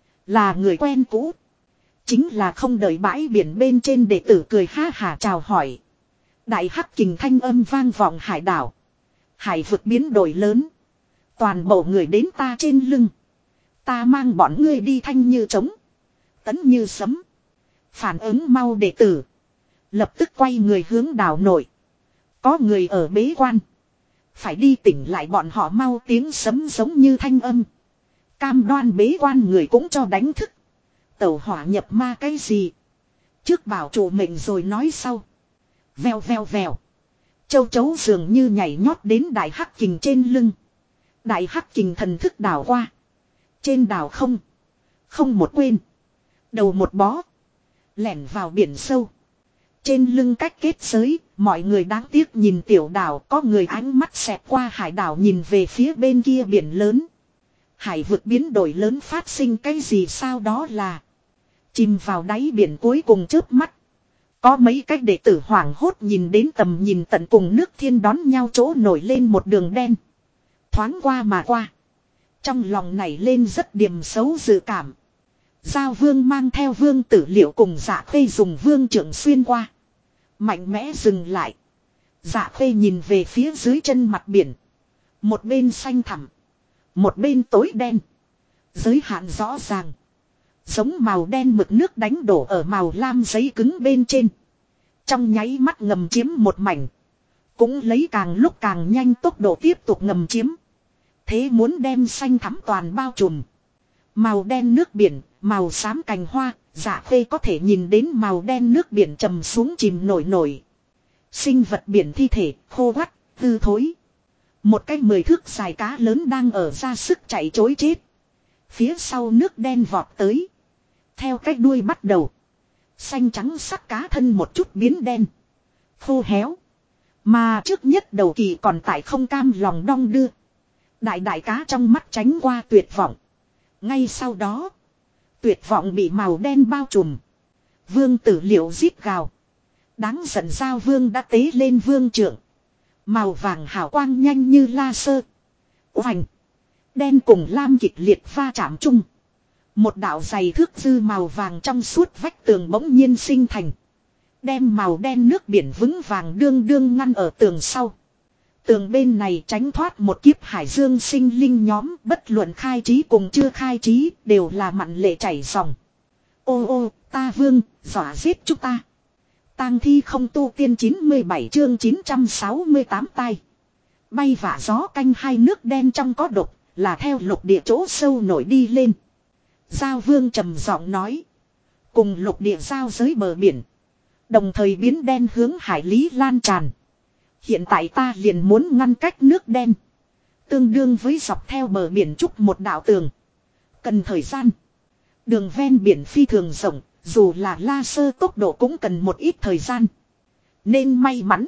Là người quen cũ. Chính là không đợi bãi biển bên trên đệ tử cười ha hả chào hỏi. Đại hắc kình thanh âm vang vọng hải đảo. Hải vực biến đổi lớn. Toàn bộ người đến ta trên lưng. Ta mang bọn ngươi đi thanh như trống. Tấn như sấm. Phản ứng mau đệ tử. Lập tức quay người hướng đảo nổi. Có người ở bế quan. Phải đi tỉnh lại bọn họ mau tiếng sấm giống như thanh âm. Cam đoan bế quan người cũng cho đánh thức. Tẩu hỏa nhập ma cái gì. Trước bảo chủ mệnh rồi nói sau. Vèo vèo vèo. Châu chấu dường như nhảy nhót đến đại hắc kình trên lưng. Đại hắc kình thần thức đảo qua. Trên đảo không. Không một quên. Đầu một bó. Lẻn vào biển sâu. Trên lưng cách kết giới. Mọi người đáng tiếc nhìn tiểu đảo. Có người ánh mắt xẹt qua hải đảo nhìn về phía bên kia biển lớn. Hải vực biến đổi lớn phát sinh cái gì sao đó là. Chìm vào đáy biển cuối cùng chớp mắt. Có mấy cách đệ tử hoảng hốt nhìn đến tầm nhìn tận cùng nước thiên đón nhau chỗ nổi lên một đường đen. Thoáng qua mà qua. Trong lòng nảy lên rất điềm xấu dự cảm. Giao vương mang theo vương tử liệu cùng Dạ Khê dùng vương trưởng xuyên qua. Mạnh mẽ dừng lại. Dạ Khê nhìn về phía dưới chân mặt biển. Một bên xanh thẳm. Một bên tối đen. Giới hạn rõ ràng. Giống màu đen mực nước đánh đổ ở màu lam giấy cứng bên trên. Trong nháy mắt ngầm chiếm một mảnh. Cũng lấy càng lúc càng nhanh tốc độ tiếp tục ngầm chiếm. Thế muốn đem xanh thắm toàn bao trùm. Màu đen nước biển, màu xám cành hoa, Dạ Khê có thể nhìn đến màu đen nước biển trầm xuống chìm nổi nổi. Sinh vật biển thi thể, khô quắt, hư thối. Một cái 10 thước dài cá lớn đang ở ra sức chạy trối chết. Phía sau nước đen vọt tới. Theo cái đuôi bắt đầu. Xanh trắng sắc cá thân một chút biến đen. Khô héo. Mà trước nhất đầu kỳ còn tại không cam lòng đong đưa. Đại cá trong mắt tránh qua tuyệt vọng. Ngay sau đó. Tuyệt vọng bị màu đen bao trùm. Vương tử liệu rít gào. Đáng giận giao vương đã tế lên vương trượng. Màu vàng hào quang nhanh như laser. Oành. Đen cùng lam kịch liệt va chạm chung. Một đạo dày thước dư màu vàng trong suốt vách tường bỗng nhiên sinh thành. Đem màu đen nước biển vững vàng đương đương ngăn ở tường sau. Tường bên này tránh thoát một kiếp hải dương sinh linh nhóm, bất luận khai trí cùng chưa khai trí đều là mặn lệ chảy dòng. Ô ô, ta vương, dọa giết chúng ta. Tang thi không tu tiên 97 chương 968 tai. Bay vả gió canh hai nước đen trong có độc, là theo lục địa chỗ sâu nổi đi lên. Giao vương trầm giọng nói. Cùng lục địa giao giới bờ biển. Đồng thời biến đen hướng hải lý lan tràn. Hiện tại ta liền muốn ngăn cách nước đen. Tương đương với dọc theo bờ biển trúc một đạo tường. Cần thời gian. Đường ven biển phi thường rộng. Dù là laser tốc độ cũng cần một ít thời gian. Nên may mắn.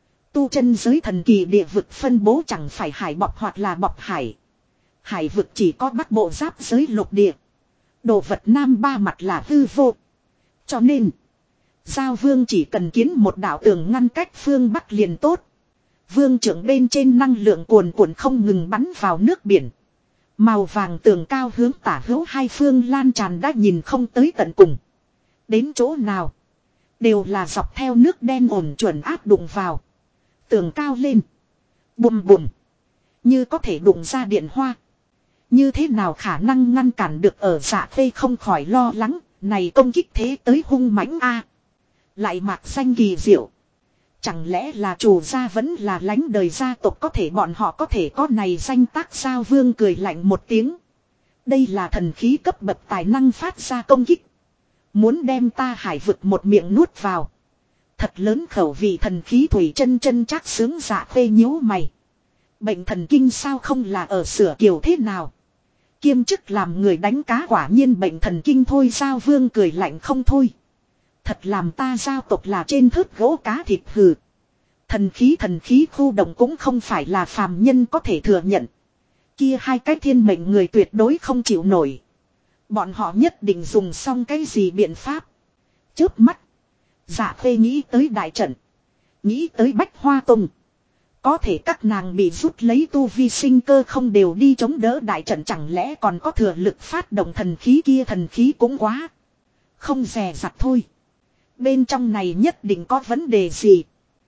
Tu chân giới thần kỳ địa vực phân bố chẳng phải hải bọc hoặc là bọc hải. Hải vực chỉ có bắc bộ giáp giới lục địa. Đồ vật nam ba mặt là hư vô. Cho nên. Giao vương chỉ cần kiến một đạo tường ngăn cách phương bắc liền tốt. Vương trưởng bên trên năng lượng cuồn cuộn không ngừng bắn vào nước biển. Màu vàng tường cao hướng tả hữu hai phương lan tràn đã nhìn không tới tận cùng. Đến chỗ nào. Đều là dọc theo nước đen ổn chuẩn áp đụng vào. Tường cao lên. Bùm bùm. Như có thể đụng ra điện hoa. Như thế nào khả năng ngăn cản được ở Dạ Khê không khỏi lo lắng. Này công kích thế tới hung mãnh a. Lại mạc xanh kỳ diệu. Chẳng lẽ là chủ gia vẫn là lánh đời gia tộc có thể bọn họ có thể có này danh tác sao vương cười lạnh một tiếng. Đây là thần khí cấp bậc tài năng phát ra công kích. Muốn đem ta hải vực một miệng nuốt vào. Thật lớn khẩu vị thần khí thủy chân chân chắc sướng Dạ Khê nhíu mày. Bệnh thần kinh sao không là ở sửa kiều thế nào. Kiêm chức làm người đánh cá quả nhiên bệnh thần kinh thôi sao vương cười lạnh không thôi. Thật làm ta giao tộc là trên thớt gỗ cá thịt hừ. Thần khí khu động cũng không phải là phàm nhân có thể thừa nhận. Kia hai cái thiên mệnh người tuyệt đối không chịu nổi. Bọn họ nhất định dùng xong cái gì biện pháp. Chớp mắt. Dạ Khê nghĩ tới đại trận. Nghĩ tới Bách Hoa Tùng. Có thể các nàng bị rút lấy tu vi sinh cơ không đều đi chống đỡ đại trận chẳng lẽ còn có thừa lực phát động thần khí kia thần khí cũng quá. Không dè dặt thôi. Bên trong này nhất định có vấn đề gì.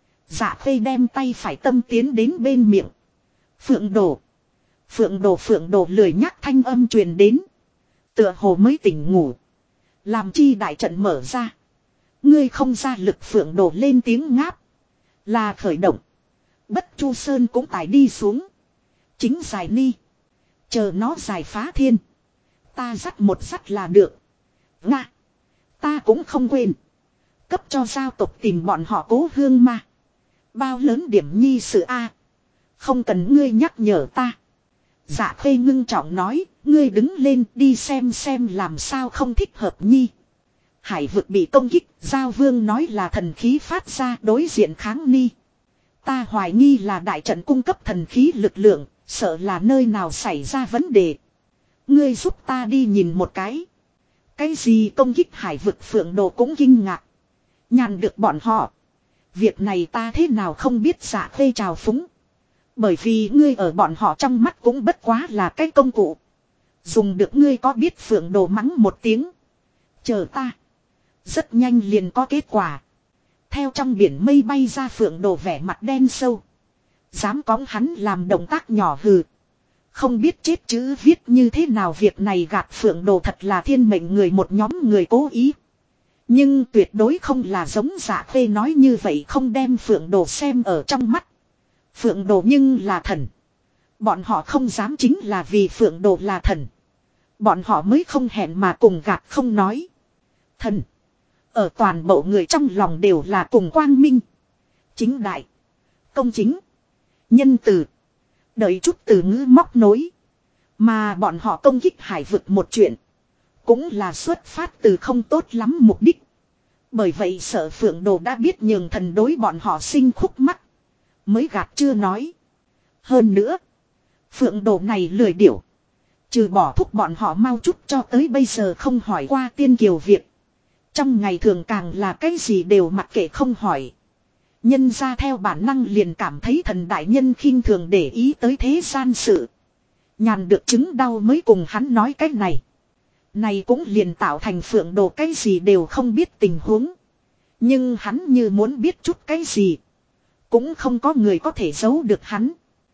Dạ Khê đem tay phải tâm tiến đến bên miệng. Phượng đổ lười nhắc thanh âm truyền đến. Tựa hồ mới tỉnh ngủ. Làm chi đại trận mở ra. Ngươi không ra lực phượng đổ lên tiếng ngáp. Là khởi động. Bất chu sơn cũng tải đi xuống. Chính giải ni. Chờ nó giải phá thiên. Ta dắt một dắt là được. Nga. Ta cũng không quên. Cấp cho giao tộc tìm bọn họ Cố Hương ma. Bao lớn điểm nhi sự a. Không cần ngươi nhắc nhở ta. Dạ Khê ngưng trọng nói. Ngươi đứng lên đi xem làm sao không thích hợp nhi. Hải vực bị công kích. Giao vương nói là thần khí phát ra đối diện kháng ni. Ta hoài nghi là đại trận cung cấp thần khí lực lượng. Sợ là nơi nào xảy ra vấn đề. Ngươi giúp ta đi nhìn một cái. Cái gì công kích hải vực Phượng Đồ cũng kinh ngạc. Nhàn được bọn họ. Việc này ta thế nào không biết. Dạ Khê chào phúng. Bởi vì ngươi ở bọn họ trong mắt cũng bất quá là cái công cụ. Dùng được ngươi có biết. Phượng Đồ mắng một tiếng. Chờ ta. Rất nhanh liền có kết quả. Theo trong biển mây bay ra Phượng Đồ vẻ mặt đen sâu. Dám cõng hắn làm động tác nhỏ hừ. Không biết chết chữ viết như thế nào. Việc này gạt Phượng Đồ thật là thiên mệnh người. Một nhóm người cố ý. Nhưng tuyệt đối không là giống Dạ Khê nói như vậy. Không đem Phượng Đồ xem ở trong mắt. Phượng Đồ nhưng là thần. Bọn họ không dám chính là vì Phượng Đồ là thần. Bọn họ mới không hẹn mà cùng gạt không nói. Thần. Ở toàn bộ người trong lòng đều là cùng quang minh. Chính đại. Công chính. Nhân từ. Đợi chút từ ngữ móc nối. Mà bọn họ công kích hải vực một chuyện. Cũng là xuất phát từ không tốt lắm mục đích. Bởi vậy sợ Phượng Đồ đã biết nhường thần đối bọn họ sinh khúc mắc. Mới gạt chưa nói. Hơn nữa. Phượng Đồ này lười điểu. Trừ bỏ thúc bọn họ mau chút cho tới bây giờ không hỏi qua Tiên Kiều việc. Trong ngày thường càng là cái gì đều mặc kệ không hỏi. Nhân ra theo bản năng liền cảm thấy thần đại nhân khinh thường để ý tới thế gian sự. Nhàn được chứng đau mới cùng hắn nói cái này. Này cũng liền tạo thành Phượng Đồ cái gì đều không biết tình huống. Nhưng hắn như muốn biết chút cái gì. Cũng không có người có thể giấu được hắn.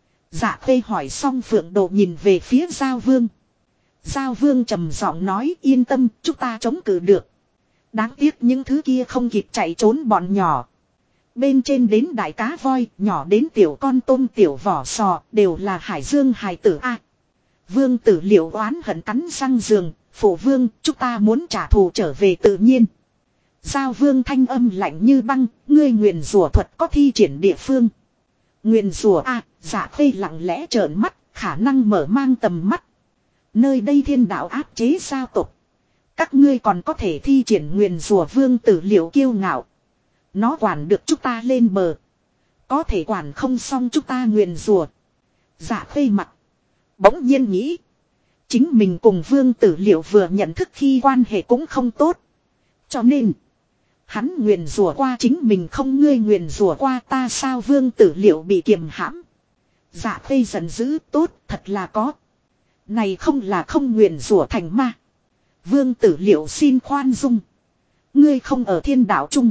Dạ Khê hỏi xong Phượng Đồ nhìn về phía Giao Vương. Giao Vương trầm giọng nói yên tâm chúng ta chống cự được. Đáng tiếc những thứ kia không kịp chạy trốn bọn nhỏ. Bên trên đến đại cá voi, nhỏ đến tiểu con tôm tiểu vỏ sò, đều là hải dương hài tử a. Vương Tử Liệu oán hận cắn răng giường, phụ vương, chúng ta muốn trả thù trở về tự nhiên. Giao Vương thanh âm lạnh như băng, ngươi nguyền rủa thuật có thi triển địa phương. Nguyền rủa a, Dạ Khê lặng lẽ trợn mắt, khả năng mở mang tầm mắt. Nơi đây thiên đạo áp chế sao tục. Các ngươi còn có thể thi triển nguyền rủa. Vương Tử Liệu kiêu ngạo. Nó quản được chúng ta lên bờ. Có thể quản không xong chúng ta nguyền rủa. Dạ Khê mặt. Bỗng nhiên nghĩ. Chính mình cùng Vương Tử Liệu vừa nhận thức khi quan hệ cũng không tốt. Cho nên. Hắn nguyền rủa qua chính mình không ngươi nguyền rủa qua ta sao. Vương Tử Liệu bị kiềm hãm. Dạ Khê giận dữ tốt thật là có. Này không là không nguyền rủa thành ma. Vương Tử Liệu xin khoan dung. Ngươi không ở thiên đạo chung.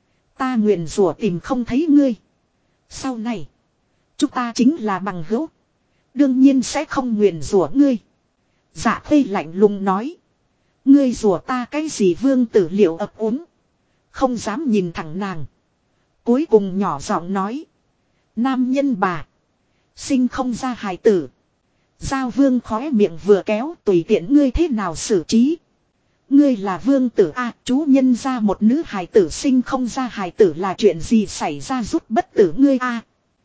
Ta nguyền rủa tìm không thấy ngươi. Sau này. Chúng ta chính là bằng hữu. Đương nhiên sẽ không nguyền rủa ngươi. Dạ Khê lạnh lùng nói. Ngươi rủa ta cái gì. Vương Tử Liệu ấp úng. Không dám nhìn thẳng nàng. Cuối cùng nhỏ giọng nói. Nam nhân bà. Sinh không ra hài tử. Giao Vương khóe miệng vừa kéo tùy tiện ngươi thế nào xử trí. Ngươi là vương tử a, chú nhân ra một nữ hài tử sinh không ra hài tử là chuyện gì xảy ra rút bất tử ngươi a.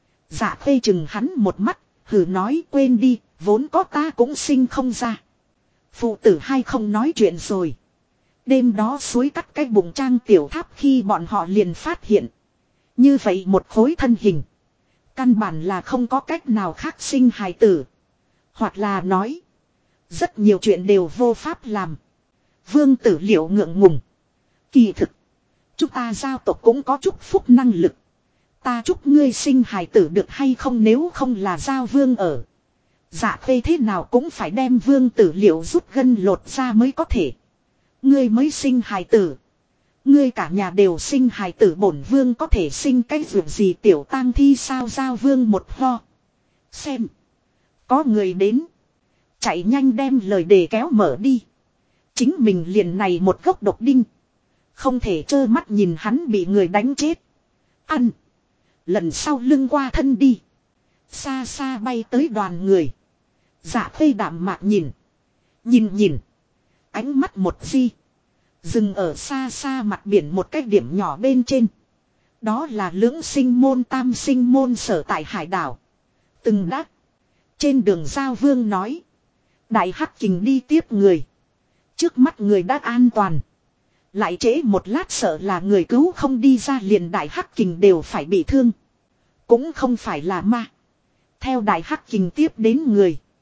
Dạ Khê chừng hắn một mắt, hừ nói quên đi, vốn có ta cũng sinh không ra. Phụ tử hai không nói chuyện rồi. Đêm đó suối cắt cái bụng trang tiểu tháp khi bọn họ liền phát hiện. Như vậy một khối thân hình. Căn bản là không có cách nào khác sinh hài tử. Hoặc là nói. Rất nhiều chuyện đều vô pháp làm. Vương Tử Liệu ngượng ngùng. Kỳ thực. Chúng ta giao tộc cũng có chúc phúc năng lực. Ta chúc ngươi sinh hài tử được hay không nếu không là giao vương ở. Dạ Khê thế nào cũng phải đem Vương Tử Liệu rút gân lột ra mới có thể. Ngươi mới sinh hài tử. Ngươi cả nhà đều sinh hài tử bổn vương có thể sinh cái việc gì tiểu tang thi sao giao vương một ho. Xem. Có người đến. Chạy nhanh đem lời đề kéo mở đi. Chính mình liền này một gốc độc đinh. Không thể trơ mắt nhìn hắn bị người đánh chết. Ăn. Lần sau lưng qua thân đi. Xa xa bay tới đoàn người. Dạ Khê đạm mạc nhìn. Nhìn. Ánh mắt một di. Dừng ở xa xa mặt biển một cái điểm nhỏ bên trên. Đó là lưỡng sinh môn tam sinh môn sở tại hải đảo. Từng đắc. Trên đường Giao Vương nói. Đại Hắc Kình đi tiếp người. Trước mắt người đã an toàn. Lại trễ một lát sợ là người cứu không đi ra liền Đại Hắc Kình đều phải bị thương. Cũng không phải là ma. Theo Đại Hắc Kình tiếp đến người.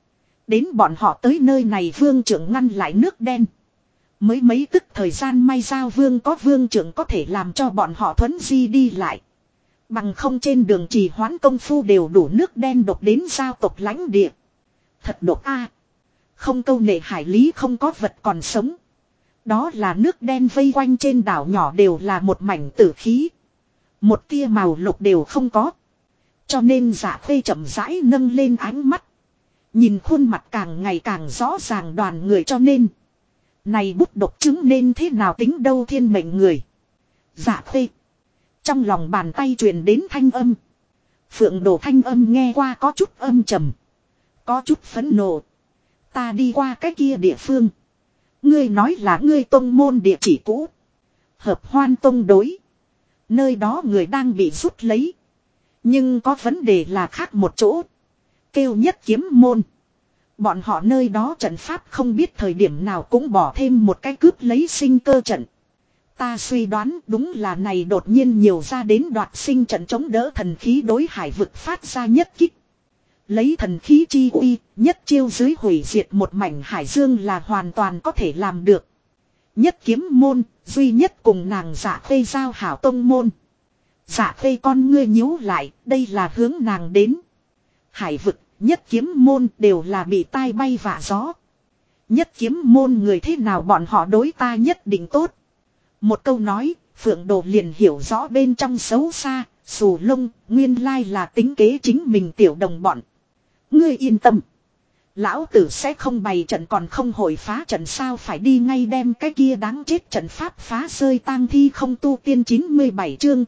Đến bọn họ tới nơi này vương trưởng ngăn lại nước đen. Mới mấy tức thời gian may giao vương có vương trưởng có thể làm cho bọn họ thuấn di đi lại. Bằng không trên đường trì hoãn công phu đều đủ nước đen độc đến giao tộc lãnh địa. Thật độc a. Không câu nệ hải lý không có vật còn sống. Đó là nước đen vây quanh trên đảo nhỏ đều là một mảnh tử khí. Một tia màu lục đều không có. Cho nên Dạ Khê chậm rãi nâng lên ánh mắt. Nhìn khuôn mặt càng ngày càng rõ ràng đoàn người cho nên. Này bút độc chứng nên thế nào tính đâu thiên mệnh người. Dạ Khê. Trong lòng bàn tay truyền đến thanh âm. Phượng Đồ thanh âm nghe qua có chút âm trầm. Có chút phẫn nộ. Ta đi qua cái kia địa phương. Ngươi nói là ngươi tông môn địa chỉ cũ. Hợp Hoan Tông đối. Nơi đó người đang bị rút lấy. Nhưng có vấn đề là khác một chỗ. Kêu Nhất Kiếm môn. Bọn họ nơi đó trận pháp không biết thời điểm nào cũng bỏ thêm một cái cướp lấy sinh cơ trận. Ta suy đoán đúng là này đột nhiên nhiều ra đến đoạt sinh trận chống đỡ thần khí đối hải vực phát ra nhất kích. Lấy thần khí chi uy, nhất chiêu dưới hủy diệt một mảnh hải dương là hoàn toàn có thể làm được. Nhất Kiếm môn, duy nhất cùng nàng Dạ Khê giao hảo tông môn. Dạ Khê con ngươi nhíu lại, đây là hướng nàng đến. Hải vực, Nhất Kiếm môn đều là bị tai bay vạ gió. Nhất Kiếm môn người thế nào bọn họ đối ta nhất định tốt. Một câu nói, Phượng Đồ liền hiểu rõ bên trong xấu xa, xù lông, nguyên lai là tính kế chính mình tiểu đồng bọn. Ngươi yên tâm. Lão tử sẽ không bày trận còn không hồi phá trận sao phải đi ngay đem cái kia đáng chết trận pháp phá rơi tang thi không tu tiên 97 chương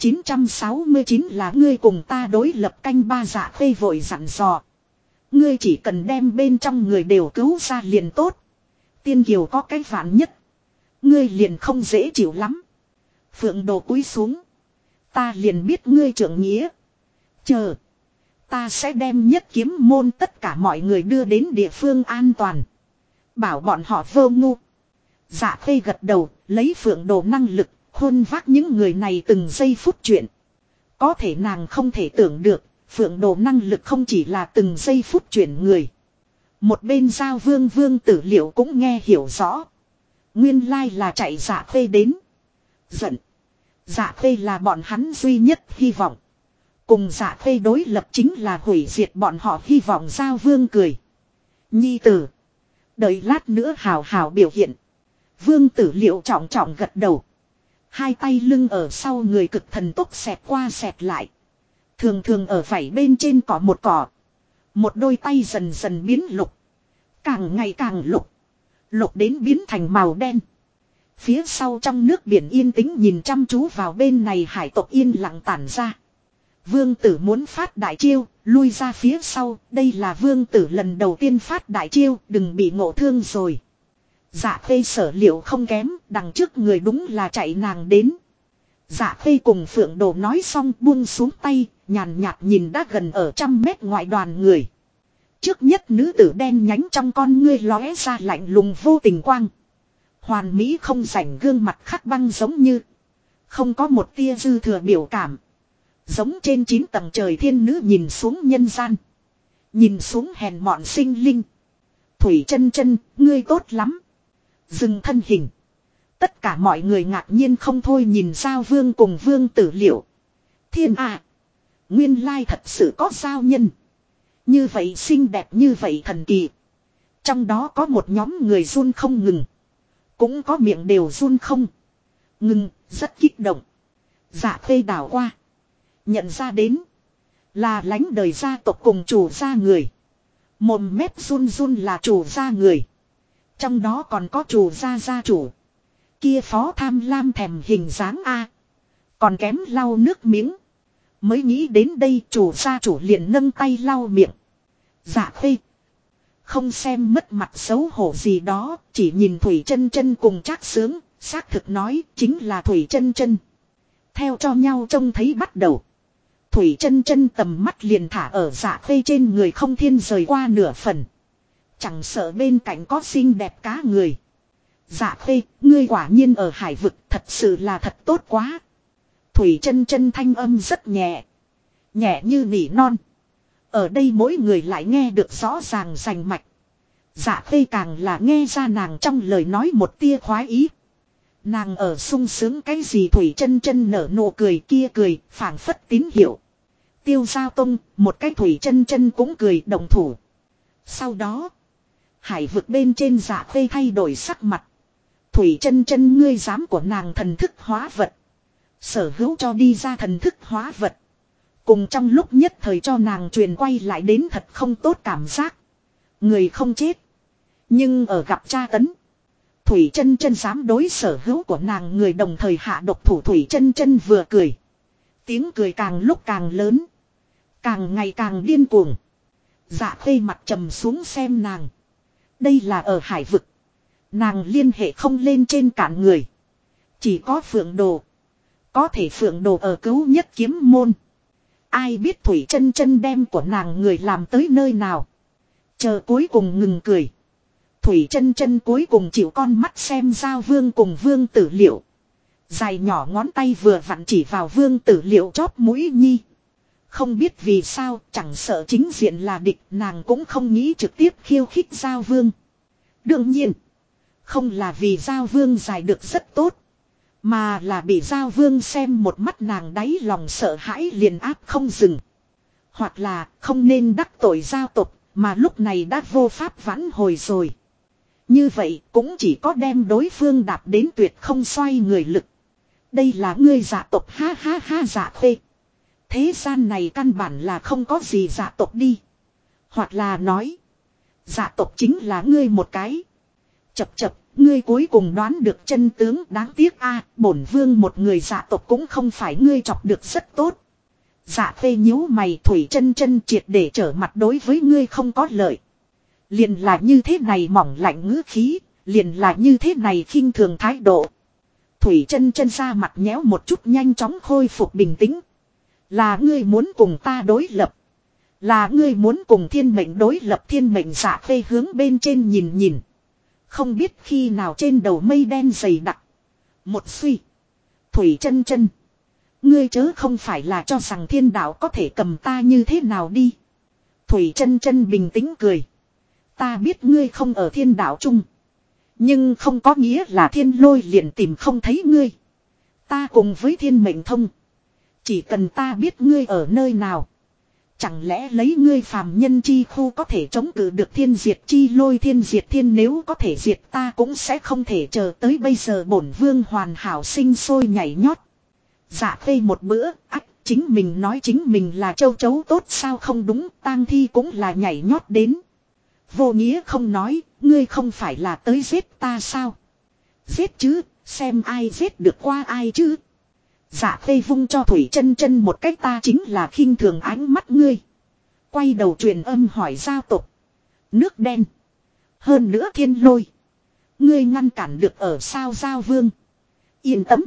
969 là ngươi cùng ta đối lập canh ba Dạ Khê vội dặn dò. Ngươi chỉ cần đem bên trong người đều cứu ra liền tốt. Tiên kiều có cái vạn nhất. Ngươi liền không dễ chịu lắm. Phượng Đồ cúi xuống. Ta liền biết ngươi trưởng nghĩa. Chờ. Ta sẽ đem Nhất Kiếm môn tất cả mọi người đưa đến địa phương an toàn. Bảo bọn họ vô ngu. Dạ Khê gật đầu, lấy Phượng Đồ năng lực, khuôn vác những người này từng giây phút chuyện. Có thể nàng không thể tưởng được, Phượng Đồ năng lực không chỉ là từng giây phút chuyển người. Một bên giao vương tử liệu cũng nghe hiểu rõ. Nguyên lai là chạy Dạ Khê đến. Giận. Dạ Khê là bọn hắn duy nhất hy vọng. Cùng Dạ Khê đối lập chính là hủy diệt bọn họ hy vọng giao vương cười. Nhi tử. Đợi lát nữa hào hào biểu hiện. Vương tử liệu trọng trọng gật đầu. Hai tay lưng ở sau người cực thần tốc xẹt qua xẹt lại. Thường thường ở vảy bên trên cỏ một cỏ. Một đôi tay dần dần biến lục. Càng ngày càng lục. Lục đến biến thành màu đen. Phía sau trong nước biển yên tĩnh nhìn chăm chú vào bên này hải tộc yên lặng tản ra. Vương tử muốn phát đại chiêu, lui ra phía sau, đây là vương tử lần đầu tiên phát đại chiêu, đừng bị ngộ thương rồi. Dạ Khê sở liệu không kém, đằng trước người đúng là chạy nàng đến. Dạ Khê cùng Phượng Đồ nói xong buông xuống tay, nhàn nhạt nhìn đã gần ở 100 mét ngoại đoàn người. Trước nhất nữ tử đen nhánh trong con ngươi lóe ra lạnh lùng vô tình quang. Hoàn mỹ không rảnh gương mặt khắc băng giống như. Không có một tia dư thừa biểu cảm. Giống trên 9 tầng trời thiên nữ nhìn xuống nhân gian. Nhìn xuống hèn mọn sinh linh. Thủy chân chân, ngươi tốt lắm. Dừng thân hình. Tất cả mọi người ngạc nhiên không thôi nhìn Giao Vương cùng Vương Tử Liệu. Thiên à. Nguyên lai thật sự có giao nhân. Như vậy xinh đẹp như vậy thần kỳ. Trong đó có một nhóm người run không ngừng. Cũng có miệng đều run không ngừng, rất kích động. Dạ Khê đảo qua. Nhận ra đến. Là lánh đời gia tộc cùng chủ gia người. Mồm mép run run là chủ gia người. Trong đó còn có chủ gia gia chủ. Kia phó tham lam thèm hình dáng A. Còn kém lau nước miếng. Mới nghĩ đến đây chủ gia chủ liền nâng tay lau miệng. Dạ Khê. Không xem mất mặt xấu hổ gì đó. Chỉ nhìn Thủy Chân Chân cùng Trác Sướng. Xác thực nói chính là Thủy Chân Chân. Theo cho nhau trông thấy bắt đầu. Thủy Chân Chân tầm mắt liền thả ở Dạ Khê trên người không thiên rời qua nửa phần. Chẳng sợ bên cạnh có xinh đẹp cá người. Dạ Khê, ngươi quả nhiên ở hải vực thật sự là thật tốt quá. Thủy Chân Chân thanh âm rất nhẹ. Nhẹ như nỉ non. Ở đây mỗi người lại nghe được rõ ràng rành mạch. Dạ Khê càng là nghe ra nàng trong lời nói một tia khoái ý. Nàng ở sung sướng cái gì Thủy Chân Chân nở nụ cười kia cười, phảng phất tín hiệu. Tiêu Giao Tông, một cái Thủy Chân Chân cũng cười động thủ. Sau đó, hải vực bên trên Dạ Khê thay đổi sắc mặt. Thủy Chân Chân ngươi dám của nàng thần thức hóa vật. Sở hữu cho đi ra thần thức hóa vật. Cùng trong lúc nhất thời cho nàng truyền quay lại đến thật không tốt cảm giác. Người không chết. Nhưng ở gặp tra tấn. Thủy Chân Chân dám đối sở hữu của nàng người đồng thời hạ độc thủ. Thủy Chân Chân vừa cười. Tiếng cười càng lúc càng lớn. Càng ngày càng điên cuồng. Dạ Khê mặt trầm xuống xem nàng. Đây là ở hải vực. Nàng liên hệ không lên trên cạn người. Chỉ có Phượng Đồ. Có thể Phượng Đồ ở cứu nhất kiếm môn. Ai biết Thủy Chân Chân đem của nàng người làm tới nơi nào. Chờ cuối cùng ngừng cười. Thủy Chân Chân cuối cùng chịu con mắt xem Giao Vương cùng Vương Tử Liệu. Dài nhỏ ngón tay vừa vặn chỉ vào Vương Tử Liệu chóp mũi nhi. Không biết vì sao, chẳng sợ chính diện là địch, nàng cũng không nghĩ trực tiếp khiêu khích Giao Vương. Đương nhiên, không là vì Giao Vương dài được rất tốt, mà là bị Giao Vương xem một mắt nàng đáy lòng sợ hãi liền áp không dừng. Hoặc là không nên đắc tội giao tộc, mà lúc này đã vô pháp vãn hồi rồi. Như vậy cũng chỉ có đem đối phương đạp đến tuyệt không xoay người lực. Đây là ngươi dạ tộc ha ha ha Dạ Khê. Thế gian này căn bản là không có gì dạ tộc đi. Hoặc là nói, dạ tộc chính là ngươi một cái. Chập chập, ngươi cuối cùng đoán được chân tướng. Đáng tiếc a, bổn vương một người dạ tộc cũng không phải ngươi chọc được rất tốt. Dạ Khê nhíu mày. Thủy Chân Chân triệt để trở mặt đối với ngươi không có lợi. Liền là như thế này mỏng lạnh ngữ khí, liền là như thế này khinh thường thái độ. Thủy Chân Chân ra mặt nhéo một chút nhanh chóng khôi phục bình tĩnh. Là ngươi muốn cùng ta đối lập. Là ngươi muốn cùng thiên mệnh đối lập. Thiên mệnh Dạ Khê hướng bên trên nhìn nhìn. Không biết khi nào trên đầu mây đen dày đặc. Một suy. Thủy Chân Chân. Ngươi chớ không phải là cho rằng thiên đạo có thể cầm ta như thế nào đi. Thủy Chân Chân bình tĩnh cười. Ta biết ngươi không ở thiên đạo chung. Nhưng không có nghĩa là thiên lôi liền tìm không thấy ngươi. Ta cùng với thiên mệnh thông. Chỉ cần ta biết ngươi ở nơi nào. Chẳng lẽ lấy ngươi phàm nhân chi khu có thể chống cự được thiên diệt chi lôi. Thiên diệt thiên nếu có thể diệt ta cũng sẽ không thể chờ tới bây giờ. Bổn vương hoàn hảo sinh sôi nhảy nhót. Dạ Khê một bữa ách chính mình nói chính mình là châu chấu tốt sao không đúng. Tang Thi cũng là nhảy nhót đến. Vô nghĩa không nói, ngươi không phải là tới giết ta sao? Giết chứ, xem ai giết được qua ai chứ? Dạ Khê vung cho Thủy Chân Chân một cách ta chính là khinh thường ánh mắt ngươi. Quay đầu truyền âm hỏi giao tộc. Nước đen. Hơn nữa thiên lôi. Ngươi ngăn cản được ở sao Giao Vương? Yên tâm.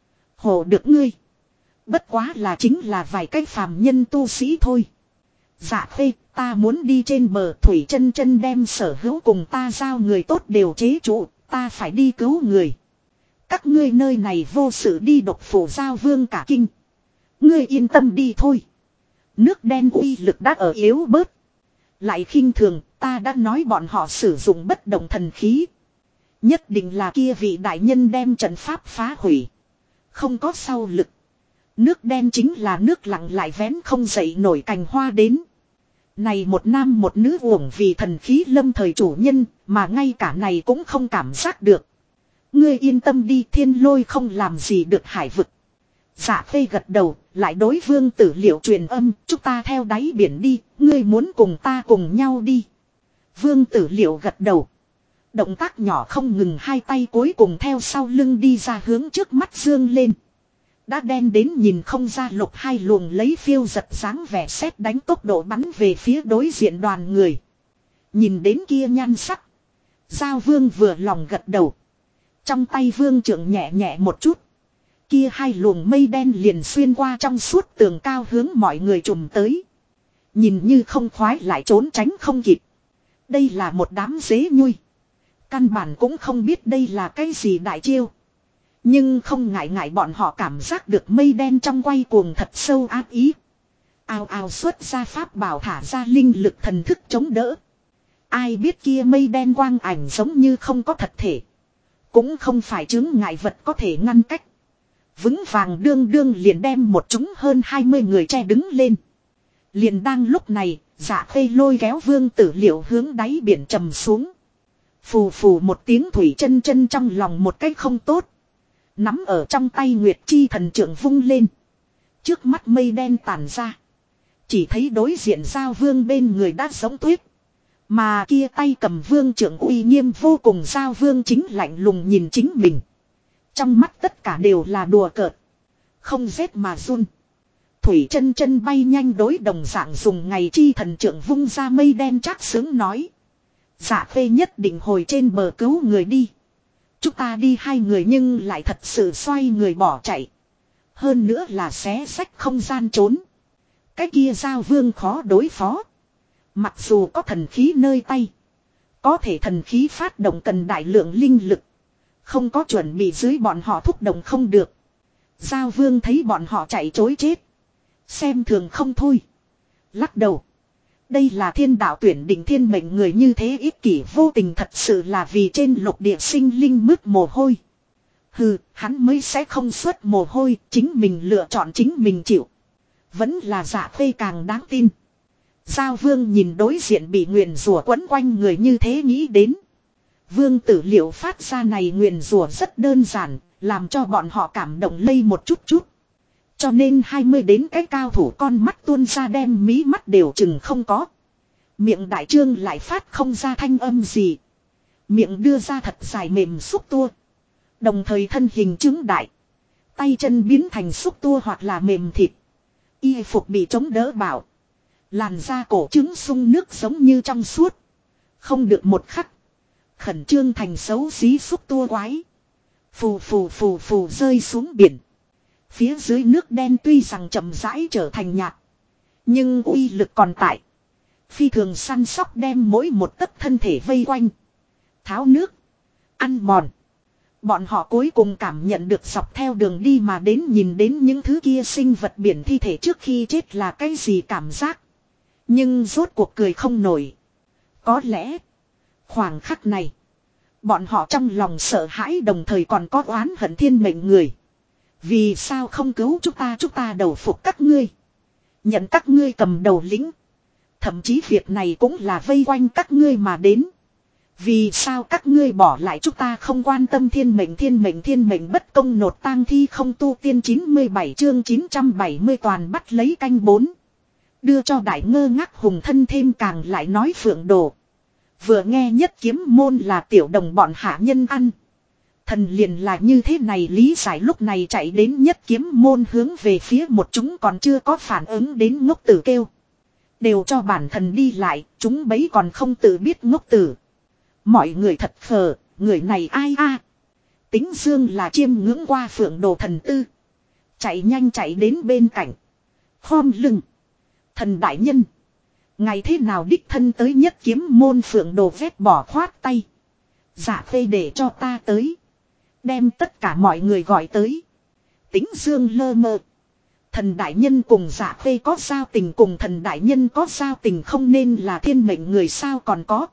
Hộ được ngươi. Bất quá là chính là vài cái phàm nhân tu sĩ thôi. Dạ Khê, ta muốn đi trên bờ. Thủy Chân Chân đem sở hữu cùng ta giao người tốt đều chế trụ. Ta phải đi cứu người. Các ngươi nơi này vô sự đi độc phủ Giao Vương cả kinh. Ngươi yên tâm đi thôi. Nước đen uy lực đã ở yếu bớt. Lại khinh thường, ta đã nói bọn họ sử dụng bất động thần khí. Nhất định là kia vị đại nhân đem trận pháp phá hủy. Không có sau lực. Nước đen chính là nước lặng lại vén không dậy nổi cành hoa đến. Này một nam một nữ uổng vì thần khí lâm thời chủ nhân, mà ngay cả này cũng không cảm giác được. Ngươi yên tâm đi, thiên lôi không làm gì được hải vực. Dạ Khê gật đầu, lại đối Vương Tử Liệu truyền âm, chúng ta theo đáy biển đi, ngươi muốn cùng ta cùng nhau đi. Vương Tử Liệu gật đầu. Động tác nhỏ không ngừng, hai tay cuối cùng theo sau lưng đi ra hướng trước mắt dương lên. Đã đen đến nhìn không ra lục hai luồng lấy phiêu giật dáng vẻ sét đánh tốc độ bắn về phía đối diện đoàn người. Nhìn đến kia nhan sắc. Giao Vương vừa lòng gật đầu. Trong tay vương trượng nhẹ nhẹ một chút. Kia hai luồng mây đen liền xuyên qua trong suốt tường cao hướng mọi người trùm tới. Nhìn như không khoái lại trốn tránh không kịp. Đây là một đám dế nhui. Căn bản cũng không biết đây là cái gì đại chiêu. Nhưng không ngại ngại bọn họ cảm giác được mây đen trong quay cuồng thật sâu ác ý. Ao ao xuất ra pháp bảo thả ra linh lực thần thức chống đỡ. Ai biết kia mây đen quang ảnh giống như không có thật thể. Cũng không phải chứng ngại vật có thể ngăn cách. Vững vàng đương đương liền đem một chúng hơn 20 người che đứng lên. Liền đang lúc này, Dạ Khê lôi kéo Vương Tử Liệu hướng đáy biển trầm xuống. Phù phù một tiếng thủy chân chân trong lòng một cách không tốt. Nắm ở trong tay Nguyệt Chi thần trưởng vung lên. Trước mắt mây đen tản ra. Chỉ thấy đối diện Giao Vương bên người đã giống tuyết. Mà kia tay cầm vương trưởng uy nghiêm vô cùng. Giao Vương chính lạnh lùng nhìn chính mình. Trong mắt tất cả đều là đùa cợt. Không rét mà run. Thủy chân chân bay nhanh đối đồng dạng dùng ngày chi thần trưởng vung ra mây đen trác sướng nói. Dạ Khê nhất định hồi trên bờ cứu người đi. Chúng ta đi hai người nhưng lại thật sự xoay người bỏ chạy. Hơn nữa là xé xách không gian trốn. Cái kia Giao Vương khó đối phó. Mặc dù có thần khí nơi tay. Có thể thần khí phát động cần đại lượng linh lực. Không có chuẩn bị dưới bọn họ thúc động không được. Giao Vương thấy bọn họ chạy trối chết. Xem thường không thôi. Lắc đầu. Đây là thiên đạo tuyển định thiên mệnh người như thế ích kỷ vô tình thật sự là vì trên lục địa sinh linh mướt mồ hôi. Hừ, hắn mới sẽ không xuất mồ hôi, chính mình lựa chọn chính mình chịu. Vẫn là Dạ Khê càng đáng tin. Giao Vương nhìn đối diện bị nguyền rủa quấn quanh người như thế nghĩ đến. Vương Tử Liệu phát ra này nguyền rủa rất đơn giản, làm cho bọn họ cảm động lây một chút chút. Cho nên 20 đến cái cao thủ con mắt tuôn ra đem mí mắt đều chừng không có. Miệng đại trương lại phát không ra thanh âm gì. Miệng đưa ra thật dài mềm xúc tua. Đồng thời thân hình chứng đại. Tay chân biến thành xúc tua hoặc là mềm thịt. Y phục bị chống đỡ bảo. Làn da cổ trứng sung nước giống như trong suốt. Không được một khắc. Khẩn trương thành xấu xí xúc tua quái. Phù phù phù phù rơi xuống biển. Phía dưới nước đen tuy rằng chậm rãi trở thành nhạt. Nhưng uy lực còn tại. Phi thường săn sóc đem mỗi một tấc thân thể vây quanh. Tháo nước. Ăn mòn. Bọn họ cuối cùng cảm nhận được dọc theo đường đi mà đến nhìn đến những thứ kia sinh vật biển thi thể trước khi chết là cái gì cảm giác. Nhưng rốt cuộc cười không nổi. Có lẽ. Khoảng khắc này. Bọn họ trong lòng sợ hãi đồng thời còn có oán hận thiên mệnh người. Vì sao không cứu chúng ta đầu phục các ngươi. Nhận các ngươi cầm đầu lĩnh. Thậm chí việc này cũng là vây quanh các ngươi mà đến. Vì sao các ngươi bỏ lại chúng ta không quan tâm thiên mệnh bất công nột tang thi không tu tiên 97 chương 970 toàn bắt lấy canh 4. Đưa cho đại ngơ ngác hùng thân thêm càng lại nói phượng đồ. Vừa nghe nhất kiếm môn là tiểu đồng bọn hạ nhân ăn. Thần liền là như thế này lý giải lúc này chạy đến nhất kiếm môn hướng về phía một chúng còn chưa có phản ứng đến ngốc tử kêu. Đều cho bản thần đi lại, chúng bấy còn không tự biết ngốc tử. Mọi người thật khờ, người này ai a? Tính Dương là chiêm ngưỡng qua phượng đồ thần tư. Chạy nhanh chạy đến bên cạnh. Khom lưng. Thần đại nhân. Ngày thế nào đích thân tới nhất kiếm môn phượng đồ vét bỏ khoát tay. Dạ Khê để cho ta tới. Đem tất cả mọi người gọi tới. Tính Dương lơ mơ. Thần đại nhân cùng Dạ Khê có giao tình cùng thần đại nhân có giao tình không nên là thiên mệnh người sao còn có.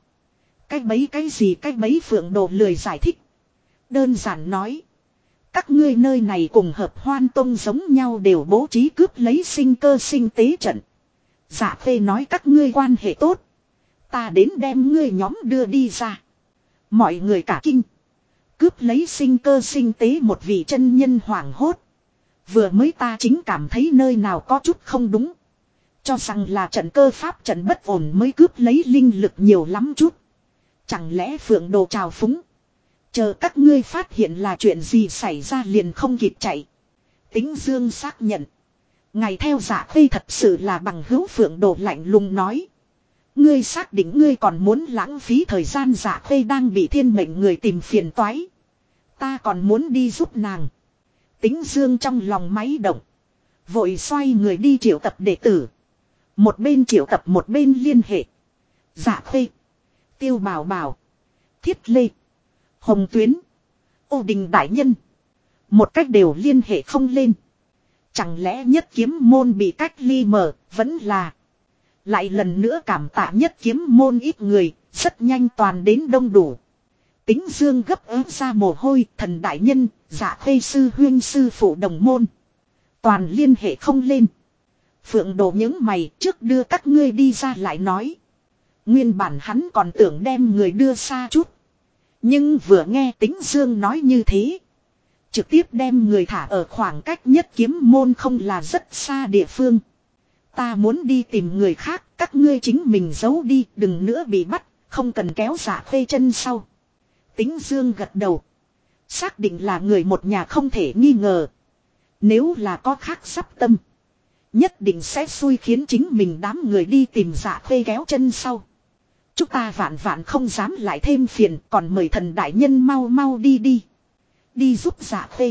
Cái gì phượng đồ lười giải thích. Đơn giản nói. Các ngươi nơi này cùng hợp hoan tông giống nhau đều bố trí cướp lấy sinh cơ sinh tế trận. Dạ Khê nói các ngươi quan hệ tốt. Ta đến đem ngươi nhóm đưa đi ra. Mọi người cả kinh. Cướp lấy sinh cơ sinh tế một vị chân nhân hoảng hốt. Vừa mới ta chính cảm thấy nơi nào có chút không đúng. Cho rằng là trận cơ pháp trận bất ổn mới cướp lấy linh lực nhiều lắm chút. Chẳng lẽ phượng đồ trào phúng. Chờ các ngươi phát hiện là chuyện gì xảy ra liền không kịp chạy. Tính Dương xác nhận. Ngày theo Dạ Khê thật sự là bằng hữu phượng đồ lạnh lùng nói. Ngươi xác định ngươi còn muốn lãng phí thời gian Dạ Khê đang bị thiên mệnh người tìm phiền toái. Ta còn muốn đi giúp nàng. Tính Dương trong lòng máy động. Vội xoay người đi triệu tập đệ tử. Một bên triệu tập một bên liên hệ. Dạ Khê. Tiêu Bảo Bảo. Thiết Lê. Hồng Tuyến. Ô Đình Đại Nhân. Một cách đều liên hệ không lên. Chẳng lẽ nhất kiếm môn bị cách ly mở, vẫn là. Lại lần nữa cảm tạ nhất kiếm môn ít người, Rất nhanh toàn đến đông đủ. Tính Dương gấp ớ ra mồ hôi, thần đại nhân, Dạ Khê sư huyên sư phụ đồng môn. Toàn liên hệ không lên. Phượng Đồ những mày trước đưa các ngươi đi ra lại nói. Nguyên bản hắn còn tưởng đem người đưa xa chút. Nhưng vừa nghe Tính Dương nói như thế. Trực tiếp đem người thả ở khoảng cách nhất kiếm môn không là rất xa địa phương. Ta muốn đi tìm người khác, các ngươi chính mình giấu đi, đừng nữa bị bắt, không cần kéo Dạ Khê chân sau. Tính Dương gật đầu. Xác định là người một nhà không thể nghi ngờ. Nếu là có khác sắp tâm. Nhất định sẽ xui khiến chính mình đám người đi tìm Dạ Khê kéo chân sau. Chúng ta vạn vạn không dám lại thêm phiền, còn mời thần đại nhân mau mau đi đi. Đi giúp Dạ Khê.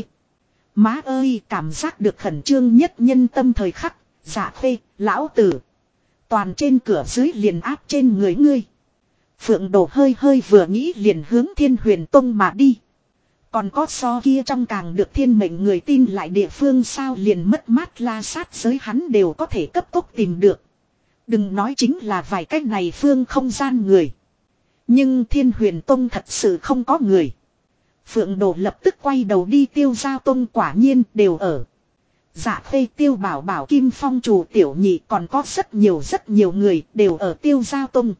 Má ơi, cảm giác được khẩn trương nhất nhân tâm thời khắc. Dạ Khê, lão tử. Toàn trên cửa dưới liền áp trên người ngươi. Phượng Đồ hơi hơi vừa nghĩ liền hướng Thiên Huyền Tông mà đi. Còn có so kia trong càng được thiên mệnh người tin lại địa phương sao liền mất mát la sát giới hắn đều có thể cấp tốc tìm được. Đừng nói chính là vài cách này phương không gian người. Nhưng Thiên Huyền Tông thật sự không có người. Phượng Đồ lập tức quay đầu đi Tiêu Giao Tông quả nhiên đều ở. Dạ Khê Tiêu Bảo Bảo Kim Phong Chủ Tiểu Nhị còn có rất nhiều người đều ở Tiêu Giao Tông.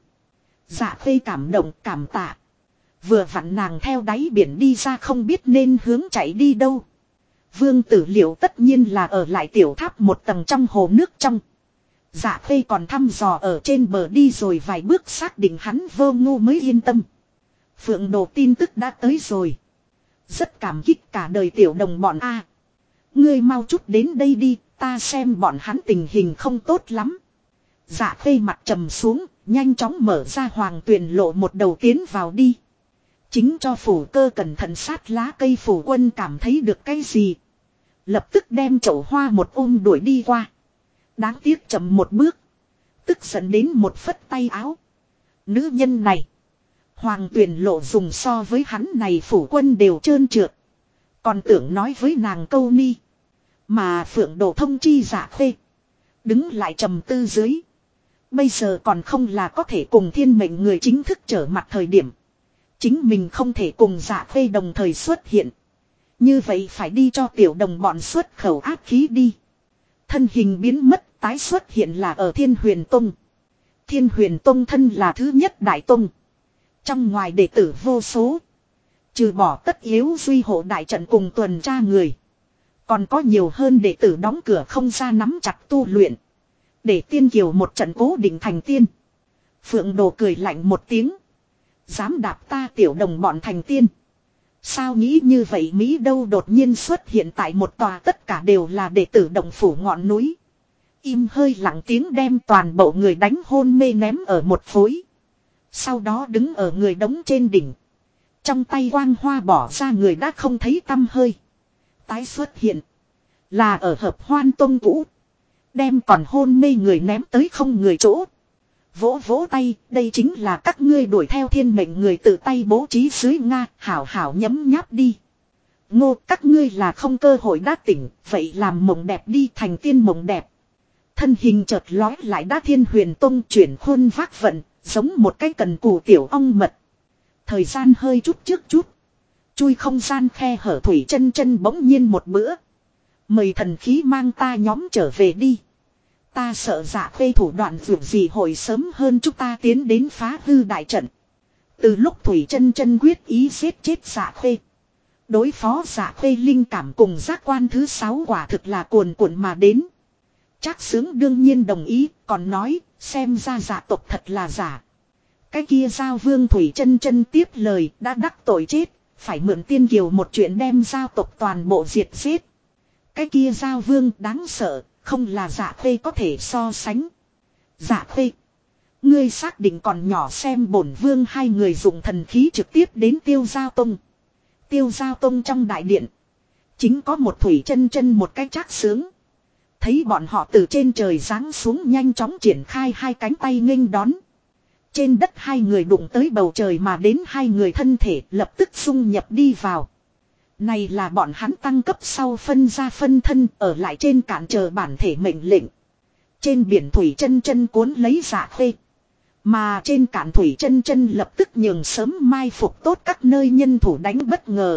Dạ Khê cảm động cảm tạ. Vừa vặn nàng theo đáy biển đi ra không biết nên hướng chạy đi đâu. Vương Tử Liệu tất nhiên là ở lại tiểu tháp một tầng trong hồ nước trong. Dạ Khê còn thăm dò ở trên bờ đi rồi vài bước xác định hắn vô ngu mới yên tâm. Phượng Đồ tin tức đã tới rồi. Rất cảm kích cả đời tiểu đồng bọn a. Ngươi mau chút đến đây đi, ta xem bọn hắn tình hình không tốt lắm. Dạ Khê mặt trầm xuống, nhanh chóng mở ra Hoàng Tuyền lộ một đầu tiến vào đi. Chính cho phủ cơ cẩn thận sát lá cây phủ quân cảm thấy được cái gì. Lập tức đem chậu hoa một ôm đuổi đi qua. Đáng tiếc chậm một bước. Tức giận đến một phất tay áo. Nữ nhân này. Hoàng Tuyền lộ dùng so với hắn này phủ quân đều trơn trượt. Còn tưởng nói với nàng câu ni. Mà Phượng Đồ thông chi Dạ Khê. Đứng lại trầm tư dưới. Bây giờ còn không là có thể cùng thiên mệnh người chính thức trở mặt thời điểm. Chính mình không thể cùng Dạ Khê đồng thời xuất hiện. Như vậy phải đi cho tiểu đồng bọn xuất khẩu áp khí đi. Thân hình biến mất tái xuất hiện là ở Thiên Huyền Tông. Thiên Huyền Tông thân là thứ nhất đại tông. Trong ngoài đệ tử vô số. Trừ bỏ tất yếu duy hộ đại trận cùng tuần tra người. Còn có nhiều hơn đệ tử đóng cửa không ra nắm chặt tu luyện. Để tiên kiều một trận cố định thành tiên. Phượng Đồ cười lạnh một tiếng. Dám đạp ta tiểu đồng bọn thành tiên. Sao nghĩ như vậy Mỹ đâu đột nhiên xuất hiện tại một tòa tất cả đều là đệ tử động phủ ngọn núi. Im hơi lặng tiếng đem toàn bộ người đánh hôn mê ném ở một phối. Sau đó đứng ở người đống trên đỉnh. Trong tay quang hoa bỏ ra người đã không thấy tăm hơi. Tái xuất hiện. Là ở Hợp Hoan Tông cũ. Đem còn hôn mê người ném tới không người chỗ. Vỗ vỗ tay, đây chính là các ngươi đuổi theo thiên mệnh người tự tay bố trí dưới Nga, hảo hảo nhấm nháp đi. Ngô, các ngươi là không cơ hội đã tỉnh, vậy làm mộng đẹp đi thành tiên mộng đẹp. Thân hình chợt lói lại đã Thiên Huyền Tông chuyển khuôn vác vận, giống một cái cần cù tiểu ong mật. Thời gian hơi chút trước chút. Chui không gian khe hở Thủy chân chân bỗng nhiên một bữa. Mời thần khí mang ta nhóm trở về đi. Ta sợ Dạ Khê thủ đoạn vượt gì hồi sớm hơn chúng ta tiến đến phá hư đại trận. Từ lúc Thủy chân chân quyết ý giết chết Dạ Khê. Đối phó Dạ Khê linh cảm cùng giác quan thứ 6 quả thực là cuồn cuộn mà đến. Trác Xướng đương nhiên đồng ý, còn nói, xem ra dạ tộc thật là giả. Cái kia Giao Vương Thủy chân chân tiếp lời đã đắc tội chết, phải mượn tiên kiều một chuyện đem giao tộc toàn bộ diệt giết. Cái kia Giao Vương đáng sợ. Không là Dạ Khê có thể so sánh. Dạ Khê. Ngươi xác định còn nhỏ xem bổn vương hai người dùng thần khí trực tiếp đến Tiêu Giao Tông. Tiêu Giao Tông trong đại điện. Chính có một Thủy chân chân một cái Trác Xướng. Thấy bọn họ từ trên trời giáng xuống nhanh chóng triển khai hai cánh tay nghênh đón. Trên đất hai người đụng tới bầu trời mà đến hai người thân thể lập tức xung nhập đi vào. Này là bọn hắn tăng cấp sau phân ra phân thân ở lại trên cản chờ bản thể mệnh lệnh. Trên biển Thủy chân chân cuốn lấy Dạ Khê. Mà trên cạn Thủy Chân Chân lập tức nhường sớm mai phục tốt các nơi nhân thủ đánh bất ngờ.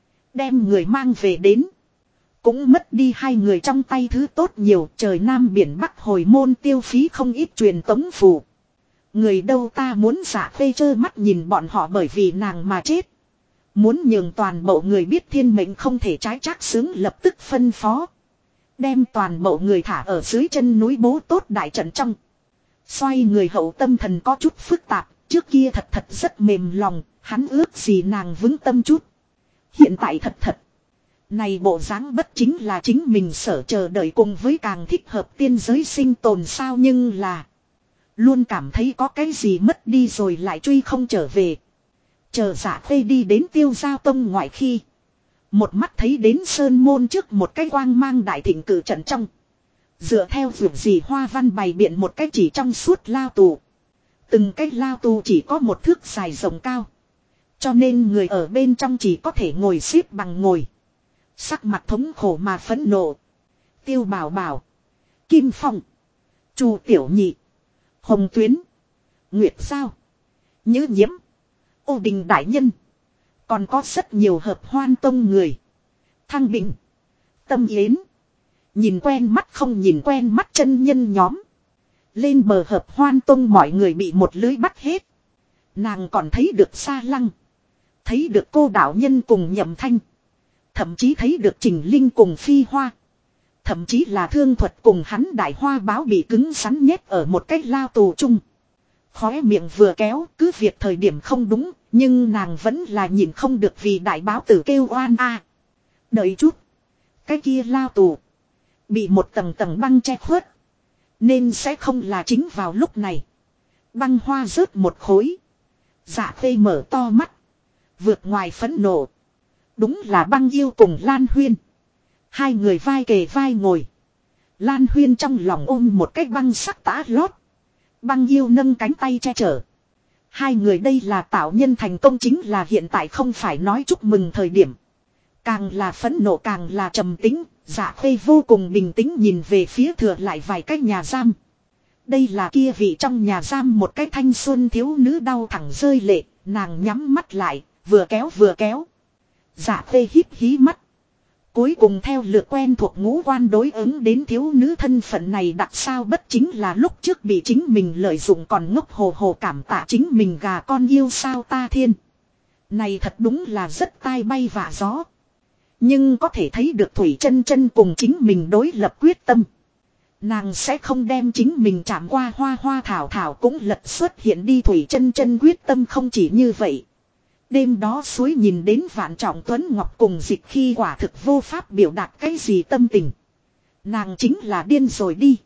Đem người mang về đến. Cũng mất đi hai người trong tay thứ tốt nhiều, trời Nam biển Bắc hồi môn tiêu phí không ít truyền tống phù. Người đâu ta muốn Dạ Khê trơ mắt nhìn bọn họ bởi vì nàng mà chết. Muốn nhường toàn bộ người biết thiên mệnh không thể trái trác xứng lập tức phân phó. Đem toàn bộ người thả ở dưới chân núi bố tốt đại trận trong. Xoay người hậu tâm thần có chút phức tạp, trước kia thật rất mềm lòng, hắn ước gì nàng vững tâm chút. Hiện tại thật. Này bộ dáng bất chính là chính mình sở chờ đợi cùng với càng thích hợp tiên giới sinh tồn sao, nhưng là luôn cảm thấy có cái gì mất đi rồi lại truy không trở về. Chờ Dạ Khê đi đến Tiêu Giao Tông ngoại khi, một mắt thấy đến sơn môn trước một cái quang mang đại thịnh cử trận trong. Dựa theo việc gì hoa văn bày biện một cái chỉ trong suốt lao tù. Từng cái lao tù chỉ có một thước dài rộng cao. Cho nên người ở bên trong chỉ có thể ngồi xếp bằng ngồi. Sắc mặt thống khổ mà phẫn nộ. Tiêu Bảo Bảo, Kim Phong, Chu Tiểu Nhị, Hồng Tuyến, Nguyệt Giao, Nhữ Nhiễm, Ô Đình Đại Nhân. Còn có rất nhiều hợp hoan tông người. Thăng Bình, Tâm Yến. Nhìn quen mắt không nhìn quen mắt chân nhân nhóm. Lên bờ hợp hoan tông mọi người bị một lưới bắt hết. Nàng còn thấy được Sa Lăng. Thấy được cô đạo nhân cùng Nhậm Thanh. Thậm chí thấy được Trình Linh cùng Phi Hoa. Thậm chí là Thương Thuật cùng hắn Đại Hoa Báo bị cứng rắn nhét ở một cái lao tù chung. Khóe miệng vừa kéo, cứ việc thời điểm không đúng, nhưng nàng vẫn là nhìn không được vì Đại Báo tử kêu oan a. Đợi chút. Cái kia lao tù bị một tầng tầng băng che khuất. Nên sẽ không là chính vào lúc này. Băng hoa rớt một khối. Dạ Khê mở to mắt. Vượt ngoài phẫn nộ. Đúng là Băng Yêu cùng Lan Huyên. Hai người vai kề vai ngồi. Lan Huyên trong lòng ôm một cái băng sắc tã lót. Băng Yêu nâng cánh tay che chở. Hai người đây là tạo nhân thành công, chính là hiện tại không phải nói chúc mừng thời điểm. Càng là phẫn nộ càng là trầm tĩnh. Dạ Khê vô cùng bình tĩnh nhìn về phía thừa lại vài cái nhà giam. Đây là kia vị trong nhà giam một cái thanh xuân thiếu nữ đau thẳng rơi lệ. Nàng nhắm mắt lại, vừa kéo. Dạ Khê híp hí mắt. Cuối cùng theo lượt quen thuộc ngũ quan đối ứng đến thiếu nữ thân phận này đặc sao bất chính là lúc trước bị chính mình lợi dụng còn ngốc hồ hồ cảm tạ chính mình gà con yêu sao ta thiên. Này thật đúng là rất tai bay vạ gió. Nhưng có thể thấy được Thủy Chân Chân cùng chính mình đối lập quyết tâm. Nàng sẽ không đem chính mình chạm qua hoa hoa thảo thảo cũng lật xuất hiện đi. Thủy Chân Chân quyết tâm không chỉ như vậy. Đêm đó suối nhìn đến Vạn Trọng Tuấn Ngọc cùng Dịch khi quả thực vô pháp biểu đạt cái gì tâm tình. Nàng chính là điên rồi đi.